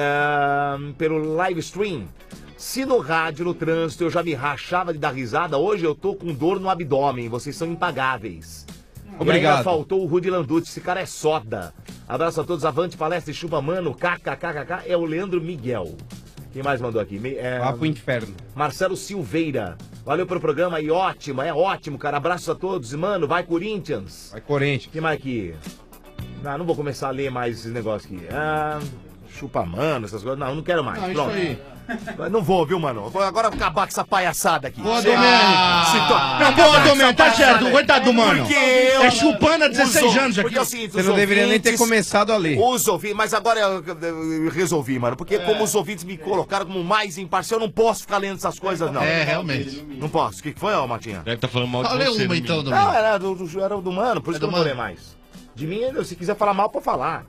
pelo live stream. Se no rádio, no trânsito, eu já me rachava de dar risada, hoje eu tô com dor no abdômen. Vocês são impagáveis. Obrigado. E ainda faltou o Rudy Landucci. Esse cara é soda. Abraço a todos. Avante, palestra e chuva, mano. KKKKK. É o Leandro Miguel. Quem mais mandou aqui? Vá pro inferno. Marcelo Silveira. Valeu pelo programa aí, ótimo. É ótimo, cara. Abraço a todos. Mano, vai Corinthians. Vai Corinthians. Quem mais aqui? Não vou começar a ler mais esse negócio aqui. Chupa, mano, essas coisas. Não quero mais. Pronto. Isso aí. Não vou, viu, mano? Agora acabar com essa palhaçada aqui. Boa, Domênico. Não, boa, Domênico, tá certo. Coitado do mano. É chupando há 16 anos aqui. Você não deveria nem ter começado a ler. Os ouvintes, mas agora eu resolvi, mano. Porque como os ouvintes me colocaram como mais imparcial, eu não posso ficar lendo essas coisas, não. É, realmente. Não posso. O que foi, ó, Matinha? Deve estar falando mal de você. Lê uma, então, Domênico. Não, era do mano, por isso que eu não vou ler mais. De mim, se quiser falar mal, pode falar.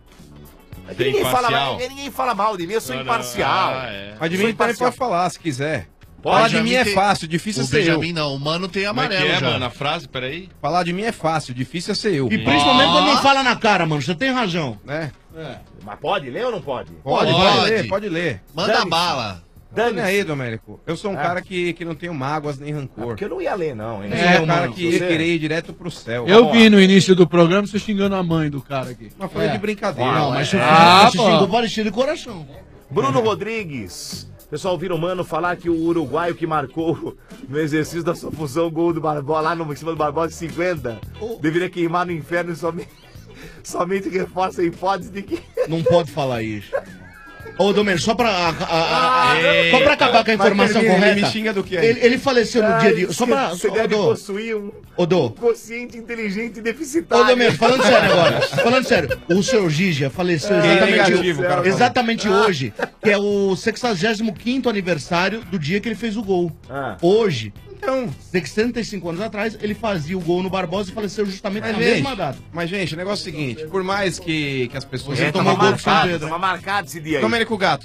Ninguém fala mal de mim, eu sou imparcial. Mas de mim também pode falar, se quiser. Falar de mim é fácil, difícil é ser eu. O Benjamin não, o mano tem amarelo já. Mano, a frase, peraí. Falar de mim é fácil, difícil é ser eu. E principalmente quando não fala na cara, mano, você tem razão. Mas pode ler ou não pode? Pode ler. Manda bala. Dane aí, Domênico. Eu sou um cara que não tenho mágoas nem rancor. Porque eu não ia ler, não. Hein? É um cara que queria ir direto pro céu. Eu vi no início do programa você xingando a mãe do cara aqui. Mas foi de brincadeira. Não, mas você xingou parecido de coração. Bruno Rodrigues. Pessoal, ouviram o Mano falar que o uruguaio que marcou no exercício da sua função o gol do Barbosa, lá em cima do Barbosa de 50, deveria queimar no inferno e somente reforça a hipótese de que... Não pode falar isso. Ô, Domênico, só pra acabar com a informação correta. Ele me xinga do que aí? Ele faleceu no dia de... Só pra... Você deve possuir um consciente inteligente e deficitário. Ô, Domênico, falando sério agora. Falando sério. O seu Gigia faleceu exatamente hoje, que é o 65º aniversário do dia que ele fez o gol. Hoje... Então, 65 anos atrás, ele fazia o gol no Barbosa e faleceu justamente na mesma data. Mas, gente, o negócio é o seguinte, por mais que as pessoas... Ele tomou gol do São Pedro. Tava marcado esse dia aí. Domênico Gato,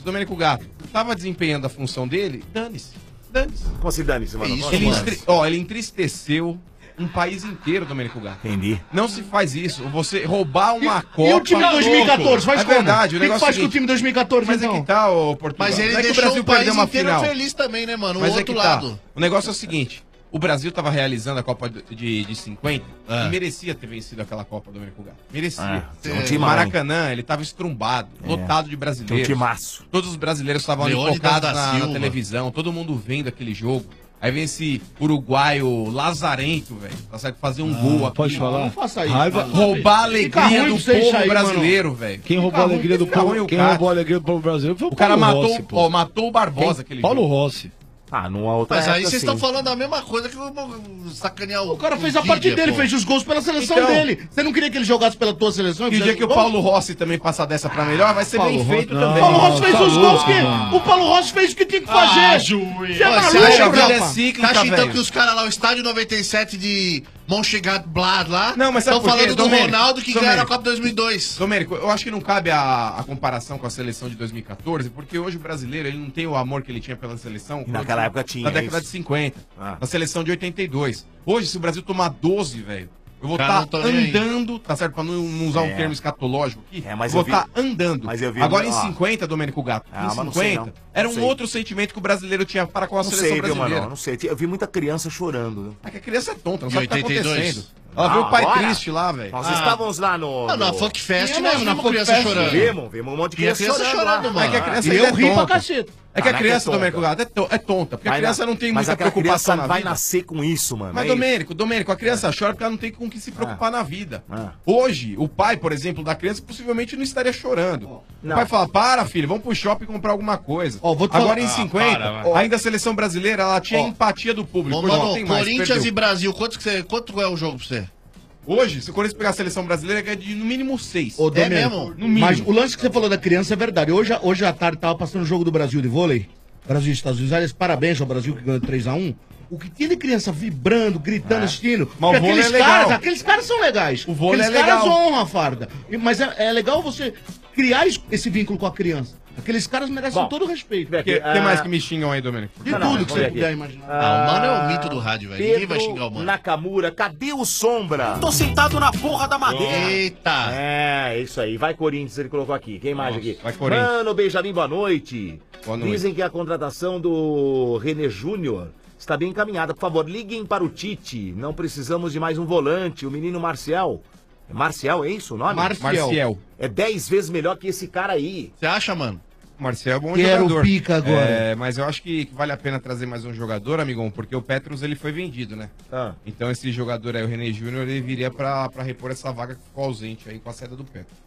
tava desempenhando a função dele, dane-se. Como se dane-se, mano? Ele entristeceu um país inteiro, Domênico Gato. Entendi. Não se faz isso. Você roubar uma Copa... E o time de 2014, faz como? Verdade, o que faz com o time de 2014, Mas então? é que tá, ô Portugal. Mas ele não é que deixou o Brasil o país perdeu uma inteiro final. feliz também, né, mano? O Mas outro é que lado. tá. O negócio é o seguinte... O Brasil tava realizando a Copa de 50 e merecia ter vencido aquela Copa, Domênico Gato. Merecia. Maracanã, ele tava estrumbado, lotado de brasileiros. Um timaço. Todos os brasileiros estavam ali focados na televisão, todo mundo vendo aquele jogo. Aí vem esse uruguaio lazarento, velho, tá certo? Fazer um gol aqui. Pode falar. Não faça isso. Roubar a alegria do povo brasileiro, velho. Quem roubou a alegria do povo? Quem roubou a alegria do povo brasileiro foi o cara Paulo Rossi, matou o Barbosa aquele Paulo jogo. Rossi. Numa outra Mas aí época, vocês estão sim. falando a mesma coisa que sacanear o... O cara fez a parte dele, fez os gols pela seleção dele. Você não queria que ele jogasse pela tua seleção? E o dia que o Paulo Rossi também passar dessa pra melhor, vai ser bem feito também. O Paulo Rossi fez os gols que... O Paulo Rossi fez o que tinha que fazer. Juiz. Você é Você acha maluco, que rapaz? é cíclica, tá achando que os caras lá, o estádio 97 de Mönchengladbach lá, não, mas sabe estão por quê? falando do Domênico, Ronaldo que ganharam a Copa 2002. Domênico, eu acho que não cabe a comparação com a seleção de 2014, porque hoje o brasileiro ele não tem o amor que ele tinha pela seleção. Naquela época tinha. Na década de 50. Na seleção de 82. Hoje, se o Brasil tomar 12, velho, eu vou estar andando, tá certo? Pra não usar um termo escatológico aqui. Mas vou estar andando. Mas eu vi agora em 50, Domênico Gato, em 50, era um outro sentimento que o brasileiro tinha para com a seleção brasileira. Mano, não sei, eu vi muita criança chorando. É que a criança é tonta, não sabe o que tá 82? acontecendo. Ela viu o pai triste lá, velho. Nós estávamos lá no... Na Funk Fest, mesmo, na Funk criança Fest. chorando. Vimos um monte de criança chorando, mano. É que a criança eu ri pra cacete. É que a criança, Domênico Gato, é tonta, porque a criança não tem muita preocupação na vida. Vai nascer com isso, mano. Mas, Domênico, a criança chora porque ela não tem com o que se preocupar na vida. Hoje, o pai, por exemplo, da criança, possivelmente não estaria chorando. O pai fala, para, filho, vamos pro shopping comprar alguma coisa. Agora em 50, ainda a seleção brasileira, ela tinha empatia do público. Mano, não tem mais, Corinthians e Brasil, quanto é o jogo pra você? Hoje, se o Corinthians pegar a seleção brasileira, ganha de no mínimo 6. É mesmo? No mínimo. Mas o lance que você falou da criança é verdade. Hoje à tarde tava passando o jogo do Brasil de vôlei. Brasil e Estados Unidos. Aliás, parabéns ao Brasil que ganhou 3-1. O que tinha de criança vibrando, gritando, assistindo. Mas o vôlei é legal. Aqueles caras são legais. O vôlei aqueles é legal. caras honram a farda. Mas é legal você criar esse vínculo com a criança. Aqueles caras merecem todo o respeito. O que mais que me xingam aí, Domênico? De tudo que você puder imaginar. O Mano é o mito do rádio, velho. Ninguém vai xingar o Mano. Nakamura, cadê o Sombra? Tô sentado na porra da madeira. Eita. É, isso aí. Vai Corinthians, ele colocou aqui. Quem mais aqui? Vai Corinthians. Mano, Benjamin, boa noite. Boa noite. Dizem que a contratação do René Júnior está bem encaminhada. Por favor, liguem para o Tite. Não precisamos de mais um volante. O menino Marcial. Marcial, é isso o nome? Marcial. É 10 vezes melhor que esse cara aí. Você acha, mano? O Marcel é bom Quero jogador. o pica agora. Mas eu acho que vale a pena trazer mais um jogador, amigão, porque o Petros ele foi vendido, né? Então esse jogador aí, o René Júnior, ele viria pra repor essa vaga que ficou ausente aí com a saída do Petros.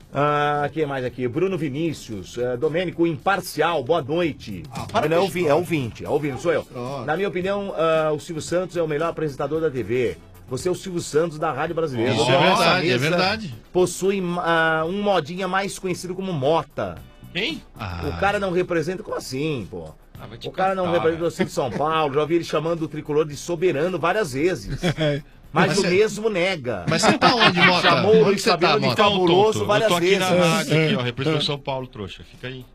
Quem mais aqui? Bruno Vinícius, Domênico Imparcial, boa noite. Não, é ouvinte, sou eu. Na minha opinião, o Silvio Santos é o melhor apresentador da TV. Você é o Silvio Santos da Rádio Brasileira. Isso é verdade. Possui um modinha mais conhecido como Mota. Quem? O cara não representa, como assim, pô? O cara não representa o time de São Paulo, já ouvi ele chamando o tricolor de soberano várias vezes. Mas o mesmo nega. Mas você tá onde, Mota? Chamou o Luiz Fabiano de fabuloso várias vezes. Eu tô aqui na rádio, aqui, ó, representando São Paulo, trouxa. Fica aí.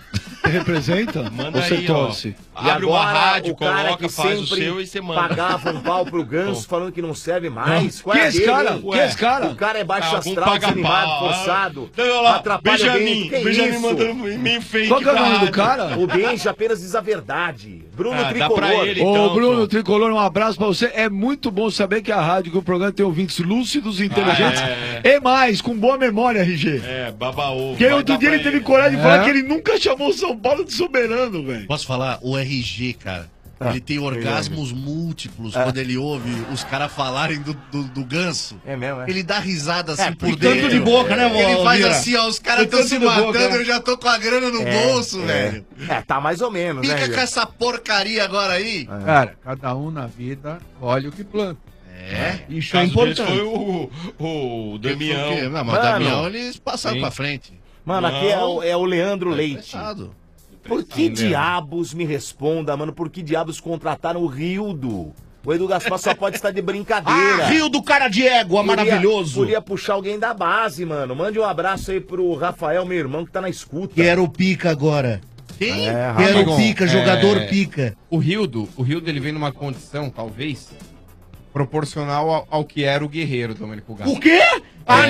Representa? Manda você aí, torce. Ó. Abre uma rádio, o cara coloca, que faz o sempre seu e você manda. pagava um pau pro Ganso falando que não serve mais. Qual é esse cara? Quem é esse cara? O cara é baixo astral, paga desanimado, pau. forçado. Então, lá, atrapalha Benjamin, bem. Benjamin mandando meio fake. Qual que é o nome do cara? O Benji apenas diz a verdade. Bruno dá Tricolor. pra ele, Ô, então, Bruno Tricolor, um abraço pra você. É muito bom saber que a rádio, que o programa tem ouvintes lúcidos e inteligentes. E mais, com boa memória, RG. Baba ovo. Porque outro dia ele teve coragem de falar que ele nunca nunca chamou o São Paulo de soberano, velho. Posso falar? O RG, cara. Ele tem orgasmos múltiplos quando ele ouve os caras falarem do Ganso. É mesmo, é? Ele dá risada assim por tanto dentro. de boca, né, Ele faz Vira? assim, ó, os caras estão se matando, eu já tô com a grana no bolso, velho. Tá mais ou menos, né? Fica com essa porcaria agora aí. Cara, cada um na vida colhe o que planta. Isso é Às importante. vezes foi o Damião. Não, mas o Damião eles passaram pra frente. Mano, aqui é o Leandro Leite. Fechado. Por que diabos, me responda, mano, por que diabos contrataram o Rildo? O Edu Gaspar só pode estar de brincadeira. Rildo, cara de égua, maravilhoso. Podia puxar alguém da base, mano. Mande um abraço aí pro Rafael, meu irmão, que tá na escuta. Que era o pica agora. Quem? Que era o pica, jogador pica. O Rildo ele vem numa condição, talvez, proporcional ao que era o Guerreiro, Domênico Gato. O quê? Não.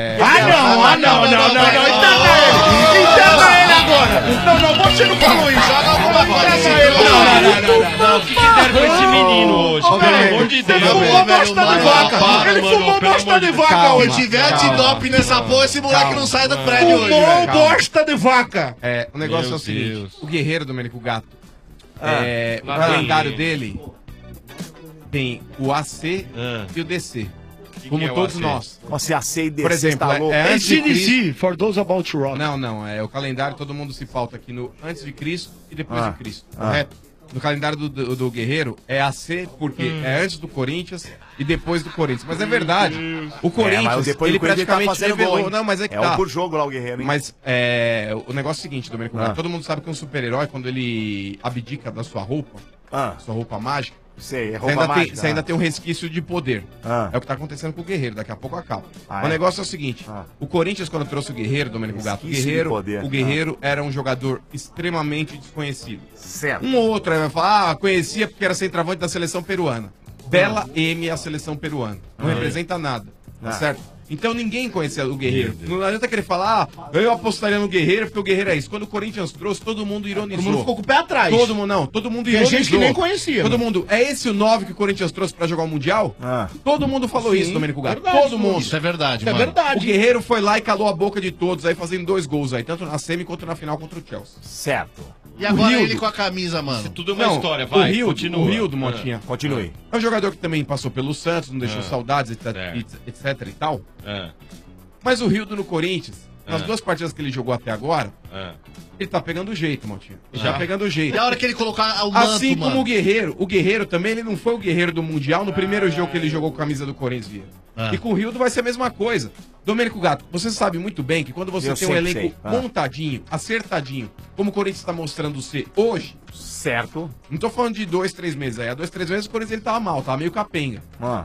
Interna ele agora. Não, você não falou isso. Joga alguma coisa assim. Não, o que deram pra esse menino hoje? Pelo amor de Deus. Ele fumou bosta de vaca. Ele fumou bosta de vaca hoje. Se tiver antidoping nessa porra, esse moleque não sai do prédio hoje. Fumou bosta de vaca. O negócio é o seguinte. O Guerreiro, Domênico Gato, o calendário dele tem o AC e o DC. Como é o todos AC? nós. Nossa, AC e DC, Por exemplo, tá louco. antes de Cristo... CDC, for those about to rock. Não, é o calendário, todo mundo se pauta aqui no antes de Cristo e depois de Cristo, correto? No calendário do Guerreiro é AC porque é antes do Corinthians e depois do Corinthians. Mas é verdade. O Corinthians, mas depois ele do Corinthians tá praticamente fazendo revelou. gol, hein? Não, mas é que É tá. um por jogo lá o Guerreiro, hein? Mas o negócio é o seguinte, Domênico, todo mundo sabe que um super-herói, quando ele abdica da sua roupa mágica, Sei, é você roupa mágica. você ainda tem um resquício de poder. É o que tá acontecendo com o Guerreiro, daqui a pouco acaba. O negócio é o seguinte, o Corinthians quando trouxe o Guerreiro, Domênico Gato, o Guerreiro era um jogador extremamente desconhecido. Certo. Um ou outro aí vai falar, conhecia porque era centroavante da seleção peruana. Bela M é a seleção peruana. Não representa nada, tá certo? Então ninguém conhecia o Guerreiro. Não adianta querer falar, eu apostaria no Guerreiro porque o Guerreiro é isso. Quando o Corinthians trouxe, todo mundo ironizou. Todo mundo ficou com o pé atrás. Todo mundo Tem ironizou. gente que nem conhecia. Todo mundo, é esse o 9 que o Corinthians trouxe pra jogar o Mundial? Todo mundo falou isso, Domênico Gato. Todo mundo. Isso é verdade, Isso é mano. verdade. O Guerreiro foi lá e calou a boca de todos aí, fazendo 2 gols aí, tanto na semi quanto na final contra o Chelsea. Certo. E agora Rildo. ele com a camisa, mano. Tudo é uma história, vai. O Rildo, Montinha. Continue. É um jogador que também passou pelo Santos, não deixou saudades, etc e tal. Mas o Rildo no Corinthians, nas 2 partidas que ele jogou até agora, ele tá pegando o jeito, Montinho. Ele tá pegando o jeito. E a hora que ele colocar o manto, Assim como mano. o Guerreiro também, ele não foi o Guerreiro do Mundial no primeiro jogo que ele jogou com a camisa do Corinthians, Vieira. E com o Rildo vai ser a mesma coisa. Domênico Gato, você sabe muito bem que quando você Eu tem um sempre elenco sei. montadinho, acertadinho, como o Corinthians tá mostrando ser hoje, Certo. não tô falando de 2, 3 meses aí. Há 2, 3 meses o Corinthians ele tava mal, tava meio capenga.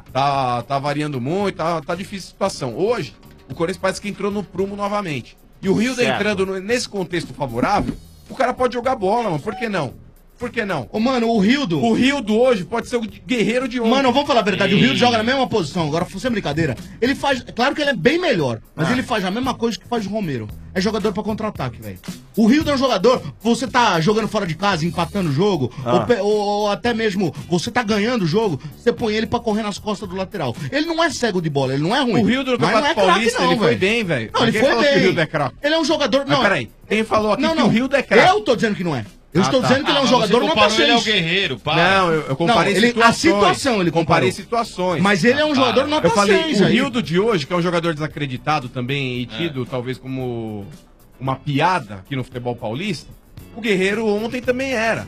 Tá variando muito, tá difícil a situação. Hoje, o Corinthians parece que entrou no prumo novamente. E o Rildo Certo. entrando nesse contexto favorável, o cara pode jogar bola, mano. Por que não? Por que não? Ô, mano, o Rildo... O Rildo hoje pode ser o Guerreiro de ontem. Mano, vamos falar a verdade, o Rildo joga na mesma posição, agora sem brincadeira. Ele faz, claro que ele é bem melhor, mas ele faz a mesma coisa que faz o Romero. É jogador pra contra-ataque, velho. O Rildo é um jogador, você tá jogando fora de casa, empatando o jogo, ou até mesmo você tá ganhando o jogo, você põe ele pra correr nas costas do lateral. Ele não é cego de bola, ele não é ruim. O Rildo no mas Campeonato não é Paulista, craque, ele foi velho. bem, velho. Não, ele Quem foi falou que o bem. Rildo é craque? Ele é um jogador... Mas Não, peraí, quem falou aqui não, que o Rildo é craque? Eu tô dizendo que não é. Eu estou dizendo que ele é um jogador nota 6. Ele é o Guerreiro, para. Não, eu comparei Não, ele- situações. a situação ele comparou. comparei situações. Mas ele é um jogador nota Eu falei, 6 o aí. Rildo de hoje, que é um jogador desacreditado também e tido talvez como uma piada aqui no futebol paulista, o Guerreiro ontem também era.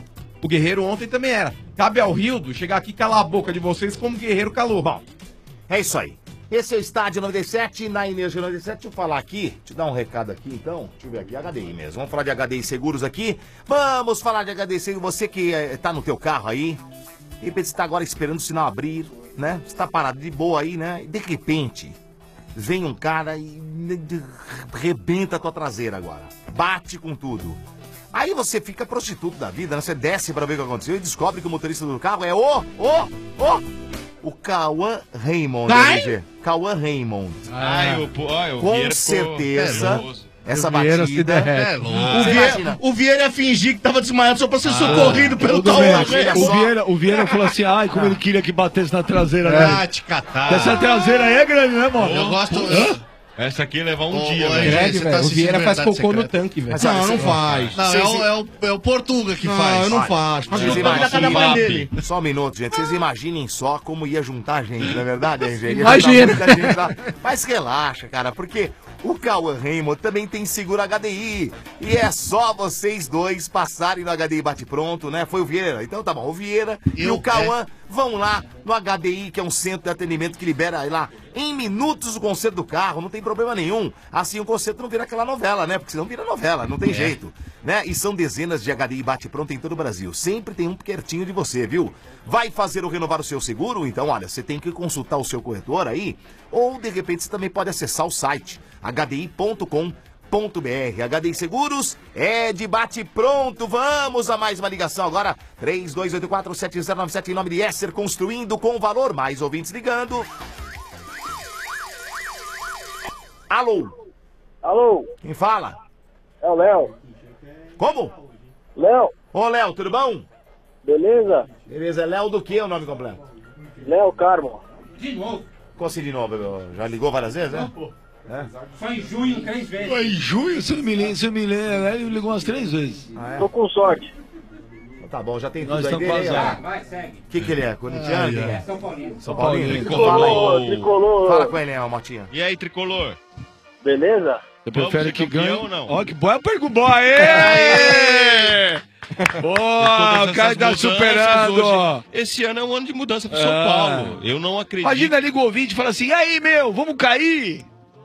Cabe ao Rildo chegar aqui e calar a boca de vocês como o Guerreiro calou. Bom, é isso aí. Esse é o Estádio 97 na Energia 97. Deixa eu falar aqui, deixa eu dar um recado aqui então. Deixa eu ver aqui, HDI mesmo. Vamos falar de HDI Seguros aqui. Vamos falar de HDI Seguros. Você que tá no teu carro aí, de repente você tá agora esperando o sinal abrir, né? Você tá parado de boa aí, né? E de repente, vem um cara e rebenta a tua traseira agora. Bate com tudo. Aí você fica prostituto da vida, né? Você desce pra ver o que aconteceu e descobre que o motorista do carro é o Cauã Raymond, Vai? LG. Cauã Raymond. o Com Vieira ficou certeza, nervoso. essa O Vieira batida... se derrete. É louco. O Vieira ia fingir que tava desmaiado só pra ser socorrido pelo Domênico, Cauã. O Vieira falou assim, ai, como ele queria que batesse na traseira dele. Ah, te catar. Essa traseira aí é grande, né, mano? Eu gosto... Essa aqui ia levar um Ô, dia, ô, velho. RG, você tá O Vieira faz assistindo cocô no Verdade tanque, velho. Secreta? Não, não faz. Não, é o Portuga que faz. eu não faço. Faz Vocês no tanque da casa da mãe imaginem- dele. Só um minuto, gente. Vocês imaginem só como ia juntar gente, não é verdade, RG? Ia Imagina. juntar muita gente lá. Mas relaxa, cara, porque o Cauã Raymond também tem seguro HDI. E é só vocês dois passarem no HDI Bate Pronto, né? Foi o Vieira. Então tá bom. O Vieira e o Cauã vão lá no HDI, que é um centro de atendimento que libera lá em minutos o conserto do carro, não tem problema nenhum. Assim o conserto não vira aquela novela, né? Porque senão vira novela, não tem jeito. Né? E são dezenas de HDI Bate Pronto em todo o Brasil. Sempre tem um pertinho de você, viu? Vai fazer ou renovar o seu seguro? Então, olha, você tem que consultar o seu corretor aí, ou de repente você também pode acessar o site hdi.com.br. HDI Seguros é de Bate Pronto. Vamos a mais uma ligação agora. 32847097 em nome de Esser, construindo com valor. Mais ouvintes ligando. Alô? Alô? Quem fala? É o Léo. Como? Léo. Ô, Léo, tudo bom? Beleza? Beleza, Léo do que é o nome completo? Léo Carmo. De novo? Como assim de novo? Já ligou várias vezes, né? É? Só em junho, 3 vezes. Foi em junho? Você não me lembra, ele ligou umas 3 vezes. Tô com sorte. Tá bom, já tem Nós tudo aí estamos dele. quase. Vai, segue. O que ele é? Corintiano? Quem é? São Paulino. São Paulino? Tricolor. Tricolor. Fala com ele, ó, Motinha. E aí, Tricolor? Beleza? Você prefere que ganhe? ou não? Ó, que boa pergunta. Aê! Boa, o cara tá superando. Hoje, esse ano é um ano de mudança pro São Paulo. Eu não acredito. Imagina, liga o ouvinte e fala assim, e aí, meu, vamos cair?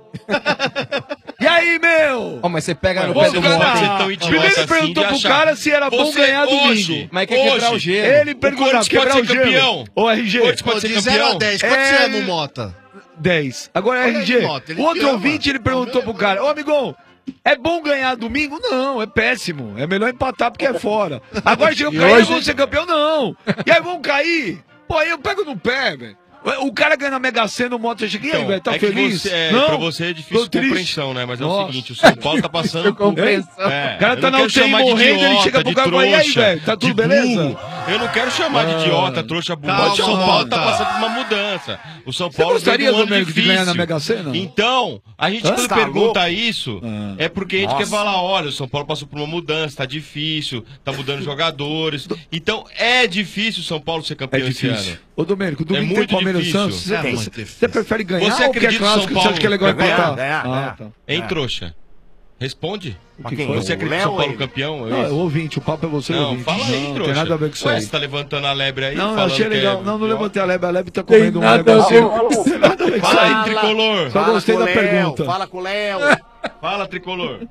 E aí, meu? Ó, mas você pega no Pô, pé do cara, Monte. primeiro ele perguntou pro cara se era bom ganhar domingo. Mas quer quebrar o gelo. Ele perguntou, quebrar o gelo. campeão. Ô, RG. Corinthians pode ser De 0 a campeão. 10, quanto você ama o Mota? 10. Agora, Olha RG, aí, Mota, ele o outro te ama. ouvinte, ele perguntou pro cara, ô, amigão, é bom ganhar domingo? Não, é péssimo. É melhor empatar porque é fora. Agora, se não cair, vamos ser campeão? Não. E aí, vamos cair? Pô, aí eu pego no pé, velho. O cara ganha na Mega Sena, o Moto chega, e aí, velho, tá é que feliz? você, Não, pra você é difícil tô triste. compreensão, né? Mas é Nossa. o seguinte, o São Paulo tá passando por... O cara tá eu na não quero UTI chamar de morrendo, ele idiota, chega pro de cara e fala, e aí, trouxa, velho, tá tudo de beleza? burro. Eu não quero chamar de idiota, trouxa, burro. Calma, O São Paulo tá Mota. passando por uma mudança. O São Você Paulo gostaria, teve um ano Domênico, de difícil. ganhar na Mega Sena? Então, a gente quando Tá pergunta louco? isso, é porque a gente Nossa. quer falar, olha, o São Paulo passou por uma mudança, tá difícil, tá mudando jogadores. Então, é difícil o São Paulo ser É campeão esse difícil. ano. Ô, Domênico, domingo tem muito Palmeiras e difícil. Santos. É muito Você difícil. prefere ganhar Você ou que é acredita no clássico? São Você acha que é legal Paulo? empatar? Ganhar, Ah, tá. Hein, trouxa? Responde. Mas quem? Você O acredita no Léo São ou Paulo ele? campeão? Não, é o ouvinte, o papo é você, Não, ouvinte. fala aí, Não trouxa. tem nada a ver com isso Ué, aí. você tá levantando a lebre aí, Não, eu falando achei que legal. é Não, não idiota. levantei a lebre tá comendo um nada a negócio. ver. Tem nada a ver com isso Fala aí. aí, Tricolor. Só gostei com da o Léo, pergunta. Fala com o Léo. Fala, Tricolor.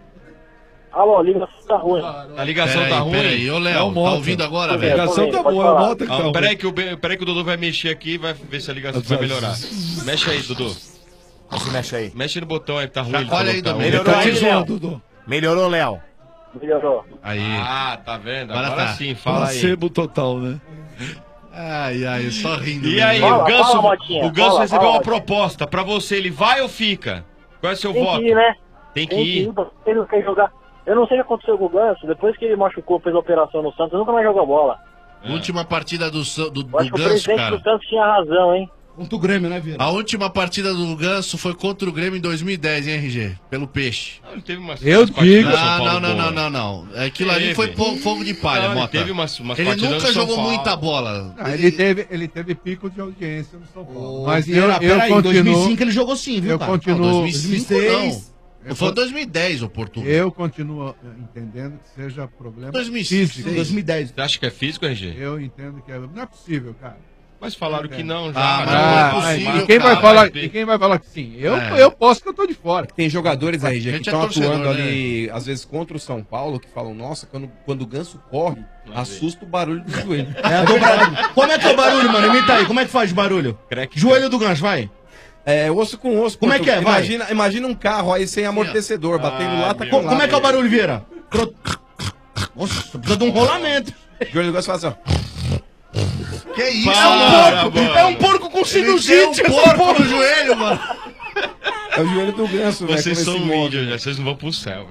Alô, a ligação tá ruim. A ligação tá ruim? Peraí, ô É o Léo, tá Mota. ouvindo agora, A velho? ligação tá Pode boa, é o falar. Mota que tá ruim. Peraí que o Dudu vai mexer aqui e vai ver se a ligação vai melhorar. Mexe aí, Dudu. Se mexe aí. Mexe no botão aí, tá ruim. ele Chacoalha falou aí, que tá Domênico. ruim. Melhorou Tá te aí, zoando, Léo? Dudu. Melhorou, Léo? Melhorou. Aí. Ah, tá vendo? Agora Agora tá. sim, fala aí. Placebo total, né? Ai, ai, só rindo. E aí, Fala, o Ganso, fala, Motinha, o Ganso fala, recebeu fala, uma Motinha. proposta. Pra você, ele vai ou fica? Qual é o seu Tem voto? que ir, né? Tem que Tem que ir. ir. Ele não quer jogar. Eu não sei o que aconteceu com o Ganso. Depois que ele machucou, fez a operação no Santos, nunca mais jogou bola. Última partida do Eu acho que o Ganso, presidente cara. do Santos tinha razão, hein? Contra o Grêmio, né, Vieira? A última partida do Ganso foi contra o Grêmio em 2010, hein, RG? Pelo Peixe. Não, ele teve umas Eu umas partidas digo. do São Ah, Paulo não. Aquilo ali Teve. foi fogo de palha, Não, ele Mota. teve umas Ele partidas nunca do São jogou Paulo. muita bola. Não, ele teve pico de audiência no São Paulo. Mas Vieira, eu peraí, em continuo. 2005 ele jogou sim, viu, Eu cara? continuo. Não, 2005 2006. não. Foi 2010 o Portugal. Eu continuo entendendo que seja problema 2006. físico. 2010. Você acha que é físico, RG? Eu entendo que não é possível, cara. Mas falaram que não já. Ah, mas né? não é possível, e quem vai cara. falar? E quem vai falar que sim? Eu posso que eu tô de fora. Tem jogadores, RG, que gente é estão torcedor, atuando né? ali, às vezes, contra o São Paulo, que falam, nossa, quando o Ganso corre, assusta o barulho do joelho. É a dobrada. Como é que é o barulho, mano? Imita aí. Como é que faz o barulho? Joelho do gancho, vai. É, osso com osso. Como é que é? Vai. Imagina um carro aí sem amortecedor, batendo lata com Como é que é o barulho, Vieira? Nossa, precisa de um rolamento. O joelho do Ganso faz assim, ó. Que isso, É um porco com sinusite. Ele tem um porco no joelho, mano. É o joelho do Ganso, velho. Vocês como são esse modo. índios, né? Vocês não vão pro céu, velho.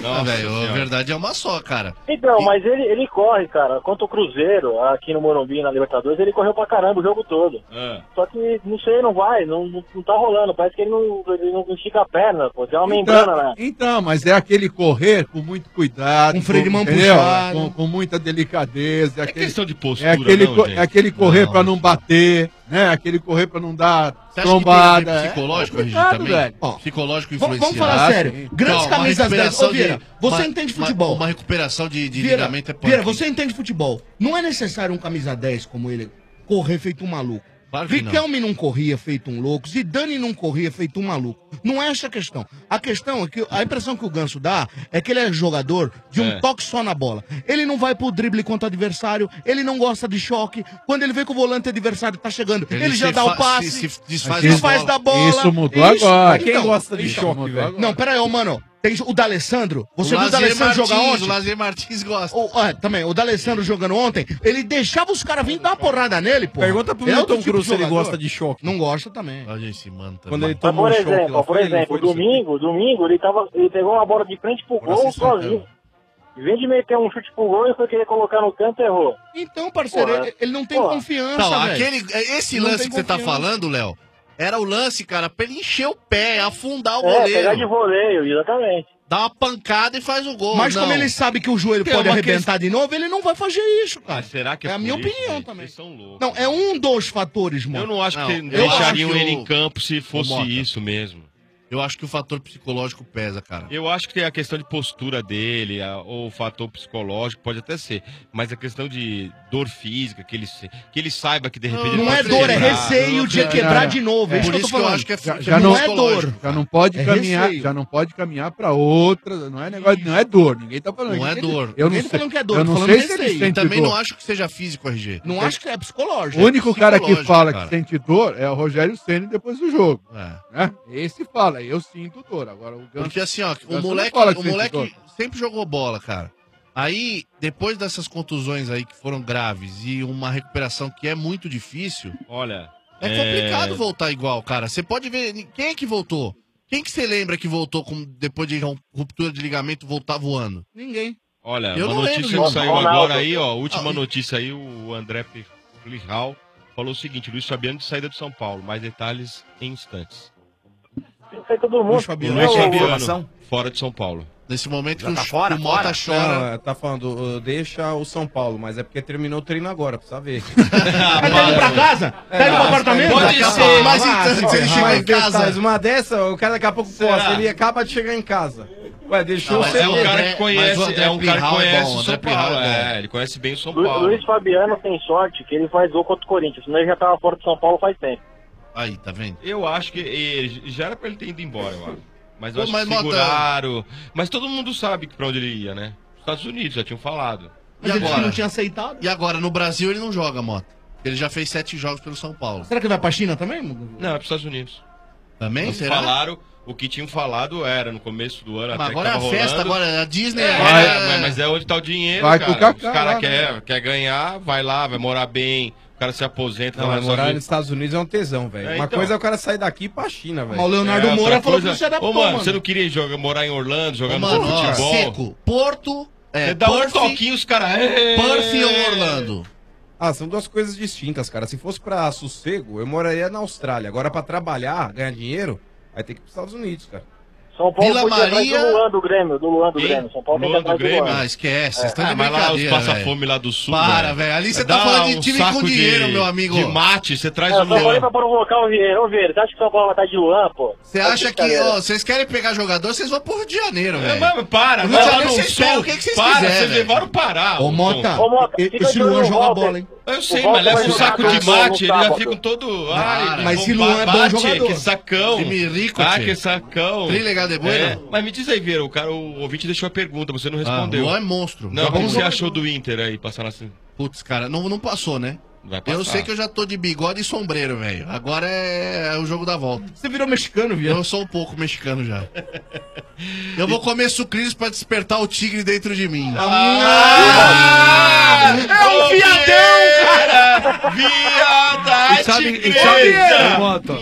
Ah, velho, a verdade é uma só, cara. Então, mas ele corre, cara. Contra o Cruzeiro, aqui no Morumbi, na Libertadores, ele correu pra caramba o jogo todo. Só que, não sei, não vai, não tá rolando. Parece que ele não estica a perna, pô. Tem uma membrana, né? Então, mas é aquele correr com muito cuidado. Com freio de mão entendeu? puxado. Com muita delicadeza. É questão de postura, é aquele correr pra não bater, né? Aquele correr pra não dar Você acha trombada. que tem psicológico, É Regi, complicado, também? velho. Psicológico Vamos influenciado. falar sério. Grandes Calma, camisas 10. recuperação Ô, Vieira, de- você uma- entende futebol. Uma recuperação de Vieira, ligamento é punk. Vieira, você entende futebol. Não é necessário um camisa 10 como ele correr feito um maluco. Claro que não. Riquelme não corria feito um louco, Zidane não corria feito um maluco. Não é essa a questão. A questão é que a impressão que o Ganso dá é que ele é jogador de um toque só na bola. Ele não vai pro drible contra o adversário, ele não gosta de choque. Quando ele vê que o volante adversário tá chegando, ele já se dá o fa- passe, se desfaz da bola. Isso mudou agora. Quem gosta de choque, mudou velho? agora. Não, pera aí, ô, mano. Tem o D'Alessandro. Você O viu o Lazier D'Alessandro jogar Martins, ontem? o Lazier Martins gosta. Também, o D'Alessandro jogando ontem, ele deixava os caras vir dar uma porrada nele, pô. Pergunta pro Milton Cruz se ele gosta de choque. Não gosta também. Olha esse mano também. Quando ele Mas, tomou por um choque exemplo, lá por fora, ele não exemplo, foi no domingo, ele pegou uma bola de frente pro gol sozinho. Em vez de meter um chute pro gol, ele foi querer colocar no canto e errou. Então, parceiro, Porra. ele não tem confiança, Não, velho. esse Não lance tem que você tá confiança. falando, Léo, era o lance, cara, pra ele encher o pé, afundar o É, goleiro. pegar de voleio, exatamente. Dá uma pancada e faz o gol. Mas não. como ele sabe que o joelho Tem pode uma arrebentar de novo, ele não vai fazer isso, cara. Será que É a por minha isso, opinião gente? também. Vocês são loucos. Não, é um dos fatores, mano. Eu não acho que eu deixariam acho que ele o- em campo se fosse Mota. isso mesmo. Eu acho que o fator psicológico pesa, cara. Eu acho que a questão de postura dele, ou o fator psicológico, pode até ser. Mas a questão de dor física, que ele saiba que de repente. Não ele é pode dor, é quebrar. receio de quebrar de novo. É isso que eu tô falando. Já não não é dor. Já não pode É caminhar, receio. já não pode caminhar para outra, não é negócio, não é dor, ninguém tá falando. Não é ninguém- dor. Eu Ninguém não tá sei, falando que é dor, eu tô não falando sei de se ele receio. sente Também dor. não acho que seja físico, RG. Não acho que é psicológico. O único cara que psicológico, fala cara. que sente dor é o Rogério Ceni depois do jogo. É. Né? Esse fala, eu sinto dor. Agora o Ganso, Porque assim, ó, Ganso o não fala que o sente moleque dor. sempre jogou bola, cara. Aí, depois dessas contusões aí que foram graves e uma recuperação que é muito difícil, olha, é complicado voltar igual, cara. Você pode ver, quem é que voltou? Quem que você lembra que voltou depois de ruptura de ligamento voltar voando? Ninguém. Olha, Eu uma não notícia lembro, que saiu Ronaldo. agora aí, ó, última notícia aí, o André Plihal falou o seguinte: Luiz Fabiano de saída do São Paulo, mais detalhes em instantes. Isso aí todo mundo. Luiz Fabiano, fora de São Paulo. Nesse momento Já tá fora, o Mota fora? chora. Não, tá falando, deixa o São Paulo, mas é porque terminou o treino agora, precisa ver. Mas tá indo pra casa? Tá indo pro apartamento? Pode ser, mas então, se ele chega em casa- Uma dessa, o cara daqui a pouco posta, ele acaba de chegar em casa. Ué, deixou Não, o mas É um André- cara que conhece, mas o André é um cara que Plihal é conhece bom, o o São André Plihal Paulo. é bom. É, ele conhece bem o São Paulo. Luiz Fabiano tem sorte que ele faz gol contra o Corinthians, senão ele já tava fora de São Paulo faz tempo. Aí, tá vendo? Eu acho que já era pra ele ter ido embora, eu acho. Mas eu Pô, acho mas que Mota- seguraram. Mas todo mundo sabe pra onde ele ia, né? Estados Unidos, já tinham falado. Mas ele não tinha aceitado. E agora, no Brasil, ele não joga, Mota. Ele já fez 7 jogos pelo São Paulo. Será que vai pra China também? Não, é pros Estados Unidos. Também? Não Será? falaram, o que tinham falado era no começo do ano. Mas até agora que é a tava festa, rolando. agora a Disney Mas é onde tá o dinheiro, Vai cara. com o Kaká Os caras lá, quer ganhar, vai lá, vai morar bem, o cara se aposenta. Não, vai mas lá morar nos nos Estados Unidos é um tesão, velho. É, Uma então. coisa é o cara sair daqui e ir pra China, velho. Mas o Leonardo outra Moura falou coisa- que você adaptou, Ô, mano, mano. você não queria morar em Orlando, jogar Ô, no mano, ó, futebol? seco. Porto, Você dá um Perth, toquinho, os caras... Perth ou Orlando? Ah, são duas coisas distintas, cara. Se fosse pra sossego, eu moraria na Austrália. Agora, pra trabalhar, ganhar dinheiro, aí tem que ir pros Estados Unidos, cara. São Paulo Vila foi atrás Maria- do Luan do Grêmio, São Paulo tem que Luan ir do atrás do Grêmio? Luan. Ah, esquece. Vocês estão de mas lá os brincadeira, passa-fome velho. lá do sul, Para, velho. Ali você tá Dá falando de um time saco com dinheiro, meu amigo. De mate, você traz Eu o só falei Luan. pra provocar o Vieira. Ô, Vieira, você acha que São Paulo vai estar de Luan, pô? Você acha que, ó, vocês querem pegar jogador, vocês vão pro Rio de Janeiro, velho. Mas para, No vai Rio de lá Janeiro no vocês sul. esperam o que vocês Para, quiserem, vocês velho. levaram o Pará. Ô, Mota, Ô, Mota, esse fica de Luan olho no joga Walter. bola, hein? Eu sei, O Walter mas leva vai um jogar saco no de mate, ele já sábado. fica todo... Para. Ai, Mas esse bom, Luan é bom bate, jogador. que sacão. Time rico, Ah, tchê. que sacão. Trilegal de bueno. É, mas me diz aí, Vieira, o ouvinte deixou a pergunta, você não respondeu. Luan é monstro. Não, Joga como muito. você achou do Inter aí, passar na... Putz, cara, não passou, né? Vai passar. Eu sei que eu já tô de bigode e sombreiro, velho. Agora é o jogo da volta. Você virou mexicano, viu? Eu sou um pouco mexicano já. Eu vou comer sucrilhos pra despertar o tigre dentro de mim. É um viadão, cara! Viada, E Mota?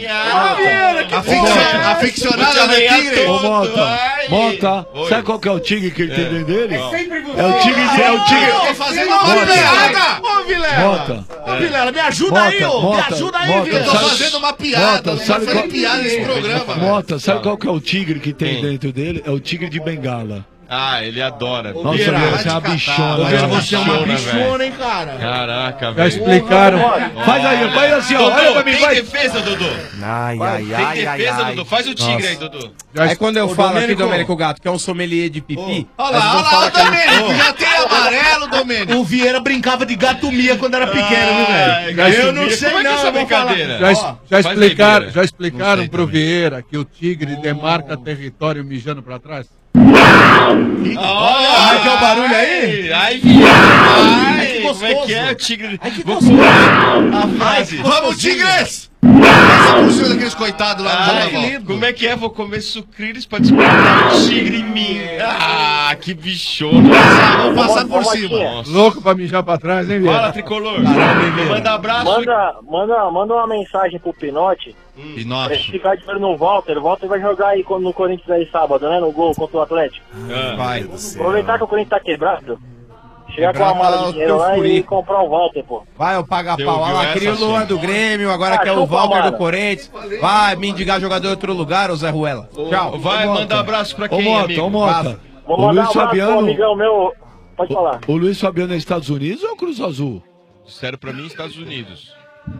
Aficionada do tigre. Ô, Mota, sabe qual que é o tigre que ele tem dentro dele? É sempre você. É o tigre. Tô fazendo uma piada. Ô, Vilela! Mota. Ô, Vilela, me ajuda aí, ô! Me ajuda aí, Vilela! Eu tô fazendo uma piada. Mota, Não tô fazendo piada nesse programa, velho. Mota, sabe qual que é o tigre que tem dentro dele? É o tigre de Bengala. Ah, ele adora. Nossa, você é uma bichona. Você é uma bichona, velho. hein, cara? Caraca, Já velho. explicaram. Faz aí, faz assim, ó. Olha pra mim, Tem vai. defesa, Dudu. Tem defesa, Dudu. Faz o tigre aí, Dudu. Aí quando eu falo aqui, Domênico. Domênico Gato, que é um sommelier de pipi... Olha lá, o Domênico. Já tem amarelo, Domênico. O Vieira brincava de gatomia quando era pequeno, viu, velho? Eu não sei Como é que é essa brincadeira? Já explicaram pro Vieira que o tigre demarca território mijando pra trás? Como é que é o barulho aí? Ai, viado. que Como é que gostoso. é o tigre? Ai, que gostoso. A frase. Vamos, tigres! Essa música daqueles coitados lá no carnaval. Como é que é? Vou comer sucrilhos pra despertar o tigre em mim. Ah, que bichona. Vamos passar por cima. Louco pra mijar pra trás, hein, Vieira? Fala, Tricolor. Manda abraço. Manda uma mensagem pro Pinote. Pra ele ficar de olho no Walter. O Walter vai jogar aí no Corinthians aí sábado, né? No gol contra o Atlético. Vai. Aproveitar que o Corinthians tá quebrado. Chegar com a mala de dinheiro lá e comprar o Walter, pô. Vai, eu pagar Você pau. ouviu Olha lá, queria o essa, Luan Sim? do Grêmio, agora quer o chupa, Walter mano. do Corinthians. Vai mendigar jogador em outro lugar, ô Zé Ruela. Tchau. Vai, manda abraço pra quem, amigo? Ô, Mota. Vou O mandar um Luiz abraço pro Fabiano. amigão meu. Pode falar. O Luiz Fabiano é Estados Unidos ou Cruz Azul? Disseram pra mim Estados Unidos.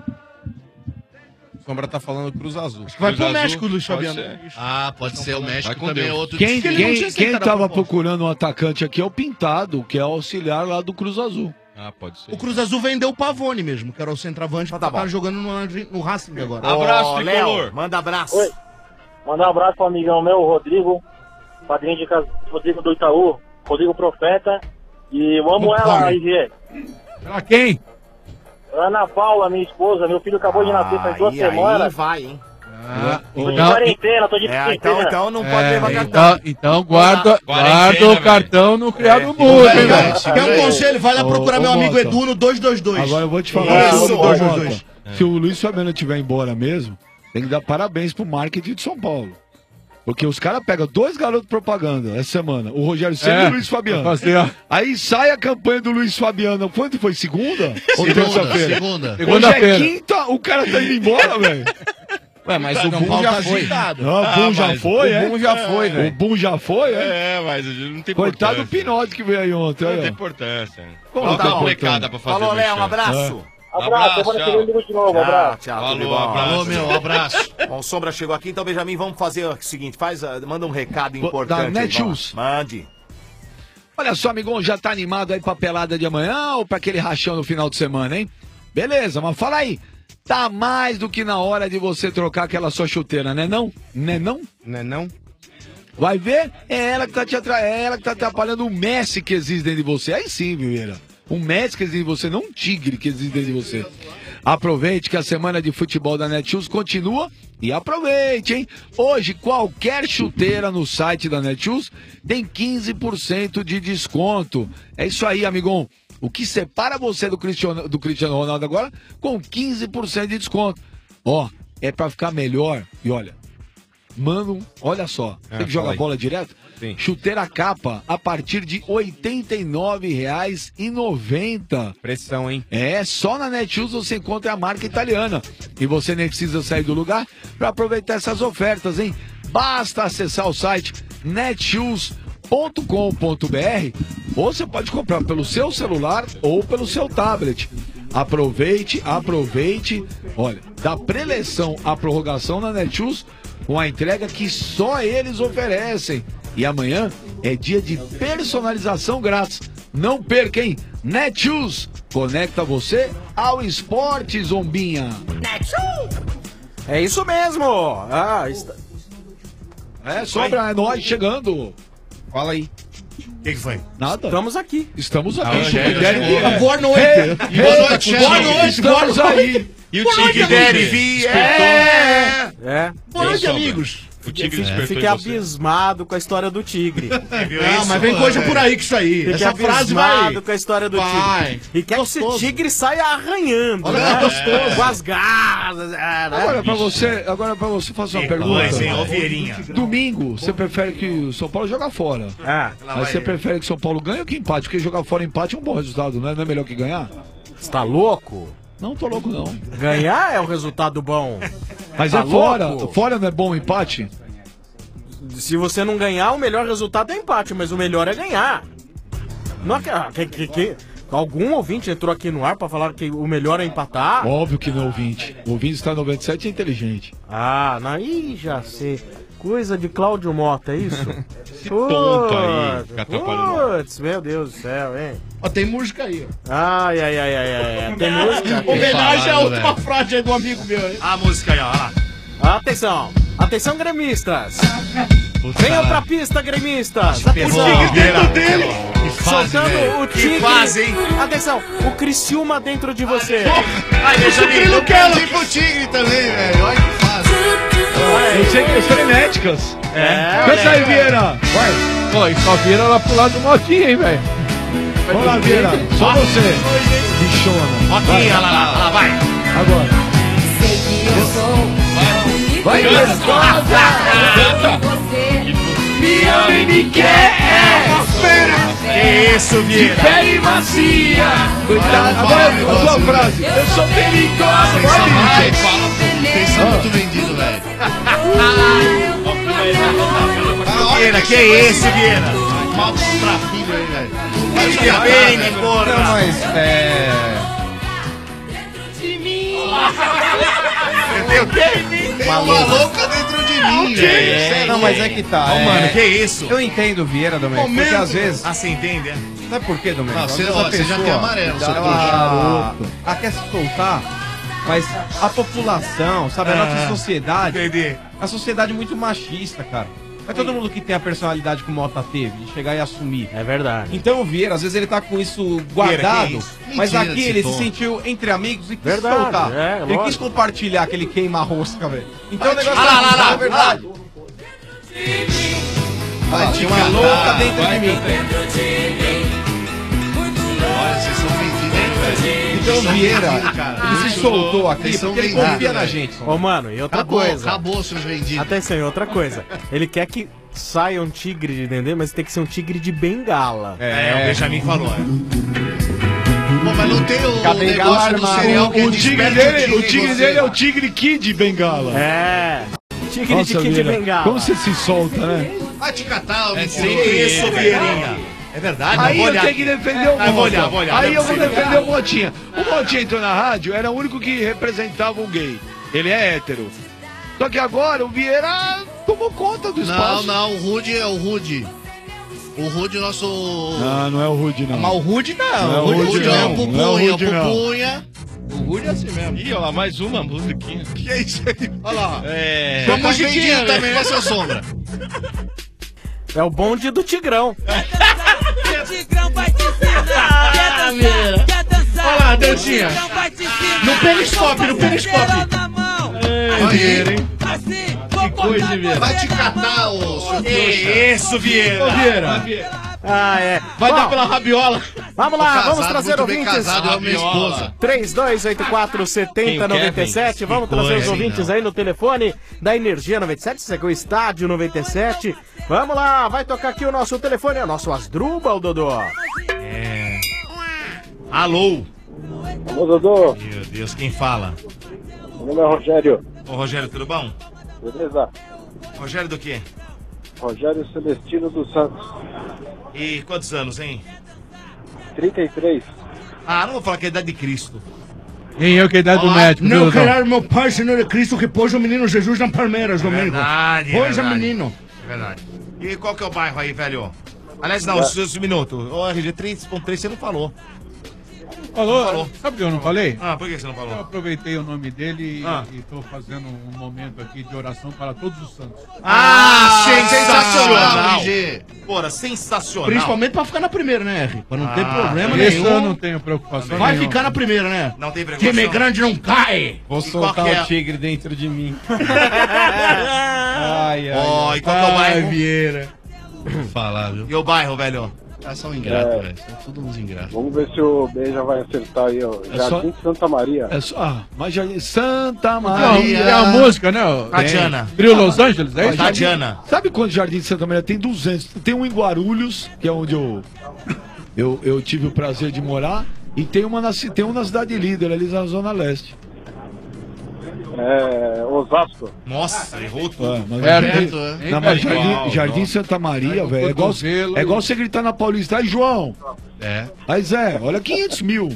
Sombra tá falando Cruz Azul. Vai pro Cruz México, Azul, Luiz pode Fabiano. ser. Ah, pode ser o México Vai com também é Deus. outro Quem destino. tava procurando um atacante aqui é o Pintado, que é auxiliar lá do Cruz Azul. Ah, pode ser. O Cruz Azul vendeu o Pavone mesmo, que era o centroavante, que tá jogando no Racing agora. Abraço, Ô, Tricolor. Léo, manda abraço. Oi. Mandar um abraço pro amigão meu, o Rodrigo. Padrinho de casa, Rodrigo do Itaú. Rodrigo Profeta. E eu amo ela, aí, Vê. Pra quem? Ana Paula, minha esposa. Meu filho acabou de nascer faz 2 semanas. Aí vai, hein? Tô de quarentena, tô de quarentena. Então não pode levar cartão. Então guarda Quarentena, o cartão no criado mudo, hein, velho? Quer um conselho? Vai lá procurar meu amigo Mota. Edu no 222. Agora eu vou te falar. Isso, Ô, 222. Mota, se o Luiz Fabiano estiver embora mesmo, tem que dar parabéns pro marketing de São Paulo. Porque os caras pegam 2 garotos propaganda essa semana, o Rogério Ceni e o Luiz Fabiano. Aí sai a campanha do Luiz Fabiano. Quando foi? Segunda? Ou terça-feira? Segunda. Hoje é quinta, o cara tá indo embora, velho. Ué, mas o Boom já foi. Não, o Boom já foi, é? O Boom já foi, velho. O Boom já foi, é? É, mas não tem Coitado do importância. Pinote que veio aí ontem, Não olha. tem importância. Como Coloca tá uma bom, molecada pra fazer Falou, Léo, um merchan. abraço. Abraço, semana que vem eu ligo de novo, abraço. Tchau, Falou, tudo bom? abraço. Alô, meu, abraço. Bom, Sombra chegou aqui, então, Benjamin, vamos fazer o seguinte, manda um recado importante. Da aí, Netshoes. vamos. Mande. Olha só, amigão, já tá animado aí pra pelada de amanhã ou pra aquele rachão no final de semana, hein? Beleza, mas fala aí. Tá mais do que na hora de você trocar aquela sua chuteira, né não? Né não? Né não? Vai ver? É ela que tá atrapalhando o Messi que existe dentro de você. Aí sim, Vieira. Um Messi que existe em você, não um tigre que existe dentro de você. Aproveite que a semana de futebol da Netshoes continua e aproveite, hein? Hoje, qualquer chuteira no site da Netshoes tem 15% de desconto. É isso aí, amigão. O que separa você do Cristiano Ronaldo agora com 15% de desconto. Ó, é pra ficar melhor. E olha, mano, olha só. Tem que jogar bola direto? Sim. Chuteira capa a partir de R$ 89,90. Pressão, hein? É, só na Netshoes você encontra a marca italiana. E você nem precisa sair do lugar para aproveitar essas ofertas, hein? Basta acessar o site netshoes.com.br ou você pode comprar pelo seu celular ou pelo seu tablet. Aproveite. Olha, da preleção à prorrogação na Netshoes com a entrega que só eles oferecem. E amanhã é dia de personalização grátis. Não perca, hein? Netshoes conecta você ao esporte, Zombinha. Netshoes! É isso mesmo! É, Sombra, é nós chegando. Fala aí. O que foi? Nada. Estamos aqui. Estamos aqui. Boa noite. Boa noite. Boa noite. Estamos aí. E o Tigre deve Boa noite, amigos. O Tigre Fiquei abismado com a história do Tigre. Não, mas vem coisa por aí que isso aí. Fiquei Essa frase vai... abismado com a história do Tigre. E quer que esse Tigre saia arranhando. Olha né? que gostoso. Com as garras. Agora pra você fazer uma pergunta. Domingo, você prefere que o São Paulo jogue fora? Mas você prefere que o São Paulo ganhe ou que empate? Porque jogar fora empate é um bom resultado, né? Não é melhor que ganhar? Você tá louco? Não tô louco, não. Ganhar é um resultado bom. Mas tá é fora. Louco? Fora não é bom o empate? Se você não ganhar, o melhor resultado é empate, mas o melhor é ganhar. Não é algum ouvinte entrou aqui no ar pra falar que o melhor é empatar? Óbvio que não é ouvinte. O ouvinte está 97 é inteligente. Aí já sei. Coisa de Cláudio Mota, é isso? Esse tonto aí, fica atrapalhando. Putz, meu Deus do céu, hein? Ó, tem música aí, ó. Ai. Tem música? Homenagem à última frase aí do amigo meu, hein? A música aí, ó. Atenção! Atenção, gremistas! Venham pra pista, gremistas! Atenção! O Tigre dentro dele! Soltando o Tigre! Que fase, hein? Atenção! O Criciúma dentro de você! Ai, Benjamin, eu quero ir pro Tigre também, velho. Olha que fase. Eu sei que é frenéticas. Canta aí, Vieira! Vai! Pô, e só vira lá pro lado do Motinha, hein, velho? Vamos lá, Vieira! Só você! Bichona! Motinha, lá, vai! Agora! Vai, gostosa! Me ama e me quer! Que isso, Vieira? De pele macia! Cuidado, agora a sua frase! Eu sou perigosa! Vai, fala, vocês são muito vendidos, velho. Vieira, que é esse, Vieira? Mal pra filho aí, velho. Mas bem, né, porra? Não, mas Tem o quê? Tem uma louca dentro de mim, velho. Não, mas é que tá. Ô, mano, que isso? Eu entendo o Vieira, Domênico, porque às vezes... Ah, você entende, é? Sabe por quê, Domênico? Não, Às você- vezes ó, a você já tem amarelo, seu ela quer se soltar, mas a população, sabe, a nossa sociedade... Entendi. A sociedade é muito machista, cara. Não é todo mundo que tem a personalidade que o Mota teve, de chegar e assumir. É verdade. Então o Vieira, às vezes ele tá com isso guardado, que isso? mas Mentira aqui desse ele tom. se sentiu entre amigos e quis Verdade, soltar. é, Ele lógico. quis compartilhar aquele queima-rosca, velho. Então o negócio lá, é verdade. Vai, Tinha uma louca dentro de mim. Olha, vocês são vendidos, hein, velho? Então o Vieira, cara. ele se soltou aqui Vocês são porque ele vendidos, confia na velho. gente. Ô, mano, e outra Acabou, coisa. acabou, seus vendidos. Atenção, e outra coisa. Ele quer que saia um tigre de Dendê, mas tem que ser um tigre de bengala. O Benjamin falou, Pô, mas não tem o Cadê negócio do Galma? cereal que O tigre dele é o Tigre Kid Bengala. É. Tigre de Nossa, Kid Vieira, Bengala. como você se solta, né? Vai te catar, É é sempre isso, Vieirinha. É verdade, Aí vou eu olhar tenho que aqui. defender o Mota. Vou olhar. Aí não eu vou é possível. defender o Motinha. O Motinha entrou na rádio, era o único que representava um gay. Ele é hétero. Só que agora o Vieira tomou conta do Não, espaço. não, o Rude é o Rude. O Rude é o nosso... Não, não é o Rude, não. Mas o Rude não. Não é O o Rude, Rude é o não. Não é o Pupunha, Rude, não. Pupunha. O Rude é assim mesmo. Ih, olha lá, mais uma musiquinha. Que é isso aí? Olha lá. É. Você tá vendido também, né, seu Sombra? É o bonde do Tigrão. O Tigrão vai te ensinar. Quer dançar? Olha lá, dancinha. O Tigrão vai te ensinar. No periscópio, no periscópio. Na mão. Vieira, hein? Assim, vou cortar você. Vai te catar, ô seu trouxa. Isso, Vieira. Ô, Vieira. Ah, é. Vai Bom, dar pela rabiola. Vamos lá, Casado, vamos trazer muito bem ouvintes. casado, é a minha esposa. 3284-7097. Vamos trazer os coisa, ouvintes não. aí no telefone da Energia 97. Isso aqui é o Estádio 97. Vamos lá, vai tocar aqui o nosso telefone. É o nosso Asdrubal, Dodô. Alô. Alô, Dodô. Meu Deus, quem fala? Meu nome é Rogério. Ô, Rogério, tudo bom? Beleza? Rogério do quê? Rogério Celestino dos Santos. E quantos anos, hein? 33. Ah, não vou falar que é a idade de Cristo. E eu que é a idade do médico, Não Dodô. querer meu Pai, Senhor de Cristo, que pôs o menino Jesus na Palmeiras, Domênico. Verdade, Pois é, verdade. menino. Verdade. E qual que é o bairro aí, velho? Aliás, não, os minutos. Ô, RG 3.3 você não falou. falou. Sabe que eu não falei? Por que você não falou? Eu aproveitei o nome dele e estou fazendo um momento aqui de oração para todos os santos. Sensacional, RG. Porra, sensacional. Principalmente pra ficar na primeira, né, R? Pra não ter problema Esse nenhum. eu não tenho preocupação Vai nenhuma. ficar na primeira, né? Não tem preocupação. Time grande não cai. Vou qual soltar que é? o tigre dentro de mim. Ó, e qual que é o bairro? Vieira. Vou falar, viu? E o bairro, velho? São ingratos, velho. São todos uns ingratos. Vamos ver se o Beija vai acertar aí, ó. Jardim Santa Maria. Mas Jardim Santa Não, Maria. é a música, né? Tatiana. Trio Los Angeles, é isso? Tatiana. Sabe quantos Jardim de Santa Maria? Tem 200. Tem um em Guarulhos, que é onde eu tive o prazer de morar. E tem um na Cidade Líder, ali na Zona Leste. Osasco. Nossa, errou tudo. Mas Jardim Santa Maria, velho, é igual você gritar na Paulista. Aí, João. Aí, Zé, olha 500 mil.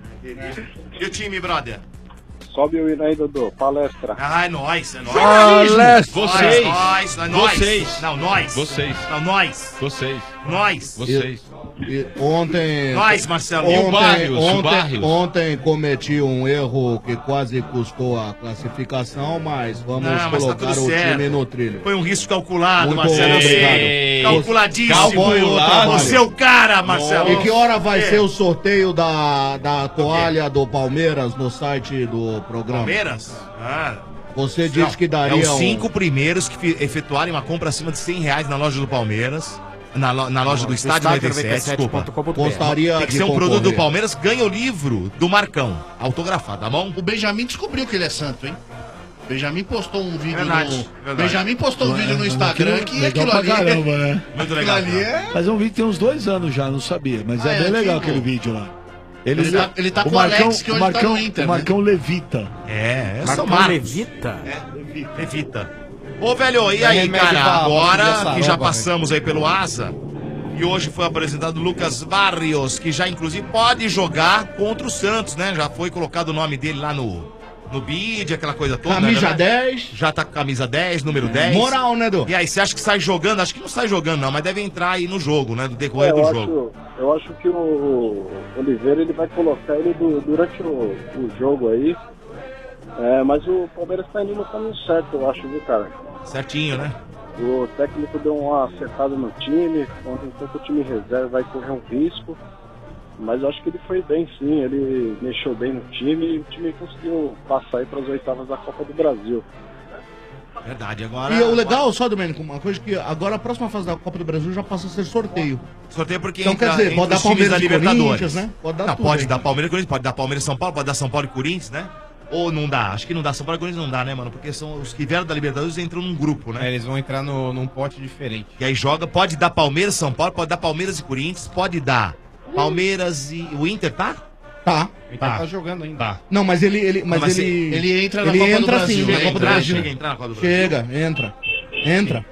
E o time, brother? Sobe o hino aí, Dodô. Palestra. É nóis, é nóis. Palestra. Vocês. Não, nós. Vocês. Não, nós. Vocês. Nós. Vocês. Ontem. Nós, Marcelo. E o Barrios. Ontem cometi um erro que quase custou a classificação, mas vamos colocar o time no trilho. Foi um risco calculado, Muito Marcelo. obrigado. Calculadíssimo. O seu cara, Marcelo. E que hora vai ser o sorteio da toalha do Palmeiras no site do programa? Palmeiras? Você disse que daria os 5 primeiros que efetuarem uma compra acima de R$100 na loja do Palmeiras. Na loja do Estádio 97, desculpa. Gostaria Tem que de ser um produto do concorrer. Palmeiras, ganha o livro do Marcão, autografado, tá bom? O Benjamin descobriu que ele é santo, hein? O Benjamin postou um vídeo Verdade. Benjamin postou um vídeo no Instagram que aquilo ali caramba, né? Muito legal. Aquilo ali é... Mas é um vídeo que tem uns 2 anos já, não sabia. Mas é bem legal aquele vídeo lá. Ele tá com o Alex, que hoje tá no Inter, O Marcão Levita. São Marcão Marcos. Levita. Ô, velho, e Dá aí, remédio cara? pra Agora saroba, que já velho. passamos aí pelo Asa, e hoje foi apresentado o Lucas Barrios, que já inclusive pode jogar contra o Santos, né? Já foi colocado o nome dele lá no bid, aquela coisa toda. Camisa né? 10. Já tá com camisa 10, número 10. Moral, né, Edu? E aí, você acha que sai jogando? Acho que não sai jogando, não, mas deve entrar aí no jogo, né? Do decorrer do jogo. Eu acho que o Oliveira ele vai colocar ele durante o jogo aí. Mas o Palmeiras tá indo no caminho certo, eu acho, viu, cara? Certinho, né? O técnico deu uma acertada no time, ontem o time reserva vai correr um risco, mas eu acho que ele foi bem sim, ele mexeu bem no time e o time conseguiu passar aí para as oitavas da Copa do Brasil. Verdade, agora... E o legal, só, Domênico, uma coisa que agora a próxima fase da Copa do Brasil já passa a ser sorteio. Sorteio porque Então, entra quer dizer, entre pode dar os times Palmeiras da e Libertadores. Corinthians, né? Pode dar Não, tudo pode aí. dar Palmeiras e Corinthians, pode dar Palmeiras e São Paulo, pode dar São Paulo e Corinthians, né? Ou não dá? Acho que não dá. São Paulo e Corinthians não dá, né, mano? Porque são os que vieram da Libertadores entram num grupo, né? Eles vão entrar num pote diferente. E aí joga, pode dar Palmeiras, São Paulo, pode dar Palmeiras e Corinthians, pode dar Palmeiras e... O Inter tá? Tá. Ele tá jogando ainda. Tá. Não, mas ele entra na Copa do Brasil. Sim, na Copa do Brasil. Chega a entrar na Copa do Brasil. Chega, entra.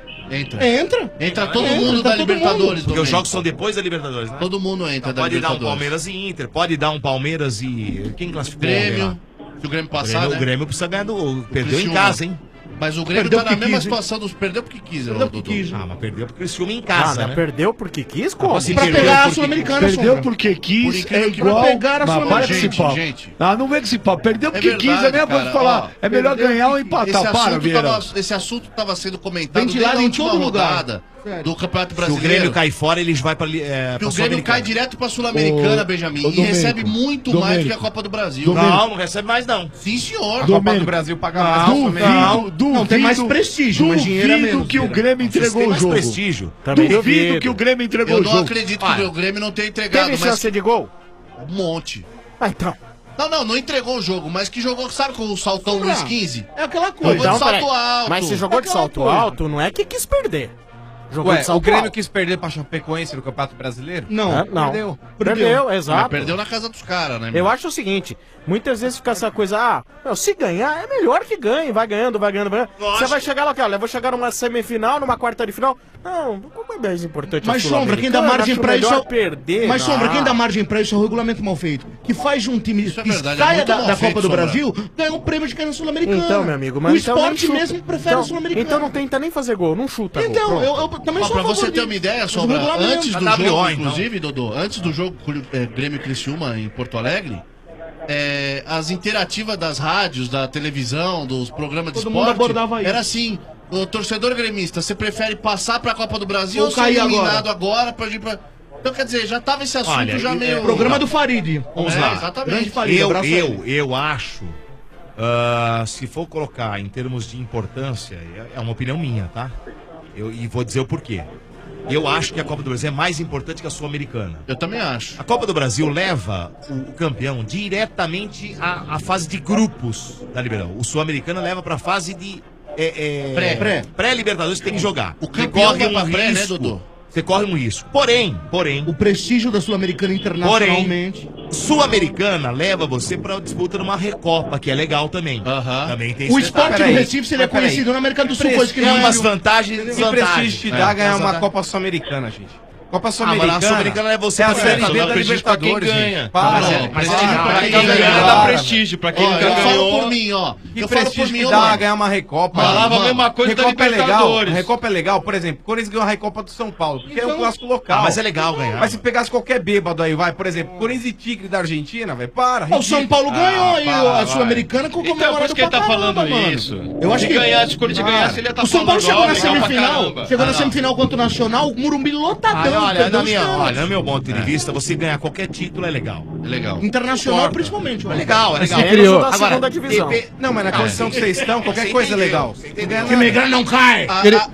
Entra todo mundo da Libertadores. Porque os jogos são depois da Libertadores, né? Todo mundo entra da Pode dar um Libertadores. Palmeiras e Inter, pode dar um Palmeiras e... Quem classificou? Grêmio. Se o Grêmio passar, O Grêmio precisa ganhar Perdeu em Criciúma. casa, hein? Mas o Grêmio Perdeu tá na porque mesma quis, hein? situação dos... Perdeu porque quis, Dodô. Mas perdeu porque o Criciúma em casa, né? Perdeu porque quis, como? Assim, Pra perdeu pegar a porque Sul-Americana, Perdeu Sombra. porque quis, Por é incrível que igual... vai pegar a Mas Sul-Americana. para esse papo. Gente. Não vem com esse papo. Perdeu porque verdade, quis, é a mesma coisa de cara. falar. Ó, É melhor perdeu ganhar ou porque empatar. Para, Vieira. Esse assunto tava sendo comentado Ventilado desde a em última todo lugar. rodada do Campeonato Se o Brasileiro. Grêmio cai fora, eles vão pra Que o Grêmio Sul-Americana. cai direto pra Sul-Americana, Ô, Benjamin. ô, E recebe Domênico, muito mais do que a Domênico. Copa do Brasil. Não recebe mais, não. Sim, senhor. A Copa do Brasil paga mais. Duvido. Não, tem mais prestígio, mas dinheiro é menos. que o Grêmio Vocês entregou têm o mais jogo. prestígio. Também Duvido que o Grêmio entregou Eu o não jogo. acredito Olha, que o Grêmio não tenha entregado, Teve mas chance de gol? um monte. Então. Não entregou o jogo, mas que jogou, sabe, com o saltão Luiz 15? É aquela coisa. Jogou de salto peraí. alto. Mas se jogou de Aquela salto coisa. alto, não é que quis perder. Jogou de Ué, salto o Grêmio alto. quis perder pra Chapecoense no Campeonato Brasileiro? Não. Não. Perdeu, Mas exato. perdeu na casa dos caras, né? Eu acho o seguinte, muitas vezes fica essa coisa, se ganhar, é melhor que ganhe, vai ganhando. Você vai chegar lá, cara, eu vou chegar numa semifinal, numa quarta de final. Não, como é mais importante Mas, a Sombra, quem dá Sul-Americana, margem acho pra isso... melhor perder. Mas, Sombra, não. quem dá margem pra isso é o regulamento mal feito. Que faz de um time Isso é que verdade, é saia muito da mal Copa feito, do Sombra. Brasil, ganha um prêmio de ganhar na Sul-Americana. Então, meu amigo, mas o então esporte nem chuta. mesmo prefere a Sul-Americana. Então não tenta nem fazer gol, não chuta Então, gol. eu também Ó, sou pra a favor você ter disso. uma ideia, Mas Sombra, o regulamento- antes do A jogo, WO, então. inclusive, Dodô, antes do jogo Grêmio e Criciúma em Porto Alegre, as interativas das rádios, da televisão, dos programas de Todo mundo esporte, abordava isso. era assim, o torcedor gremista, você prefere passar pra Copa do Brasil Ou ou ser cair eliminado agora pra ir pra... Então, quer dizer, já tava esse assunto Olha, já meio... Programa do Farid. Vamos lá. Exatamente. Grande Farid, abraço a ele. Eu acho, se for colocar em termos de importância, é uma opinião minha, tá? E vou dizer o porquê. Eu acho que a Copa do Brasil é mais importante que a Sul-Americana. Eu também acho. A Copa do Brasil leva o campeão diretamente à fase de grupos da Libertadores. O Sul-Americano leva pra fase de pré-Libertadores, tem que jogar. O campeão vai pra pré, né, Dodô? Você corre um risco. Porém, o prestígio da Sul-Americana internacionalmente. Sul-Americana leva você pra disputa numa Recopa, que é legal também. Também tem O esse Sport detalhe. do Recife seria conhecido na América do Sul, coisa que tem não é. umas vantagens e Que desvantagens. prestígio te dá ganhar uma Copa Sul-Americana, gente? Copa mas Sul-Americana. a Sul-Americana é você a pra Série ganhar, B dá da prestígio pra quem Libertadores. ganha. gente. Para, Mas para, pra quem ganha, para, dá para. prestígio. Pra quem Ó, nunca eu falo ganhou. por mim, ó. Que Eu falo por prestígio mim, que ô, dá mano. ganhar uma Recopa. Falava a mesma coisa da Recopa é legal. Libertadores. Recopa é legal, por exemplo, o Corinthians ganhou a Recopa do São Paulo, porque é um clássico local. mas é legal ganhar. Mas se pegasse qualquer bêbado aí, vai, por exemplo, Corinthians e Tigre da Argentina, vai, para. O São Paulo ganhou e a Sul-Americana com Então, por isso que ele tá falando isso. Eu acho Se que ganhasse, se o Corinthians ganhasse, ele ia estar o São Paulo chegou na legal pra semifinal. caramba. Chegou na semifinal contra o Nacional, o Morumbi lotadão. Olha, perdeu os caras. olha, no meu ponto de vista, você ganhar qualquer título é legal. É legal. Internacional, principalmente. É legal, é legal. se criou. Da Agora, segunda divisão. Não, mas na condição que vocês estão, qualquer coisa é legal. Que Megrão não cai.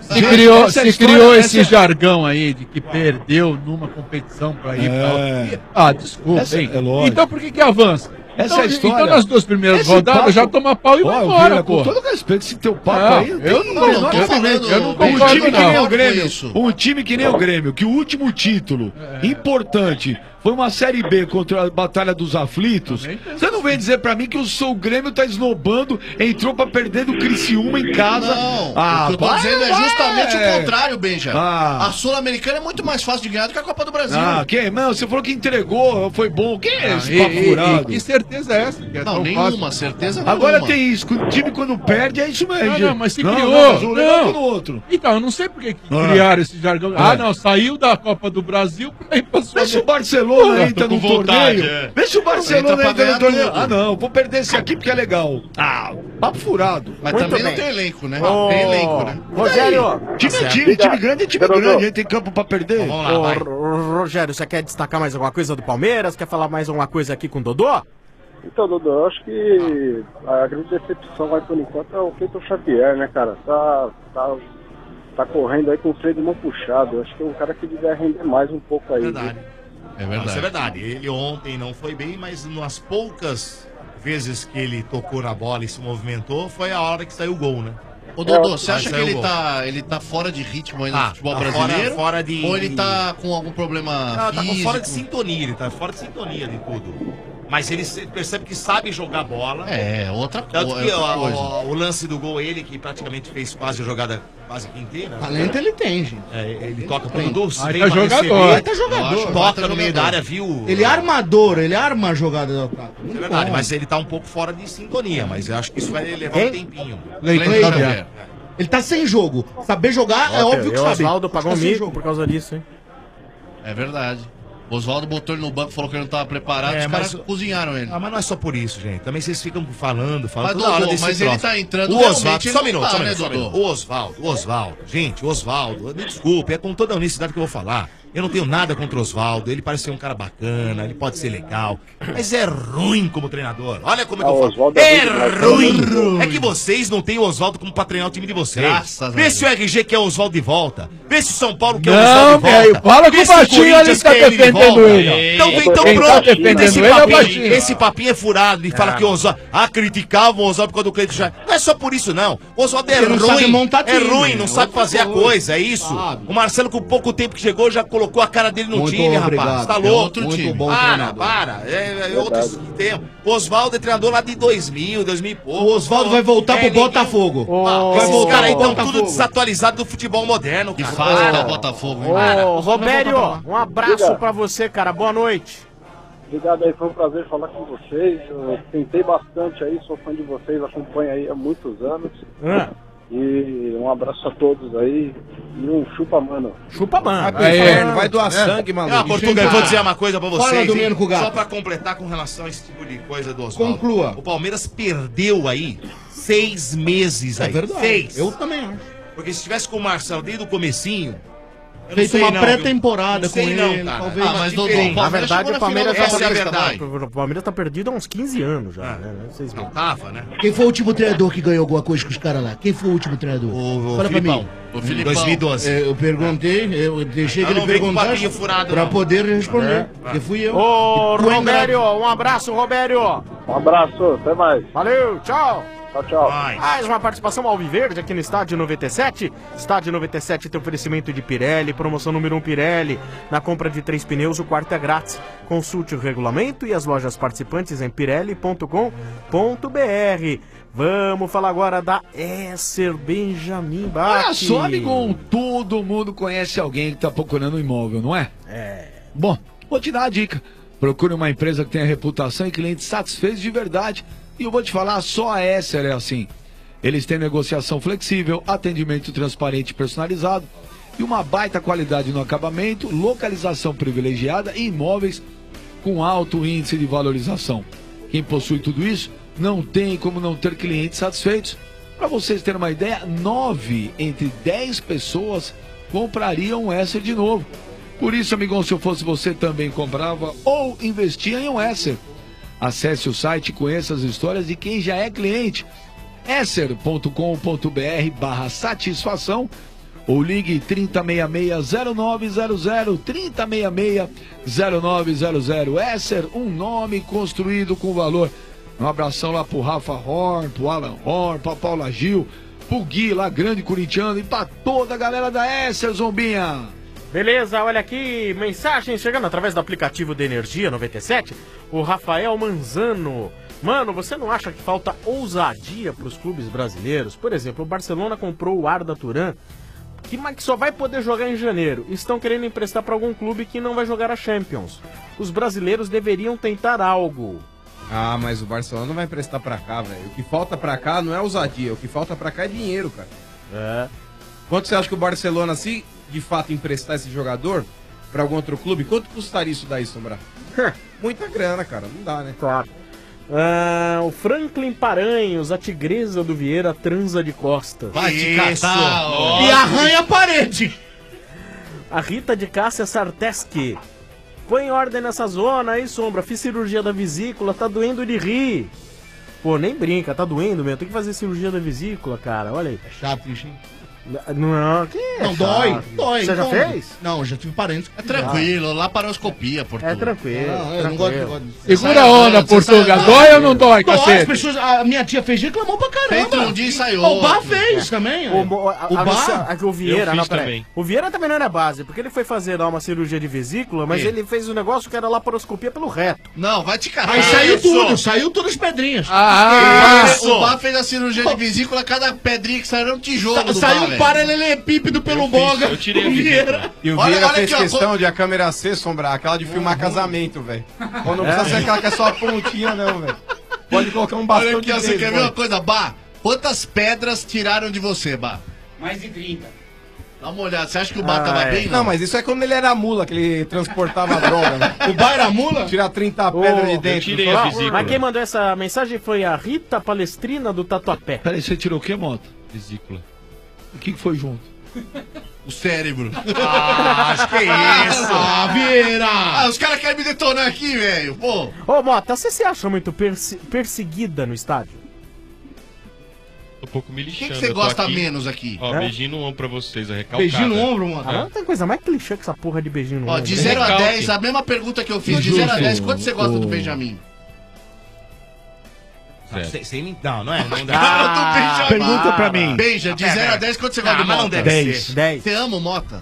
Se criou esse jargão aí de que perdeu numa competição pra ir pra outra. Ah, desculpa, Essa hein? é lógico. Então por que avança? Essa Então, é a história. Então nas duas primeiras Esse rodadas papo- já toma pau e vai Ó, embora, Vira, pô. com todo respeito, esse teu papo Não, aí. eu não tô falando. Eu não concordo, Um time que nem não. o Grêmio. Um time que nem o Grêmio, que o último título importante foi uma Série B contra a Batalha dos Aflitos. Você não vem dizer pra mim que o seu Grêmio tá esnobando, entrou pra perder do Criciúma em casa. Não, o que eu tô dizendo é justamente o contrário, Benja. A Sul-Americana é muito mais fácil de ganhar do que a Copa do Brasil. Quem? Não, você falou que entregou, foi bom. Quem é esse E- papo e- furado? Que certeza é essa? Que é Não, tão nenhuma, fácil? certeza Agora nenhuma. tem isso, o time quando perde é isso mesmo. Não, mas se Não, criou. não, mas um levanta no Não. outro. Então, eu não sei por que criaram esse jargão. Ah, não, saiu da Copa do Brasil pra ir pra Vê se o Barcelona entra no torneio. é. Vê se o Barcelona Entra pra entra no ganhar torneio. tudo. Ah, não, vou perder esse aqui porque é legal. Ah, papo furado. Mas Muito também bem. não tem elenco, né? Ô, Tem elenco, né? Rogério, Time é time grande é time grande, aí tem campo pra perder. Vamos lá, vai. Rogério, você quer destacar mais alguma coisa do Palmeiras? Quer falar mais alguma coisa aqui com o Dodô? Então, Dudu, eu acho que a grande decepção vai por enquanto é o Cleiton Xavier, né, cara? Tá correndo aí com o freio de mão puxado. Eu acho que é um cara que devia render mais um pouco aí. Verdade. É Isso é verdade. verdade. Ele ontem não foi bem, mas nas poucas vezes que ele tocou na bola e se movimentou, foi a hora que saiu o gol, né? Ô, Dodô, você Mas acha que saiu o ele gol. tá fora de ritmo aí no Ah, futebol tá brasileiro? fora de- Ou ele tá com algum problema Tá físico? fora de sintonia, ele tá fora de sintonia de tudo. Mas ele percebe que sabe jogar bola. É, outra Tanto coisa. que É outra coisa. o lance do gol, ele que praticamente fez quase a jogada quase que inteira. Talento ele tem, gente. Ele toca pro Dudu, Aí vem tá pra jogador. receber, Aí tá jogador. toca no meio da área, viu? Ele é armador, ele arma a jogada do ataque. É verdade, mas ele tá um pouco fora de sintonia, mas eu acho que isso vai levar um tempinho. Cleiton Xavier. Ele tá sem jogo. Saber jogar é óbvio que o sabe. Oswaldo pagou Tá sem mico jogo. por causa disso, hein? É verdade. O Oswaldo botou ele no banco, falou que ele não tava preparado, os caras cozinharam ele. Ah, mas não é só por isso, gente. Também vocês ficam falando Mas, toda hora Dodô, desse mas ele troço. tá entrando, O realmente Oswaldo, ele só um não minuto, tá, só um né, minuto, só um Dodô? minuto. O Oswaldo. Gente, o Oswaldo, me desculpe, é com toda a honestidade que eu vou falar. Eu não tenho nada contra o Oswaldo, ele parece ser um cara bacana, ele pode ser legal, mas é ruim como treinador. Olha como é que eu o falo. Oswaldo É muito mais ruim. É que vocês não têm o Oswaldo como pra treinar o time de vocês. Graças a Vê Deus. se o RG quer o Oswaldo de volta. Vê se o São Paulo quer o Não, Oswaldo de volta. velho, fala com Vê o se Batinho, Corinthians ele tá quer de defendendo volta. ele. Então, Quem então tá pronto. defendendo Esse ele é o papinho, Batinho. esse papinho é furado de falar que o Oswaldo. Criticavam o Oswaldo por causa do Cleiton Xavier. Não é só por isso, não. O Oswaldo é Ele não sabe ruim. montar É time, ruim, não sabe outra fazer a coisa. coisa, é isso. Sabe. O Marcelo, com pouco tempo que chegou, já colocou a cara dele no Muito time, obrigado. rapaz. Tá É louco? outro time. Bom Para, treinador. para. É outros tempos. O Oswaldo é treinador lá de 2000 e pouco. O Oswaldo vai voltar pro ninguém- Botafogo. Ah, Vai esses voltar caras aí pro estão tudo Botafogo. desatualizados do futebol moderno, Que cara. fase Para. da Botafogo, hein? Ô, Robério, um abraço Diga. pra você, cara. Boa noite. Obrigado aí, foi um prazer falar com vocês. Eu tentei bastante aí, sou fã de vocês, acompanho aí há muitos anos. E um abraço a todos aí. E um chupa, mano. Chupa, mano. Vai doar sangue, maluco. Portugal, eu vou dizer uma coisa pra vocês. Fala, hein? Domênico Gato. Só pra completar com relação a esse tipo de coisa do Oswaldo. Conclua. O Palmeiras perdeu aí 6 meses aí. É verdade. 6. Eu também acho. Porque se tivesse com o Marcelo desde o comecinho... eu não Feito sei uma não, pré-temporada viu? Não sei com não, ele, cara. talvez. Ah, mas diferente. Na verdade, o Palmeiras Essa é a verdade. O Palmeiras tá perdido há uns 15 anos já, né? Vocês não tava, né? Quem foi o último treinador que ganhou alguma coisa com os caras lá? Quem foi o último treinador? Fala pra mim. O Filipão. 2012. Eu perguntei, eu deixei que ele perguntasse pra poder responder. Que fui eu. Ô, E tu ainda- Robério, um abraço, Robério. Um abraço, até mais. Valeu, tchau. Tchau, tchau. Mais uma participação ao Alviverde aqui no Estádio 97. Estádio 97 tem oferecimento de Pirelli, promoção número 1 Pirelli. Na compra de 3 pneus, o quarto é grátis. Consulte o regulamento e as lojas participantes em pirelli.com.br. Vamos falar agora da Esser Benjamin Bach. Olha só, amigão, todo mundo conhece alguém que tá procurando um imóvel, não é? Bom, vou te dar a dica. Procure uma empresa que tenha reputação e clientes satisfeitos de verdade. E eu vou te falar, só a Esser é assim. Eles têm negociação flexível, atendimento transparente e personalizado e uma baita qualidade no acabamento, localização privilegiada e imóveis com alto índice de valorização. Quem possui tudo isso não tem como não ter clientes satisfeitos. Para vocês terem uma ideia, 9 entre 10 pessoas comprariam um Esser de novo. Por isso, amigão, se eu fosse você, também comprava ou investia em um Esser. Acesse o site e conheça as histórias de quem já é cliente. esser.com.br/satisfação ou ligue 3066-0900, 3066-0900. Esser, um nome construído com valor. Um abração lá pro Rafa Horn, pro Alan Horn, pra Paula Gil, pro Gui lá, grande corintiano, e pra toda a galera da Esser, Zombinha. Beleza, olha aqui, mensagem chegando através do aplicativo da Energia 97. O Rafael Manzano. Mano, você não acha que falta ousadia pros clubes brasileiros? Por exemplo, o Barcelona comprou o Arda Turan, que só vai poder jogar em janeiro. Estão querendo emprestar para algum clube que não vai jogar a Champions. Os brasileiros deveriam tentar algo. Ah, mas o Barcelona não vai emprestar pra cá, velho. O que falta pra cá não é ousadia, o que falta pra cá é dinheiro, cara. Quanto você acha que o Barcelona, se de fato emprestar esse jogador pra algum outro clube, quanto custaria isso daí, Sombra? Muita grana, cara, não dá, né? Claro. O Franklin Paranhos, a tigresa do Vieira transa de costas. Vai te catar, e arranha a parede. A Rita de Cássia Sarteski. Põe ordem nessa zona aí, Sombra. Fiz cirurgia da vesícula, tá doendo de rir. Pô, nem brinca, tá doendo mesmo. Tem que fazer cirurgia da vesícula, cara. Olha aí. É chato isso, hein? Não, que é Não, chato. dói. Você já como? fez? Não, já tive parentes. É tranquilo, laparoscopia, Portugal. É tranquilo. Eu não gosto Segura a onda, Portuga. Dói ou não dói, Dói, as cacete? pessoas, a minha tia fez reclamou pra caramba. Entra um dia e sai O outro. Bar fez também. O Bar. Vieira, Eu não, fiz peraí. também. O Vieira também não era base, porque ele foi fazer lá uma cirurgia de vesícula, mas ele fez um negócio que era laparoscopia pelo reto. Não, vai te catar. Aí saiu tudo, saiu todas as pedrinhas. O Bar fez a cirurgia de vesícula, cada pedrinha que saiu era um tijolo do Saiu Bar, um velho. paralelepípedo pelo boga. Eu tirei a O Vieira. E o Olha, Vieira olha fez aqui, ó, questão de a câmera C, Sombra, aquela de filmar casamento, velho. Ou não precisa ser aquela que é só a pontinha, não, velho. Pode colocar um bastão Olha aqui, ó, de você dedo, quer ver mano. uma coisa, Bar? Quantas pedras tiraram de você, Bar? Mais de 30. Dá uma olhada, você acha que o Bar tava bem? Não, mas isso é quando ele era mula, que ele transportava a droga, né? O Bar era mula? Tirar 30 pedras de dentro. tirei a vesícula. Mas quem mandou essa mensagem foi a Rita Palestrina do Tatuapé. Peraí, você tirou o que, Mota? Vesícula. O que foi junto? O cérebro. Ah, que isso? Ah, Vieira! Ah, os caras querem me detonar aqui, velho. Pô. Ô, Mota, você se acha muito perseguida no estádio? Tô um pouco me O que lixando. que você eu tô gosta aqui. menos aqui? Ó, É? beijinho no ombro pra vocês, a recalcada. Beijinho no ombro, mano. Ah, não tem coisa mais clichê que essa porra de beijinho no Ó, ombro. de 0 a Recalque. 10, a mesma pergunta que eu fiz. De 0 a 10, quanto você gosta do Benjamin? Zero. Sem não, não é? Não dá. Ah, do Benjamin. Pergunta pra mim. Beija, de 0 a 10, quanto você gosta do mas não Mota? deve 10. ser. 10. Você ama o Mota? Não.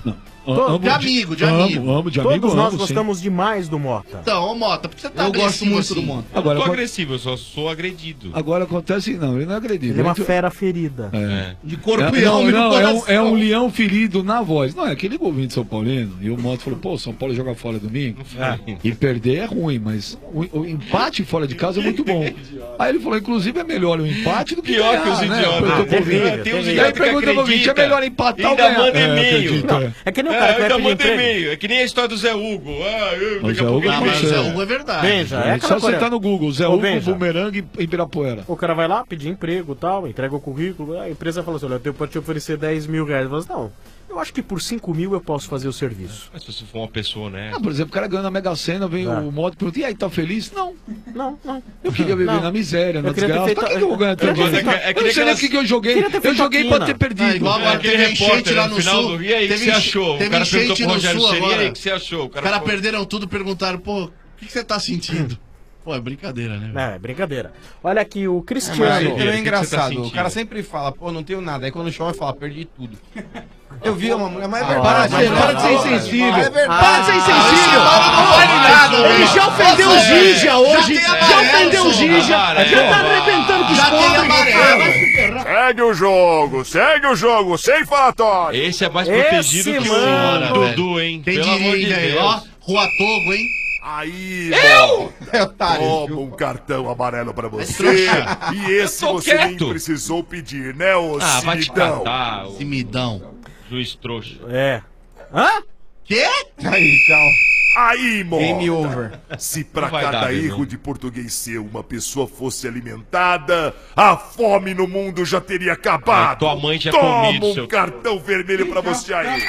De amigo, de amigo. Amo, de Todos amigo, nós amo, gostamos demais do Mota. Então, ô Mota, por que você tá Eu gosto agressivo muito assim? do Mota. Eu Agora, não tô quando- agressivo, eu só sou agredido. Agora acontece, não, ele não é agredido. Ele é uma Muito- fera ferida. É. De corpo É, e alma e no não, coração. é um leão ferido na voz. Não, é aquele ouvinte São Paulino. E o Mota falou, pô, São Paulo joga fora domingo. E perder é ruim, mas o empate fora de casa é muito bom. Aí ele falou, inclusive é melhor o empate do que Pior ganhar, que os né? idiotas. Perguntou pro ouvinte. Tem uns E aí idiotas que pergunta pro ouvinte, é acredita. melhor empatar ou Ainda ganhar? manda e-mail. acredito. É que nem o cara que vai ainda pedir manda emprego. e-mail. É que nem a história do Zé Hugo. O Zé Hugo Ah, mas o Zé Hugo é verdade. Veja, é É aquela só coisa. você tá no Google, Zé Ô, Hugo, veja. Bumerangue em Pirapuera. O cara vai lá pedir emprego e tal, entrega o currículo, a empresa fala assim, olha, eu tenho pra te oferecer 10 mil reais. Ele fala assim, não, eu acho que por 5 mil eu posso fazer o serviço. Mas se você for uma pessoa, né? Ah, por exemplo, o cara ganhando na Mega Sena, vem o Moto e pergunta, e aí, tá feliz? Não. Não. Eu queria viver Não. na miséria, na Eu queria ter desgraça. feito- Pra que eu vou ganhar tanto Eu queria dinheiro? ter feito- Eu não sei nem o que eu joguei. Queria ter Eu feito joguei aquina. pra ter perdido. igual agora Aquele teve enchente repórter lá no no final sul. do... E aí, o que Teve você enche- achou? O teve cara perguntou enchente pro no Rogério sul Ceni, e agora. aí, o que você achou? O Os caras falou, perderam tudo, perguntaram, pô, o que você tá sentindo? Pô, é brincadeira, né? velho? É, brincadeira. Olha aqui, o Mas Cristiano. é engraçado, sentindo? o cara sempre fala, pô, não tenho nada. Aí quando chove, fala, perdi tudo. Eu vi uma mulher, mas é Para verdade. de ser insensível. É verdade. Para de ser insensível. Não vale nada, Ele velho. já ofendeu o Gigia hoje. Já ofendeu o Gigia. Já tá arrebentando com os Já tem amarelo. pobres. Segue o jogo, sem falatório. Esse é mais Esse protegido que mano, o Dudu, hein? Quem Pelo amor diria, de hein, velho? Deus. Ó, Rua Togo, hein? Aí, É otário. toma um cartão amarelo pra você. trouxa. E esse Eu tô você nem quieto. precisou pedir, né, ô Ah, vai te Simidão? catar, o Simidão. juiz trouxa. É. Hã? Quê? Aí, tchau. Aí, Game mano. over. Se pra Não vai cada dar, erro Bruno. de português seu uma pessoa fosse alimentada, a fome no mundo já teria acabado. Ah, tua mãe tinha Toma comido, um seu- cartão vermelho pra você aí.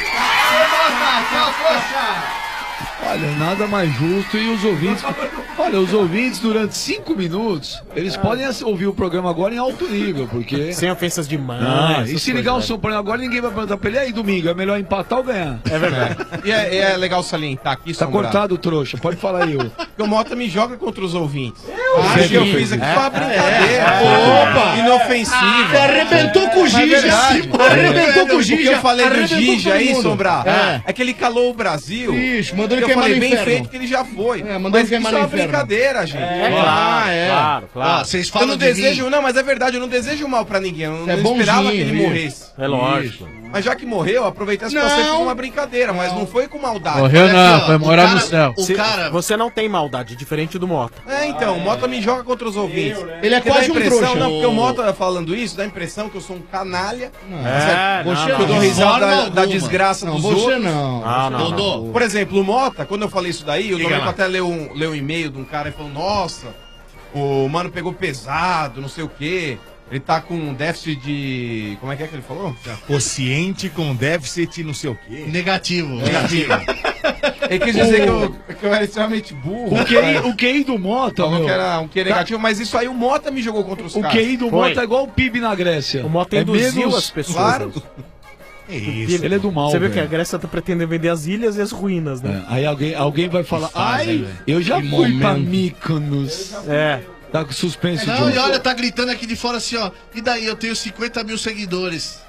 Olha, nada mais justo e os ouvintes. Olha, os ouvintes durante 5 minutos, eles podem ouvir o programa agora em alto nível, porque. Sem ofensas de mãe. Ah, essas e se ligar o coisas, São Paulo agora, ninguém vai perguntar pra ele, e aí, domingo, é melhor empatar ou ganhar? É verdade. E é legal salientar aqui, Tá Sombra, cortado, trouxa, pode falar aí, ô. que o Mota me joga contra os ouvintes. Você Acho que eu fez. fiz aqui só uma brincadeira. Opa! Inofensiva. Você arrebentou com o Mas é Gigia. verdade. Arrebentou com o O que Gigia. eu falei do Arrebentou Gigia todo aí, mundo. Sombra, É. é que ele calou o Brasil. Ixi, mandou ele Eu queimar falei no bem inferno. feito que ele já foi. É, mandou Mas ele queimar isso é no uma inferno. brincadeira, gente. É, claro, é. claro, claro. Ó, vocês Eu falam não de desejo, mim? não, mas é verdade, eu não desejo mal pra ninguém. Eu Você é não esperava bonzinho, que ele viu? morresse. É lógico. Mas já que morreu, aproveitasse pra ser Não. uma brincadeira, mas não foi com maldade. Morreu Olha não, aqui, ó, foi o morar no cara- céu. O cara... Você não tem maldade, diferente do Mota. É, então, o Mota me joga contra os ouvintes. Ele é Porque quase dá um impressão, trouxa. não, porque o Mota falando isso, dá a impressão que eu sou um canalha. É, Você não, eu dou não. risada forma da alguma. desgraça Não, dos você outros. não. Não, não, Dodô, Por exemplo, o Mota, quando eu falei isso daí, o Diga Domênico lá. até leu um e-mail de um cara e falou, nossa, o mano pegou pesado, não sei o quê. Ele tá com um déficit de... Como é que ele falou? Quociente com déficit não sei o quê. negativo. Ele quis dizer que eu era extremamente burro. O QI do Mota, Falou meu, que era um QI negativo, mas isso aí o Mota me jogou contra os o caras. QI do Foi. Mota é igual o PIB na Grécia. O Mota induziu as pessoas. Claro. É isso. Ele é do mal, Você viu que a velho. Grécia tá pretendendo vender as ilhas e as ruínas, né? É, aí alguém vai falar, ai, eu já Que fui pra momento. Mykonos. É. Tá com suspense Não, de... e olha, tá gritando aqui de fora assim, ó. E daí, eu tenho 50 mil seguidores.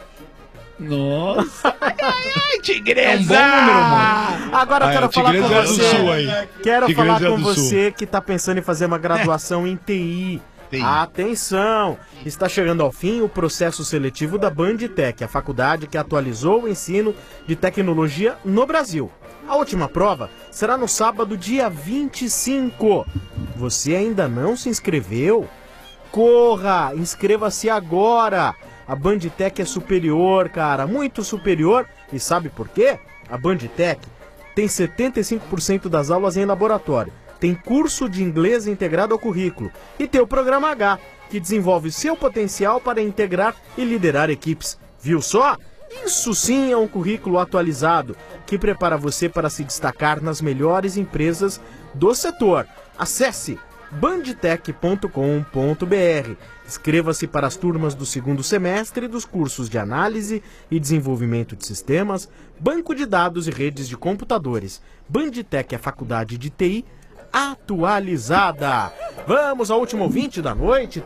Nossa. Ai, tigresa! É um bom número, mano. Agora eu Ah, quero o falar com Tigresa é do você. Sul aí. Quero Tigresa falar é com do você que tá pensando em fazer uma graduação em TI. Atenção! Está chegando ao fim o processo seletivo da Banditec, a faculdade que atualizou o ensino de tecnologia no Brasil. A última prova será no sábado, dia 25. Você ainda não se inscreveu? Corra! Inscreva-se agora! A Banditec é superior, cara, muito superior. E sabe por quê? A Banditec tem 75% das aulas em laboratório. Tem curso de inglês integrado ao currículo. E tem o Programa H, que desenvolve seu potencial para integrar e liderar equipes. Viu só? Isso sim é um currículo atualizado, que prepara você para se destacar nas melhores empresas do setor. Acesse bandtech.com.br. Inscreva-se para as turmas do segundo semestre dos cursos de análise e desenvolvimento de sistemas, banco de dados e redes de computadores. Banditech é a faculdade de TI atualizada. Vamos ao último ouvinte da noite,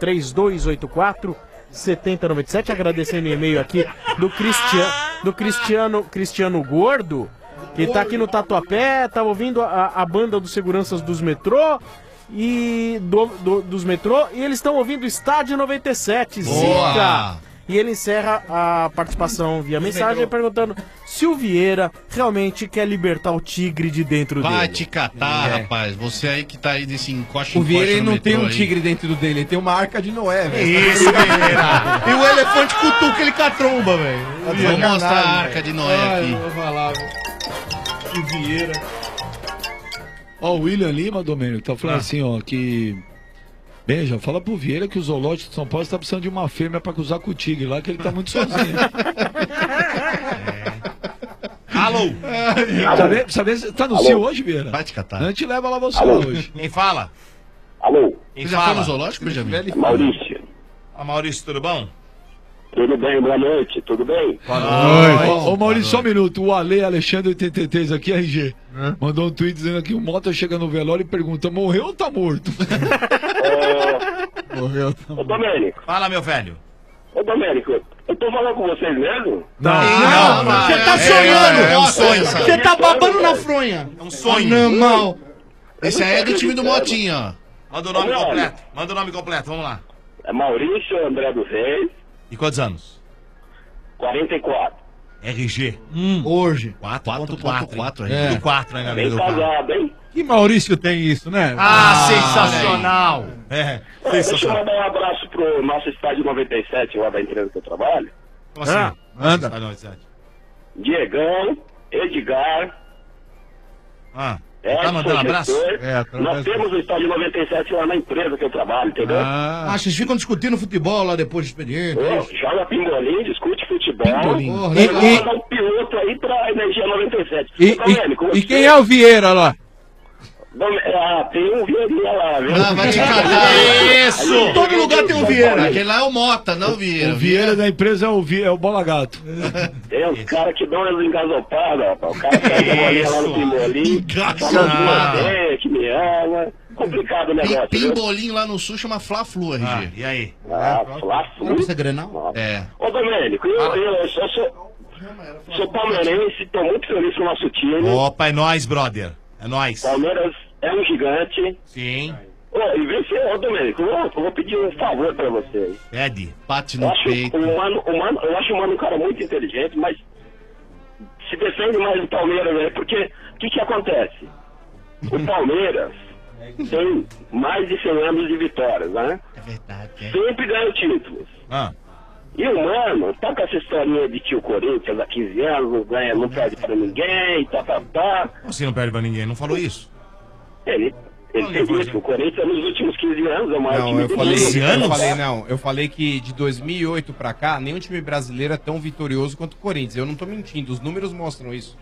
3284-7097. Agradecendo o e-mail aqui do Cristiano Gordo. que tá aqui no Tatuapé, tava ouvindo a banda dos seguranças dos metrô e dos metrô, e eles estão ouvindo o Estádio 97, Zica. E ele encerra a participação via mensagem perguntando se o Vieira realmente quer libertar o tigre de dentro dele. Vai te catar, rapaz. Você aí que tá aí desse encoste. O Vieira ele não tem um tigre dentro dele, ele tem uma arca de Noé, velho. Isso, Vieira. E o elefante cutuca ele com a tromba, velho. Vou mostrar a arca de Noé aqui. Vou falar, o Vieira. Ó, o William Lima, Domênico, tá falando assim, ó, que... Beija, fala pro Vieira que o zoológico de São Paulo está precisando de uma fêmea pra cruzar com o tigre lá, que ele tá muito sozinho. Alô? Sabe, tá no Alô? Cio hoje, Vieira? Vai te catar. A gente leva lá você Alô? hoje. Quem fala? Alô? Quem já foi no zoológico, Benjamin? Maurício. Maurício, tudo bom? Tudo bem, boa noite, tudo bem? Ô Maurício, só um minuto. O Alexandre 83 aqui, RG, mandou um tweet dizendo aqui: o Mota chega no velório e pergunta: morreu ou tá morto? Morreu. Ô, Domênico. Fala, meu velho. Ô, Domênico, eu tô falando com vocês mesmo? Não, você tá sonhando. É um sonho, Você tá babando na fronha. É um sonho. Animal. Esse aí é do time do Motinha, ó. Manda o nome Ô, meu completo. Manda o nome completo, vamos lá. É Maurício André dos Reis, E quantos anos? 44. RG. Hoje. 4.4. É. Tudo 4 aí na vida Bem do cara. casado, hein? Que Maurício tem isso, né? Sensacional. É, Deixa eu sensacional. mandar um abraço pro nosso estádio 97, lá da empresa que eu trabalho. Como assim? Manda. Diegão, Edgar, Tá mandando abraço? gestor. Nós temos o estádio 97 lá na empresa que eu trabalho, entendeu? Ah, vocês ficam discutindo futebol lá depois do expediente. é isso? Joga pimbolim, discute futebol. Pimbolim. E mandar um piloto aí pra Energia 97. Ô, Domênico, E quem é o Vieira lá? Tem um Vieirinha lá, viu? Vai te catar. Isso! Em todo lugar tem um Vieira. Aquele lá é o Mota, não o Vieira. O Vieira da empresa é o Bola Gato. Tem uns caras que dão umas engasopadas, rapaz. O cara pega uma bolinha lá no pimbolim, fala que me ama. Complicado o negócio. Pimbolim lá no sul chama Fla-Flu, RG. E aí? Fla-Flu? Você é Grenal? É. Ô, Domênico, eu sou palmeirense, tô muito feliz com o nosso time. Opa, é nóis, brother. É nóis. Palmeiras é um gigante. Sim. E vê se, Domênico, eu vou pedir um favor pra você aí. Pede. Bate Eu no acho peito. eu acho o Mano um cara muito inteligente, mas se defende mais do Palmeiras, né? Porque o que acontece? O Palmeiras tem mais de 100 anos de vitórias, né? É verdade. Sempre ganha títulos. E o Mano tá com essa historinha de tio Corinthians há 15 anos, não ganha, não perde pra ninguém, tá. Você não perde pra ninguém, não falou isso? Ele tem isso, o Corinthians nos últimos 15 anos é o maior Não, time eu do falei, mundo. eu falei que de 2008 pra cá, nenhum time brasileiro é tão vitorioso quanto o Corinthians. Eu não tô mentindo, os números mostram isso.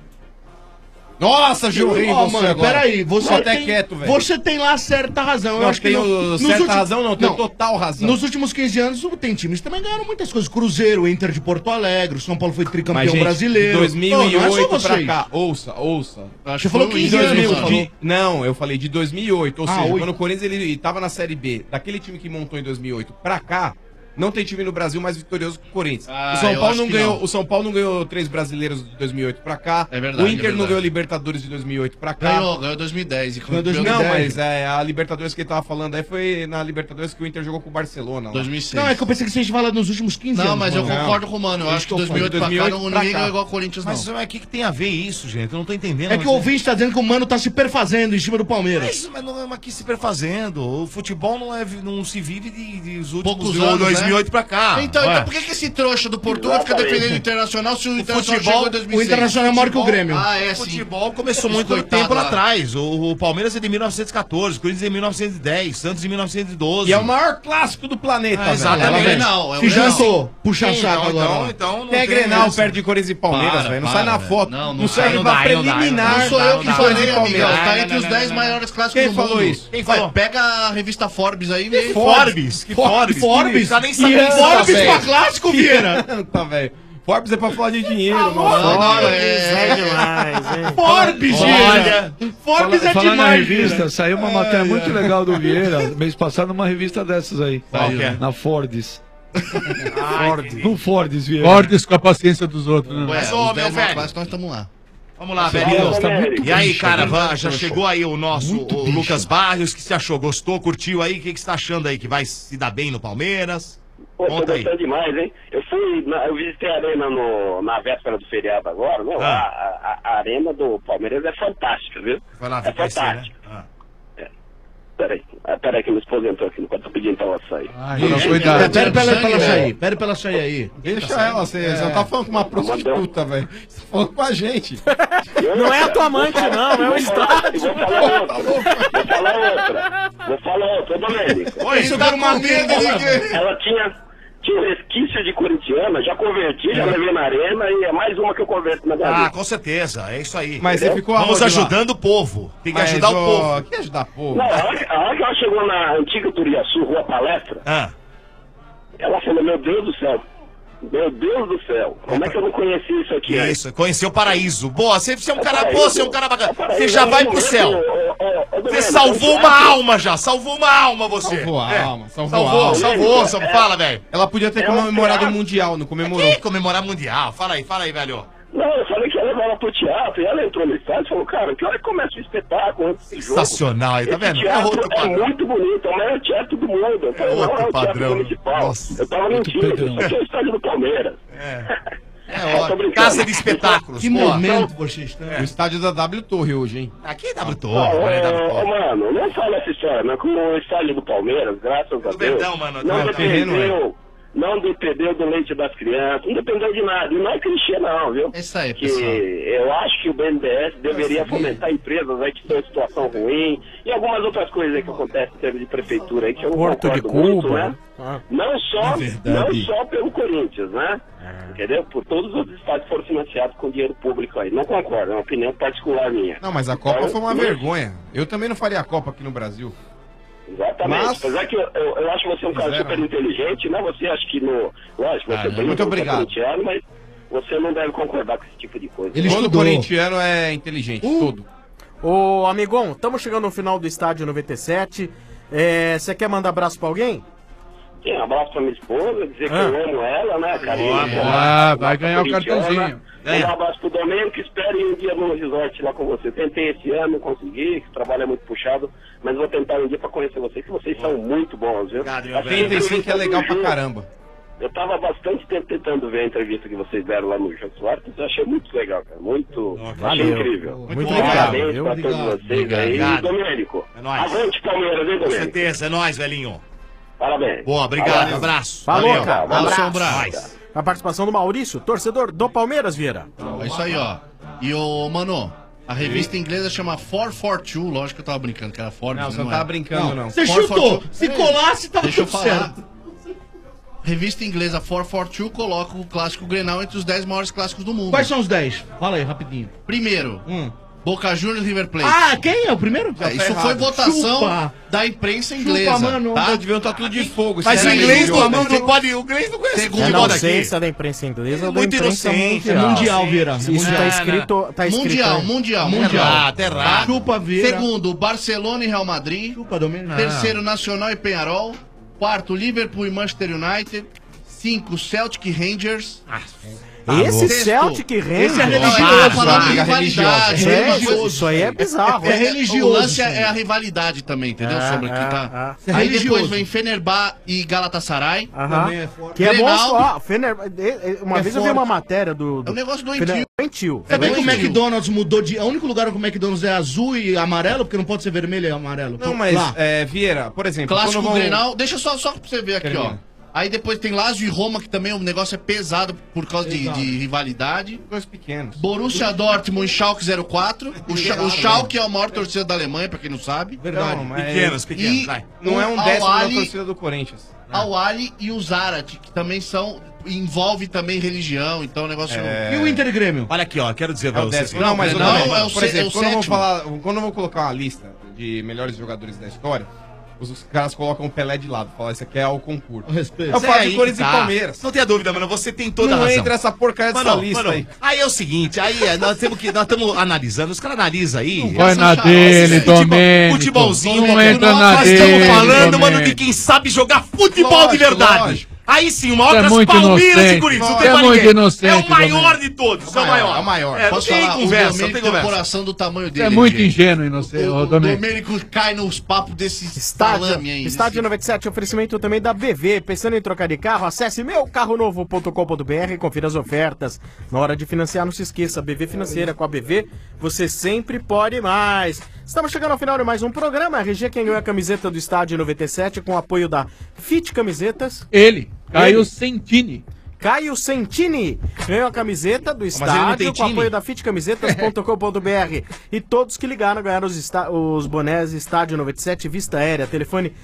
Nossa, Gilrim, você mano, agora. peraí, você até tem, quieto, velho. você tem lá certa razão. Eu Não, acho que tenho certa razão, não, tenho total razão. Nos últimos 15 anos, tem times que também ganharam muitas coisas. Cruzeiro, Inter de Porto Alegre, o São Paulo foi tricampeão Mas, gente, brasileiro. de 2008 não é só pra vocês. cá, ouça. Você falou 15 anos, Não, eu falei de 2008, ou seja, 8. quando o Corinthians ele tava na Série B, daquele time que montou em 2008 pra cá, não tem time no Brasil mais vitorioso que o Corinthians. O São Paulo não ganhou 3 brasileiros de 2008 pra cá. É verdade, O Inter é verdade. não ganhou Libertadores de 2008 pra cá. Ganhou 2010. Ganhou 2010. Não, mas a Libertadores que ele tava falando aí foi na Libertadores que o Inter jogou com o Barcelona. Lá. 2006. Não, é que eu pensei que vocês falaram nos últimos 15 anos. Não, mas eu mano. concordo com o Mano. Eu acho que 2008 pra cá ninguém ganhou igual o Corinthians, não. Mas o que tem a ver isso, gente? Eu não tô entendendo. É que o ouvinte tá dizendo que o Mano tá se perfazendo em cima do Palmeiras. Mas não é uma que se perfazendo. O futebol não se vive dos últimos Poucos anos, 2008 pra cá. Então Ué. por que esse trouxa do Portugal fica defendendo o Internacional se o Internacional chegou em 2006? O Internacional é maior que o Grêmio. O futebol começou muito tempo lá atrás. O Palmeiras é de 1914, o Corinthians é de 1910, Santos de 1912. E é o maior clássico do planeta, velho. Exatamente. Grenal, Se jantou, puxa saco agora. Então Tem Grenal perto de Corinthians e Palmeiras, velho. Não sai na foto. Não sai pra preliminar. Não sou eu que falei, amigão. Tá entre os Não, 10 não. maiores clássicos Quem do mundo. falou isso? Quem falou? Pega a revista Forbes aí e vê. Forbes? Que Forbes? Forbes? Tá nem sabendo. Forbes pra clássico, Vieira? Tá, velho. Forbes é pra falar de dinheiro, mano. Forbes é demais, hein? Forbes, Vieira! Forbes é Falar na demais, revista, Vieira. saiu uma matéria muito legal do Vieira, mês passado, numa revista dessas aí. Qual que é? Na Fordes. Fordes. No Fordes, Vieira. Fordes com a paciência dos outros, né? Mas, ô, meu velho. Nós estamos lá. Vamos lá, velhinho. E aí, cara, já chegou aí o nosso o Lucas Barrios. O que você achou? Gostou? Curtiu aí? O que você tá achando aí? Que vai se dar bem no Palmeiras? Pô, tô Conta aí. gostando demais, hein? Eu visitei a arena na véspera do feriado agora, né? A arena do Palmeiras é fantástica, viu? Vai lá, é fantástica. Peraí que minha esposa entrou aqui, tô pedindo pra ela sair. Cuidado. Pera pra ela sair, pera pra ela sair aí. Deixa ela, você não tá falando com uma prostituta, velho. Você tá falando com a gente. Não é a tua amante, não, é o estádio. Vou falar outra, Domênico. Oi, isso dá uma merda, Ela tinha um resquício de corintiana, já converti, já levei na arena e é mais uma que eu converto na galera. Ah, com certeza, é isso aí. Mas você ficou Vamos aonde lá? ajudando o povo. Tem que ajudar o povo. Que ajudar o povo? Não, a hora que ela chegou na antiga Turiaçu, Rua Palestra, ela falou, meu Deus do céu, como é que eu não conheci isso aqui? Isso, conheceu o paraíso. Boa, você é um cara, você é um cara bacana. Você já vai pro céu. Você salvou uma alma já, salvou uma alma você. Salvou a alma, salvou. Fala, velho. Ela podia ter comemorado o Mundial, não comemorou. Que comemorar Mundial? Fala aí, velho. Não, eu falei que ia levar ela pro teatro, e ela entrou no estádio e falou, cara, que hora que começa o espetáculo antes desse jogo? Sensacional, aí, tá vendo? Esse teatro é muito bonito, é o maior teatro do mundo. Eu falei, não, outro é o teatro padrão. municipal. Nossa, eu tava mentindo, isso aqui é o estádio do Palmeiras. Ótimo. Casa de espetáculos. Que momento vocês estão? O estádio da W Torre hoje, hein? Aqui é W Torre, mano, não fala essa história, mas como o estádio do Palmeiras, graças a Deus, Verdão, mano, não dependeu do leite das crianças, não dependeu de nada. E não é clichê não, viu? Isso aí, que pessoal. eu acho que o BNDES deveria fomentar empresas aí que estão em situação ruim e algumas outras coisas aí que acontecem em termos de prefeitura aí que eu não Porto de concordo muito, Cuba, né? Não só pelo Corinthians, né? Entendeu? Por todos os outros estados foram financiados com dinheiro público aí. Não concordo, é uma opinião particular minha. Não, mas a Copa foi uma vergonha. Eu também não faria a Copa aqui no Brasil. Exatamente. Mas... Apesar que eu acho você um cara super inteligente, né? Você acha que lógico, você tem muito obrigado. corintiano, mas você não deve concordar com esse tipo de coisa. Todo corintiano é inteligente, todo. Ô, amigão, estamos chegando no final do estádio 97. Você quer mandar abraço pra alguém? Sim, um abraço pra minha esposa, dizer que eu amo ela, né, Karine? Vai ganhar o cartãozinho. Um abraço pro Domênico, espero ir um dia no resort lá com você. Tentei esse ano, não consegui, que o trabalho é muito puxado, mas vou tentar um dia pra conhecer vocês, que vocês são muito bons, viu? A 35 é legal pra caramba. Eu tava bastante tempo tentando ver a entrevista que vocês deram lá no Jô Soares, eu achei muito legal, cara, achei incrível. Muito parabéns pra todos vocês aí. Domênico, avante Palmeiras, hein, Domênico? Com certeza, é nóis, velhinho. Parabéns. Boa, obrigado, abraço. Falou, Valeu. cara. Abraço. A participação do Maurício, torcedor do Palmeiras, Vieira. É isso aí, ó. E o mano, a revista inglesa chama 442, lógico que eu tava brincando, que era Forbes. Não, você não tava brincando, não. Você chutou! Se colasse, tava Deixa eu tudo falar. certo. Revista inglesa 442 coloca o clássico Grenal entre os 10 maiores clássicos do mundo. Quais são os 10? Fala aí, rapidinho. Primeiro, Boca Juniors e River Plate. Ah, quem é o primeiro? Isso foi votação Chupa. da imprensa inglesa. mano. Tá? Deviam estar tudo de fogo. Mas o inglês não pode. O inglês não conhece Eu não sei se é da imprensa inglesa ou da muito imprensa inocente. mundial. É mundial, Vieira. Isso tá escrito. Tá escrito Mundial. Até errado. Chupa, Vieira. Segundo, Barcelona e Real Madrid. Chupa, Domênico. Terceiro, Nacional e Penharol. Quarto, Liverpool e Manchester United. 5, Celtic e Rangers. Esse Sexto. Celtic Rangers. Esse é religioso. Isso aí é bizarro. É religioso. O lance é a rivalidade também, entendeu? Sobre que tá. É Aí religioso. depois vem Fenerbahçe e Galatasaray. Também é forte. Que é bom Grenal. só. Uma vez eu vi forte. uma matéria do. É um negócio doentio. Doentio. Sabia que o doentio. McDonald's mudou de... O único lugar que o McDonald's é azul e amarelo, porque não pode ser vermelho e amarelo. Não, mas, Lá. Vieira, por exemplo... Clássico quando vão- Grenal. Deixa só pra você ver aqui, Termina. ó. Aí depois tem Lazio e Roma, que também o negócio é pesado por causa de rivalidade. Coisas pequenas. Borussia Dortmund e Schalke 04. O Schalke é a maior torcida da Alemanha, pra quem não sabe. Verdade. Não, mas- Pequenos, E vai. Não é um Al décimo da Ahly- torcida do Corinthians. Al Ahly e o Zarat, que também são... Envolve também religião, então o negócio... E o Inter e Grêmio? Olha aqui, ó, quero dizer É pra o vocês. décimo. Não, mas Não, não, é o por exemplo, sétimo. quando eu vou colocar uma lista de melhores jogadores da história, os caras colocam o Pelé de lado. Falam, esse aqui é o concurso. Respeito. Eu falo aí de Corinthians que e tá. Palmeiras. Não tenha dúvida, mano, você tem toda a Não razão. entra essa porcaria dessa lista aí. Aí é o seguinte, nós estamos analisando, os caras analisam aí. Vai na dele, Domênico. Futebolzinho, Não entra na nós dele, estamos falando, mano, Domênico. de quem sabe jogar futebol de verdade. Lógico. Aí sim, o maior Você é das muito Palmeiras inocente. e Corinthians. Não Você tem é pra muito ninguém. inocente, É o maior Domênico. de todos. É o maior. É o maior. É, não Posso tem falar, conversa, o não Domênico tem tem o conversa. coração do tamanho Você dele. é muito gente. ingênuo, inocente, O Domênico. Domênico cai nos papos desses salame aí. Estádio 97, oferecimento também da BV. Pensando em trocar de carro, acesse meucarronovo.com.br e confira as ofertas. Na hora de financiar, não se esqueça, BV Financeira. Com a BV, você sempre pode mais. Estamos chegando ao final de mais um programa. RG, quem ganhou a camiseta do Estádio 97 com o apoio da Fit Camisetas. Ele, Caio Sentini. Caio Sentini ganhou a camiseta do ele não tem estádio com time? apoio da fitcamisetas.com.br. E todos que ligaram ganharam os bonés Estádio 97 Vista Aérea. Telefone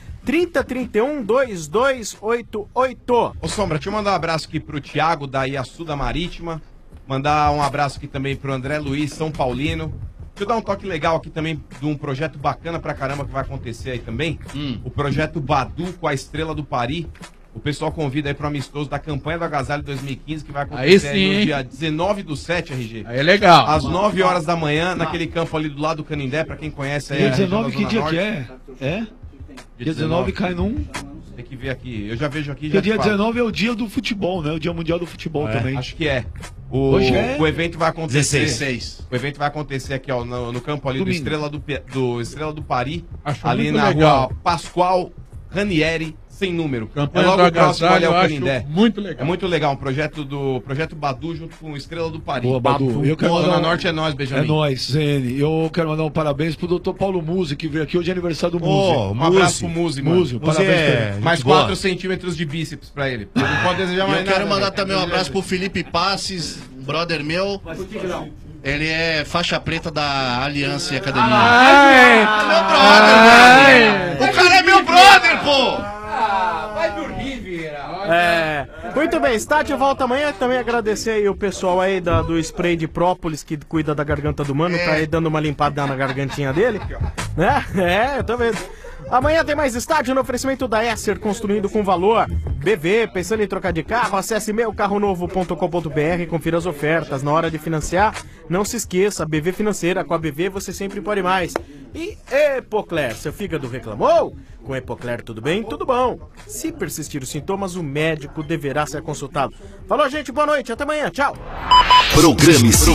3031-2288. Ô Sombra, deixa eu mandar um abraço aqui pro Thiago da Iaçu da Marítima. Mandar um abraço aqui também pro André Luiz, São Paulino. Deixa eu dar um toque legal aqui também de um projeto bacana pra caramba que vai acontecer aí também. O projeto Badu com a Estrela do Paris. O pessoal convida aí pro amistoso da campanha do Agasalho 2015, que vai acontecer Aí sim, no hein? dia 19/7, RG. Aí é legal. Às 9 horas da manhã, naquele campo ali do lado do Canindé, pra quem conhece aí. Dia a região 19, da que Zona dia Norte. que é? Dia 19 cai num... Tem que ver aqui. Eu já vejo aqui. Porque Já dia te falo. 19 é o dia do futebol, né? O dia mundial do futebol também. Acho que é. Hoje é? O evento vai acontecer. 16. O evento vai acontecer aqui, ó, no campo ali Domingo. do Estrela do Paris. Acho Ali muito na legal. rua Pascoal Ranieri, sem número. Campanha é logo do próximo ali ao Agasalho, eu Canindé. acho muito legal. É muito legal. Um projeto do Projeto Badu junto com o Estrela do Paris. Boa, Badu. Eu quero Zona mandar um- Norte é nós, Benjamin. É nóis, Zene. Eu quero mandar um parabéns pro Dr. Paulo Musi, que veio aqui hoje é aniversário do Musi. Um abraço pro Muzi, mano. Muzi, parabéns pra ele. Mais 4 centímetros de bíceps pra ele. Ele não pode desejar E mais eu quero nada, mandar né? também um abraço pro Felipe Passes, um brother meu. Ele é faixa preta da Aliança e Academia. Meu brother, velho. O cara é meu brother, pô! Vai dormir, Vira. Muito bem, estádio volta amanhã. Também agradecer aí o pessoal aí do spray de própolis que cuida da garganta do mano. Tá aí dando uma limpada na gargantinha dele. Né? Eu tô vendo. Amanhã tem mais estádio no oferecimento da Esser, construindo com valor. BV, pensando em trocar de carro, acesse meucarronovo.com.br e confira as ofertas. Na hora de financiar, não se esqueça, BV Financeira, com a BV você sempre pode mais. E Epocler, seu fígado reclamou? Com Epocler tudo bem? Tudo bom. Se persistir os sintomas, o médico deverá ser consultado. Falou, gente, boa noite, até amanhã, tchau. Programe-se.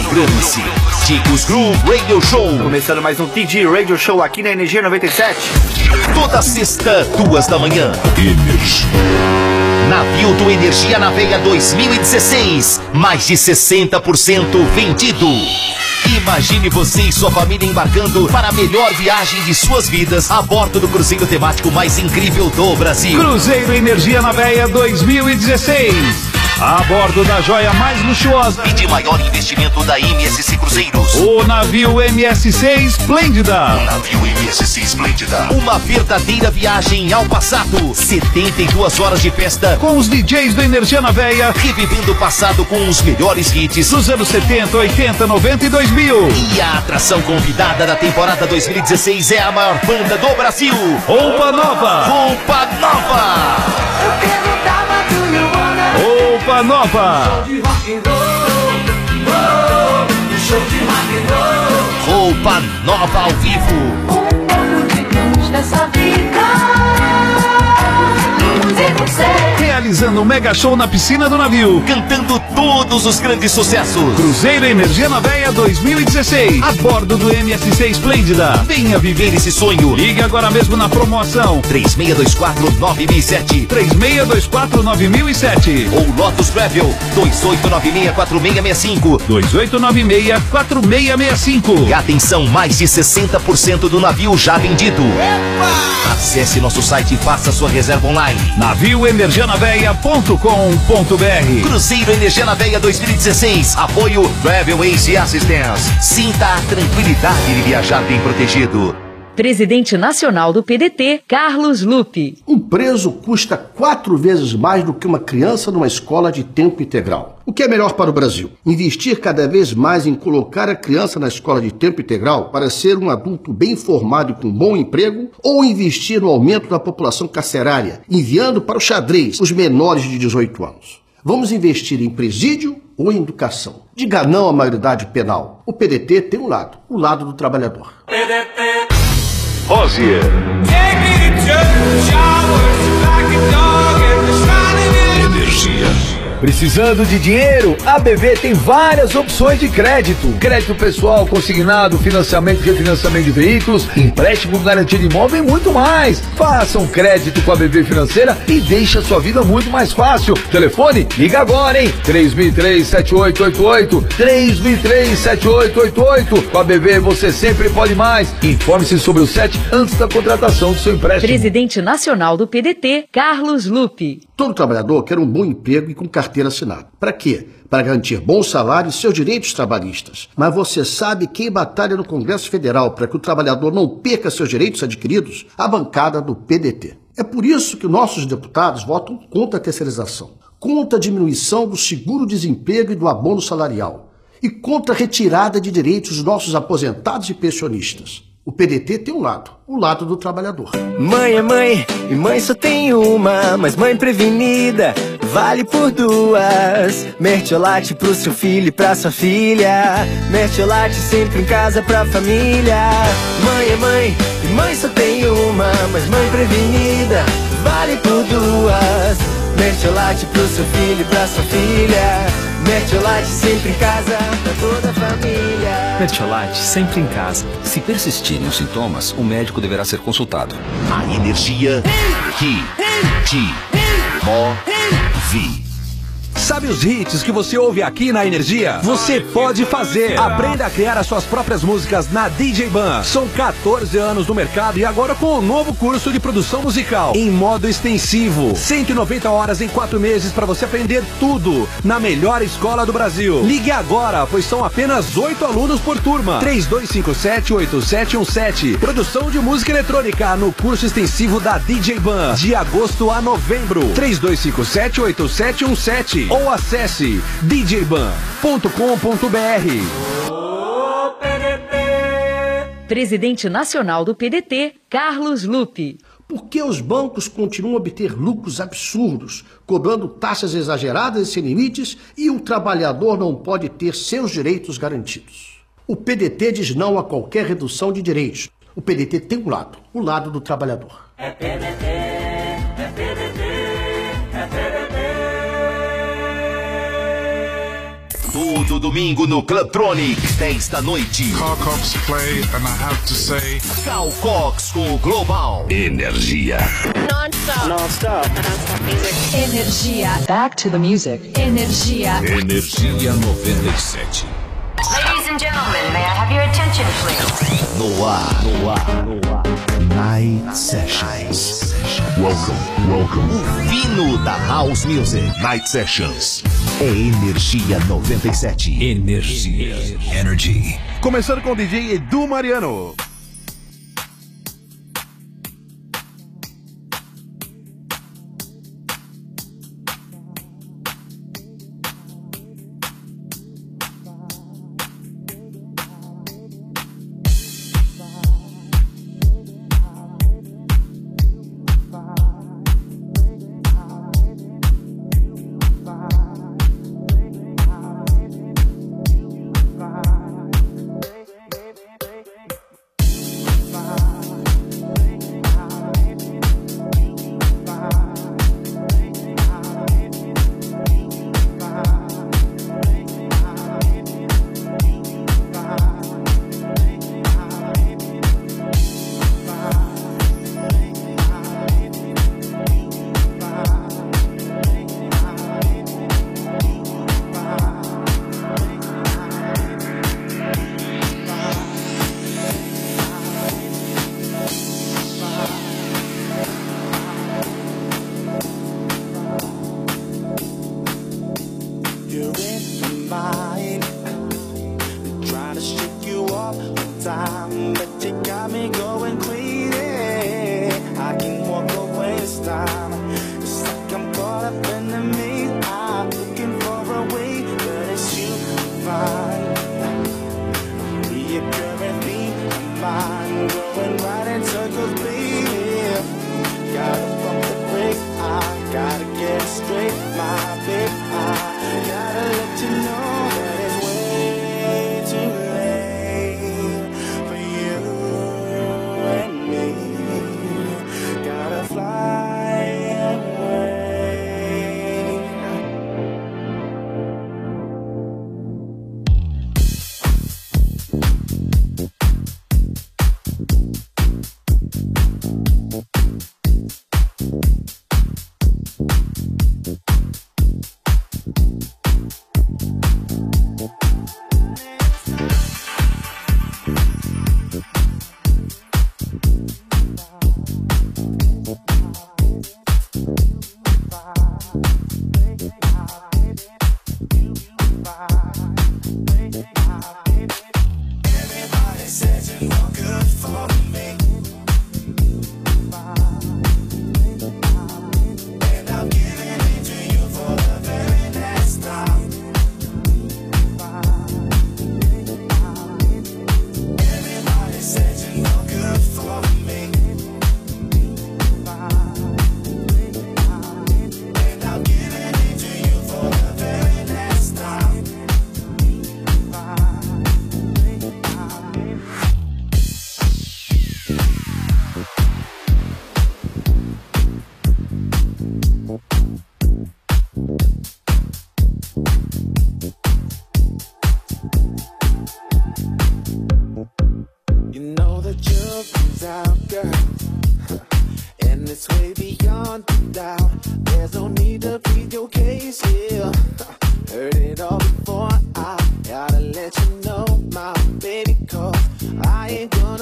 Ticos Groove Radio Show. Começando mais um TG Radio Show aqui na Energia 97. Toda sexta, 2 da manhã. Navio do Energia na Veia 2016. Mais de 60% vendido. Imagine você e sua família embarcando para a melhor viagem de suas vidas a bordo do cruzeiro temático mais incrível do Brasil. Cruzeiro Energia na Veia 2016. A bordo da joia mais luxuosa e de maior investimento da MSC Cruzeiros. O navio MSC Esplêndida. Uma verdadeira viagem ao passado. 72 horas de festa com os DJs do Energia na Veia, revivendo o passado com os melhores hits dos anos 70, 80, 90 e 2000. E a atração convidada da temporada 2016 é a maior banda do Brasil. Roupa Nova. Roupa Nova. Roupa Nova. Roupa Nova ao vivo. Realizando um mega show na piscina do navio, cantando todos os grandes sucessos. Cruzeiro Energia na Veia 2016, a bordo do MSC Esplêndida. Venha viver esse sonho. Ligue agora mesmo na promoção 3624-9007 3624-9007 ou Lotus Travel 2896-4665 2896-4665. E atenção, mais de 60% do navio já vendido. Epa! Acesse nosso site e faça sua reserva online. navioenergianaveia.com.br. Cruzeiro Energia na Veia 2016. Apoio Travel Ace Assistance. Sinta a tranquilidade de viajar bem protegido. Presidente nacional do PDT, Carlos Lupe. Um preso custa 4 vezes mais do que uma criança numa escola de tempo integral. O que é melhor para o Brasil? Investir cada vez mais em colocar a criança na escola de tempo integral para ser um adulto bem formado e com bom emprego? Ou investir no aumento da população carcerária, enviando para o xadrez os menores de 18 anos? Vamos investir em presídio ou em educação? Diga não à maioridade penal. O PDT tem um lado, o lado do trabalhador. Rosier. Precisando de dinheiro? A BV tem várias opções de crédito. Crédito pessoal, consignado, financiamento e refinanciamento de veículos, empréstimo, garantia de imóvel e muito mais. Faça um crédito com a BV Financeira e deixe a sua vida muito mais fácil. Telefone? Liga agora, hein? 3003-7888. 3003-7888. Com a BV você sempre pode mais. Informe-se sobre o SET antes da contratação do seu empréstimo. Presidente nacional do PDT, Carlos Lupe. Todo trabalhador quer um bom emprego e com carteira assinada. Para quê? Para garantir bom salário e seus direitos trabalhistas. Mas você sabe quem batalha no Congresso Federal para que o trabalhador não perca seus direitos adquiridos? A bancada do PDT. É por isso que nossos deputados votam contra a terceirização, contra a diminuição do seguro-desemprego e do abono salarial e contra a retirada de direitos dos nossos aposentados e pensionistas. O PDT tem um lado, o lado do trabalhador. Mãe é mãe, e mãe só tem uma, mas mãe prevenida vale por duas. Mertiolate pro seu filho e pra sua filha, Mertiolate sempre em casa pra família. Mãe é mãe, e mãe só tem uma, mas mãe prevenida vale por duas. Mertiolate pro seu filho e pra sua filha, Mertiolate sempre em casa pra toda a família. Mertiolate sempre em casa. Se persistirem os sintomas, o médico deverá ser consultado. A energia que te move. Sabe os hits que você ouve aqui na Energia? Você pode fazer. Aprenda a criar as suas próprias músicas na DJ Ban. São 14 anos no mercado e agora com um novo curso de produção musical em modo extensivo. 190 horas em 4 meses para você aprender tudo na melhor escola do Brasil. Ligue agora, pois são apenas 8 alunos por turma. 3257-8717. Produção de música eletrônica no curso extensivo da DJ Ban, de agosto a novembro. 3257-8717. Ou acesse djban.com.br. Presidente nacional do PDT, Carlos Lupe. Por que os bancos continuam a obter lucros absurdos, cobrando taxas exageradas e sem limites, e o trabalhador não pode ter seus direitos garantidos? O PDT diz não a qualquer redução de direitos. O PDT tem um lado, o lado do trabalhador. É PDT, é PDT, é PDT. Todo domingo no Clubtronic, 10 da noite. Carl Cox play, and I have to say, Carl Cox com o Global. Energia. Non-stop. Non-stop. Music. Energia. Back to the music. Energia. Energia 97. Ladies and gentlemen, may I have your attention, please? No ar, no ar, no ar. Night Sessions. Welcome. O fino da House Music. Night Sessions. É Energia 97. Energia. Energy. Começando com o DJ Edu Mariano.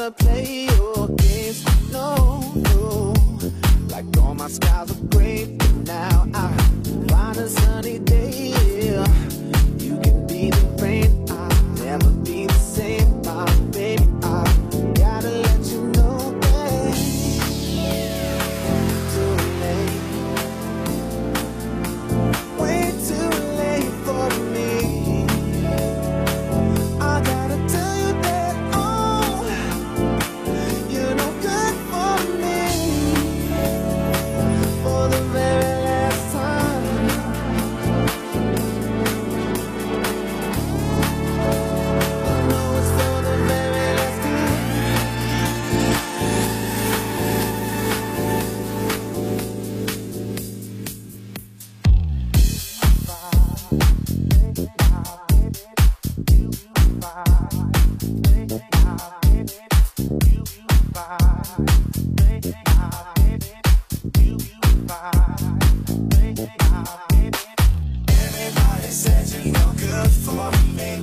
wanna play your games. No, no. Like all my skies are gray, but now I find a sunny day. You can be the rain, I'll never be the same, my baby. I gotta let you know that too late, way too late for me. I gotta tell you that, oh, you're no good for me. For the very last time, I know it's for the very last time. Everybody said you're no good for me,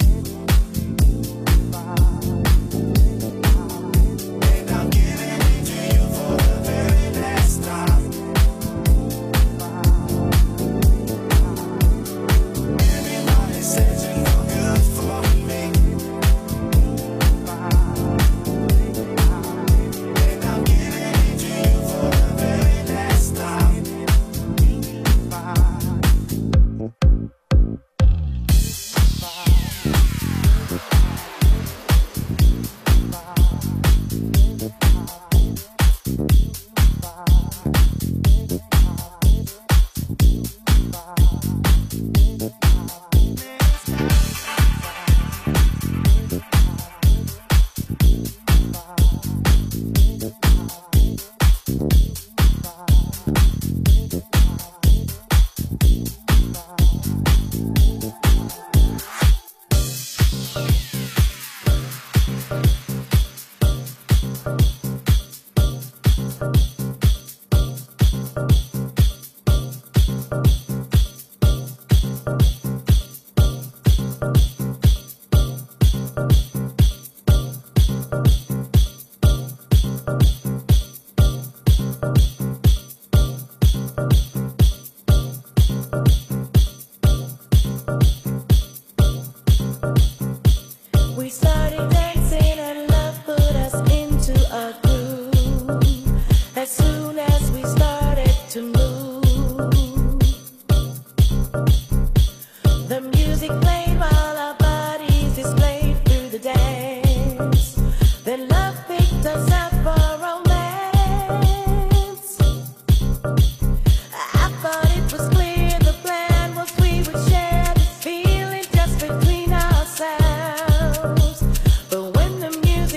and I'm giving it to you for the very last time. Everybody said you're no good for me, and I'm giving it to you for the very last time. We started dancing and love put us into a groove. As soon as we started to move, the music played while our bodies displayed through the dance. Then love picked us up for romance. I thought it was clear the plan was we would share this feeling just between ourselves. But when the music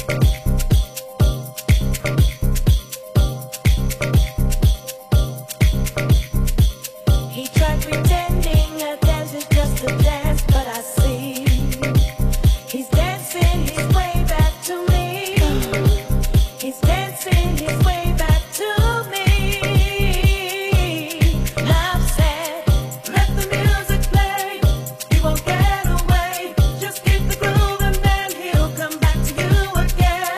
He tried pretending a dance is just a dance, but I see he's dancing his way back to me. He's dancing his way back to me. Love said, let the music play. He won't get away. Just keep the groove and then he'll come back to you again.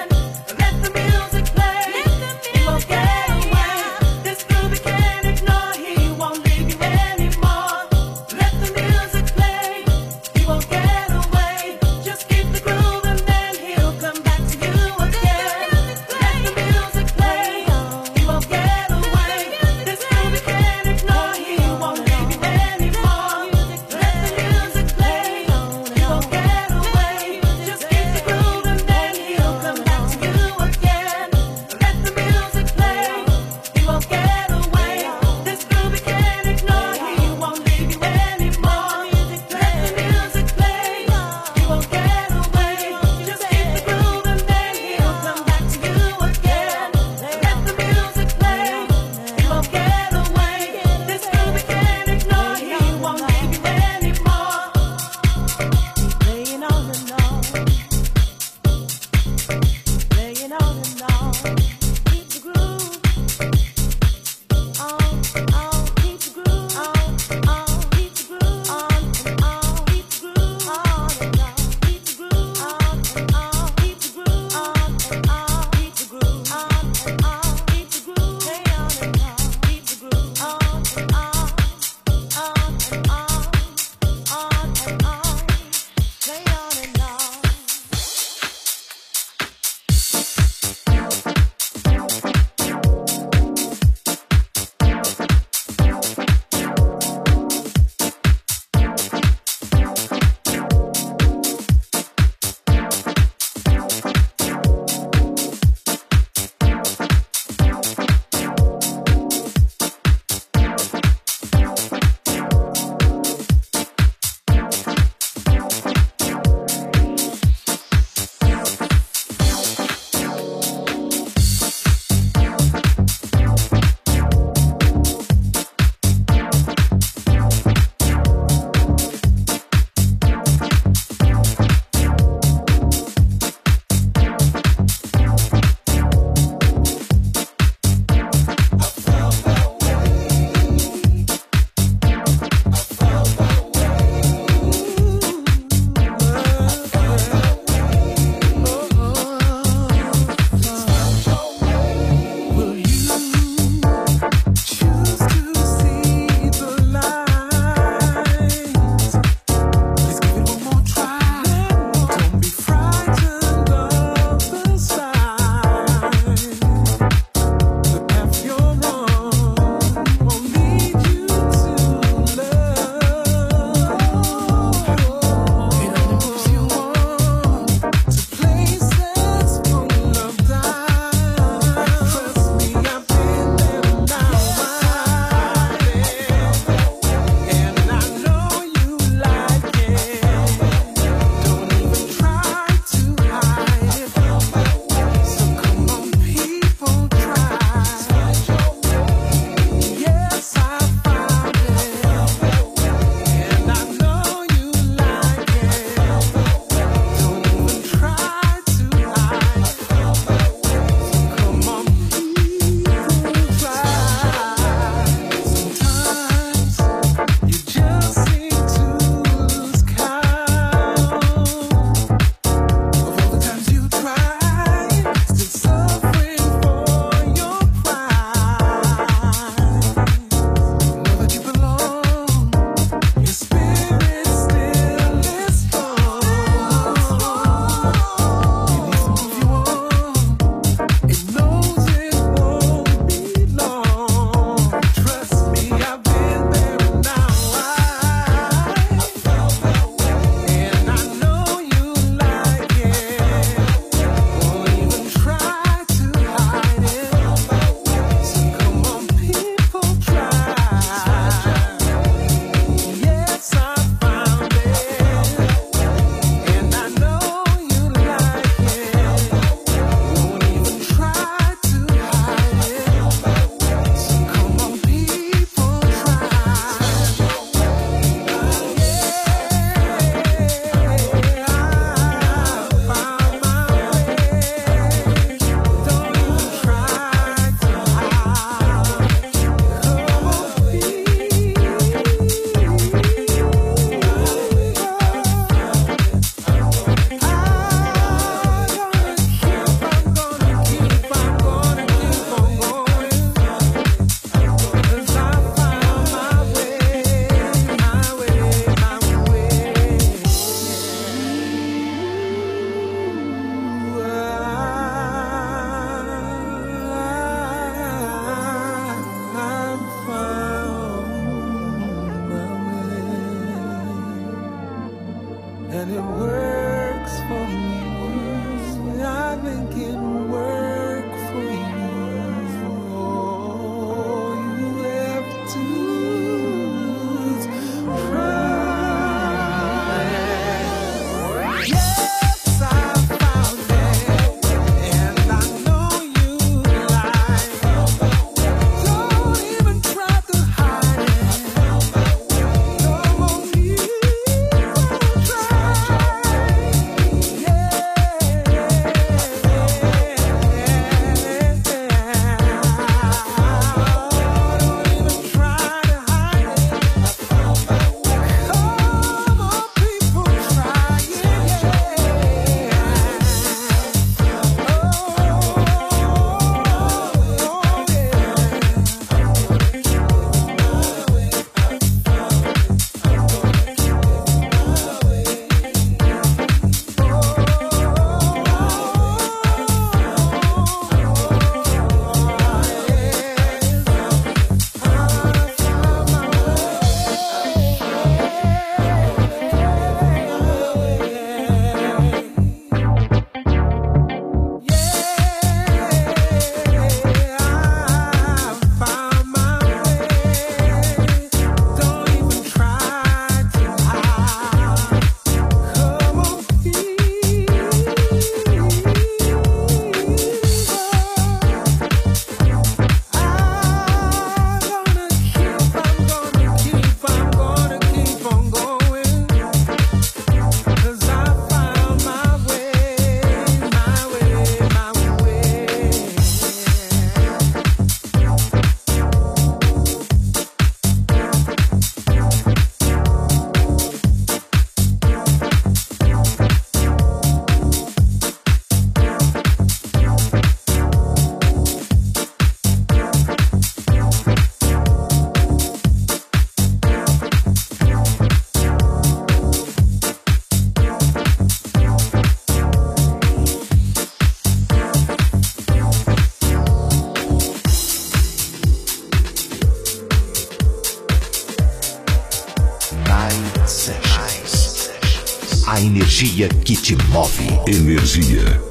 energia que te move. Energia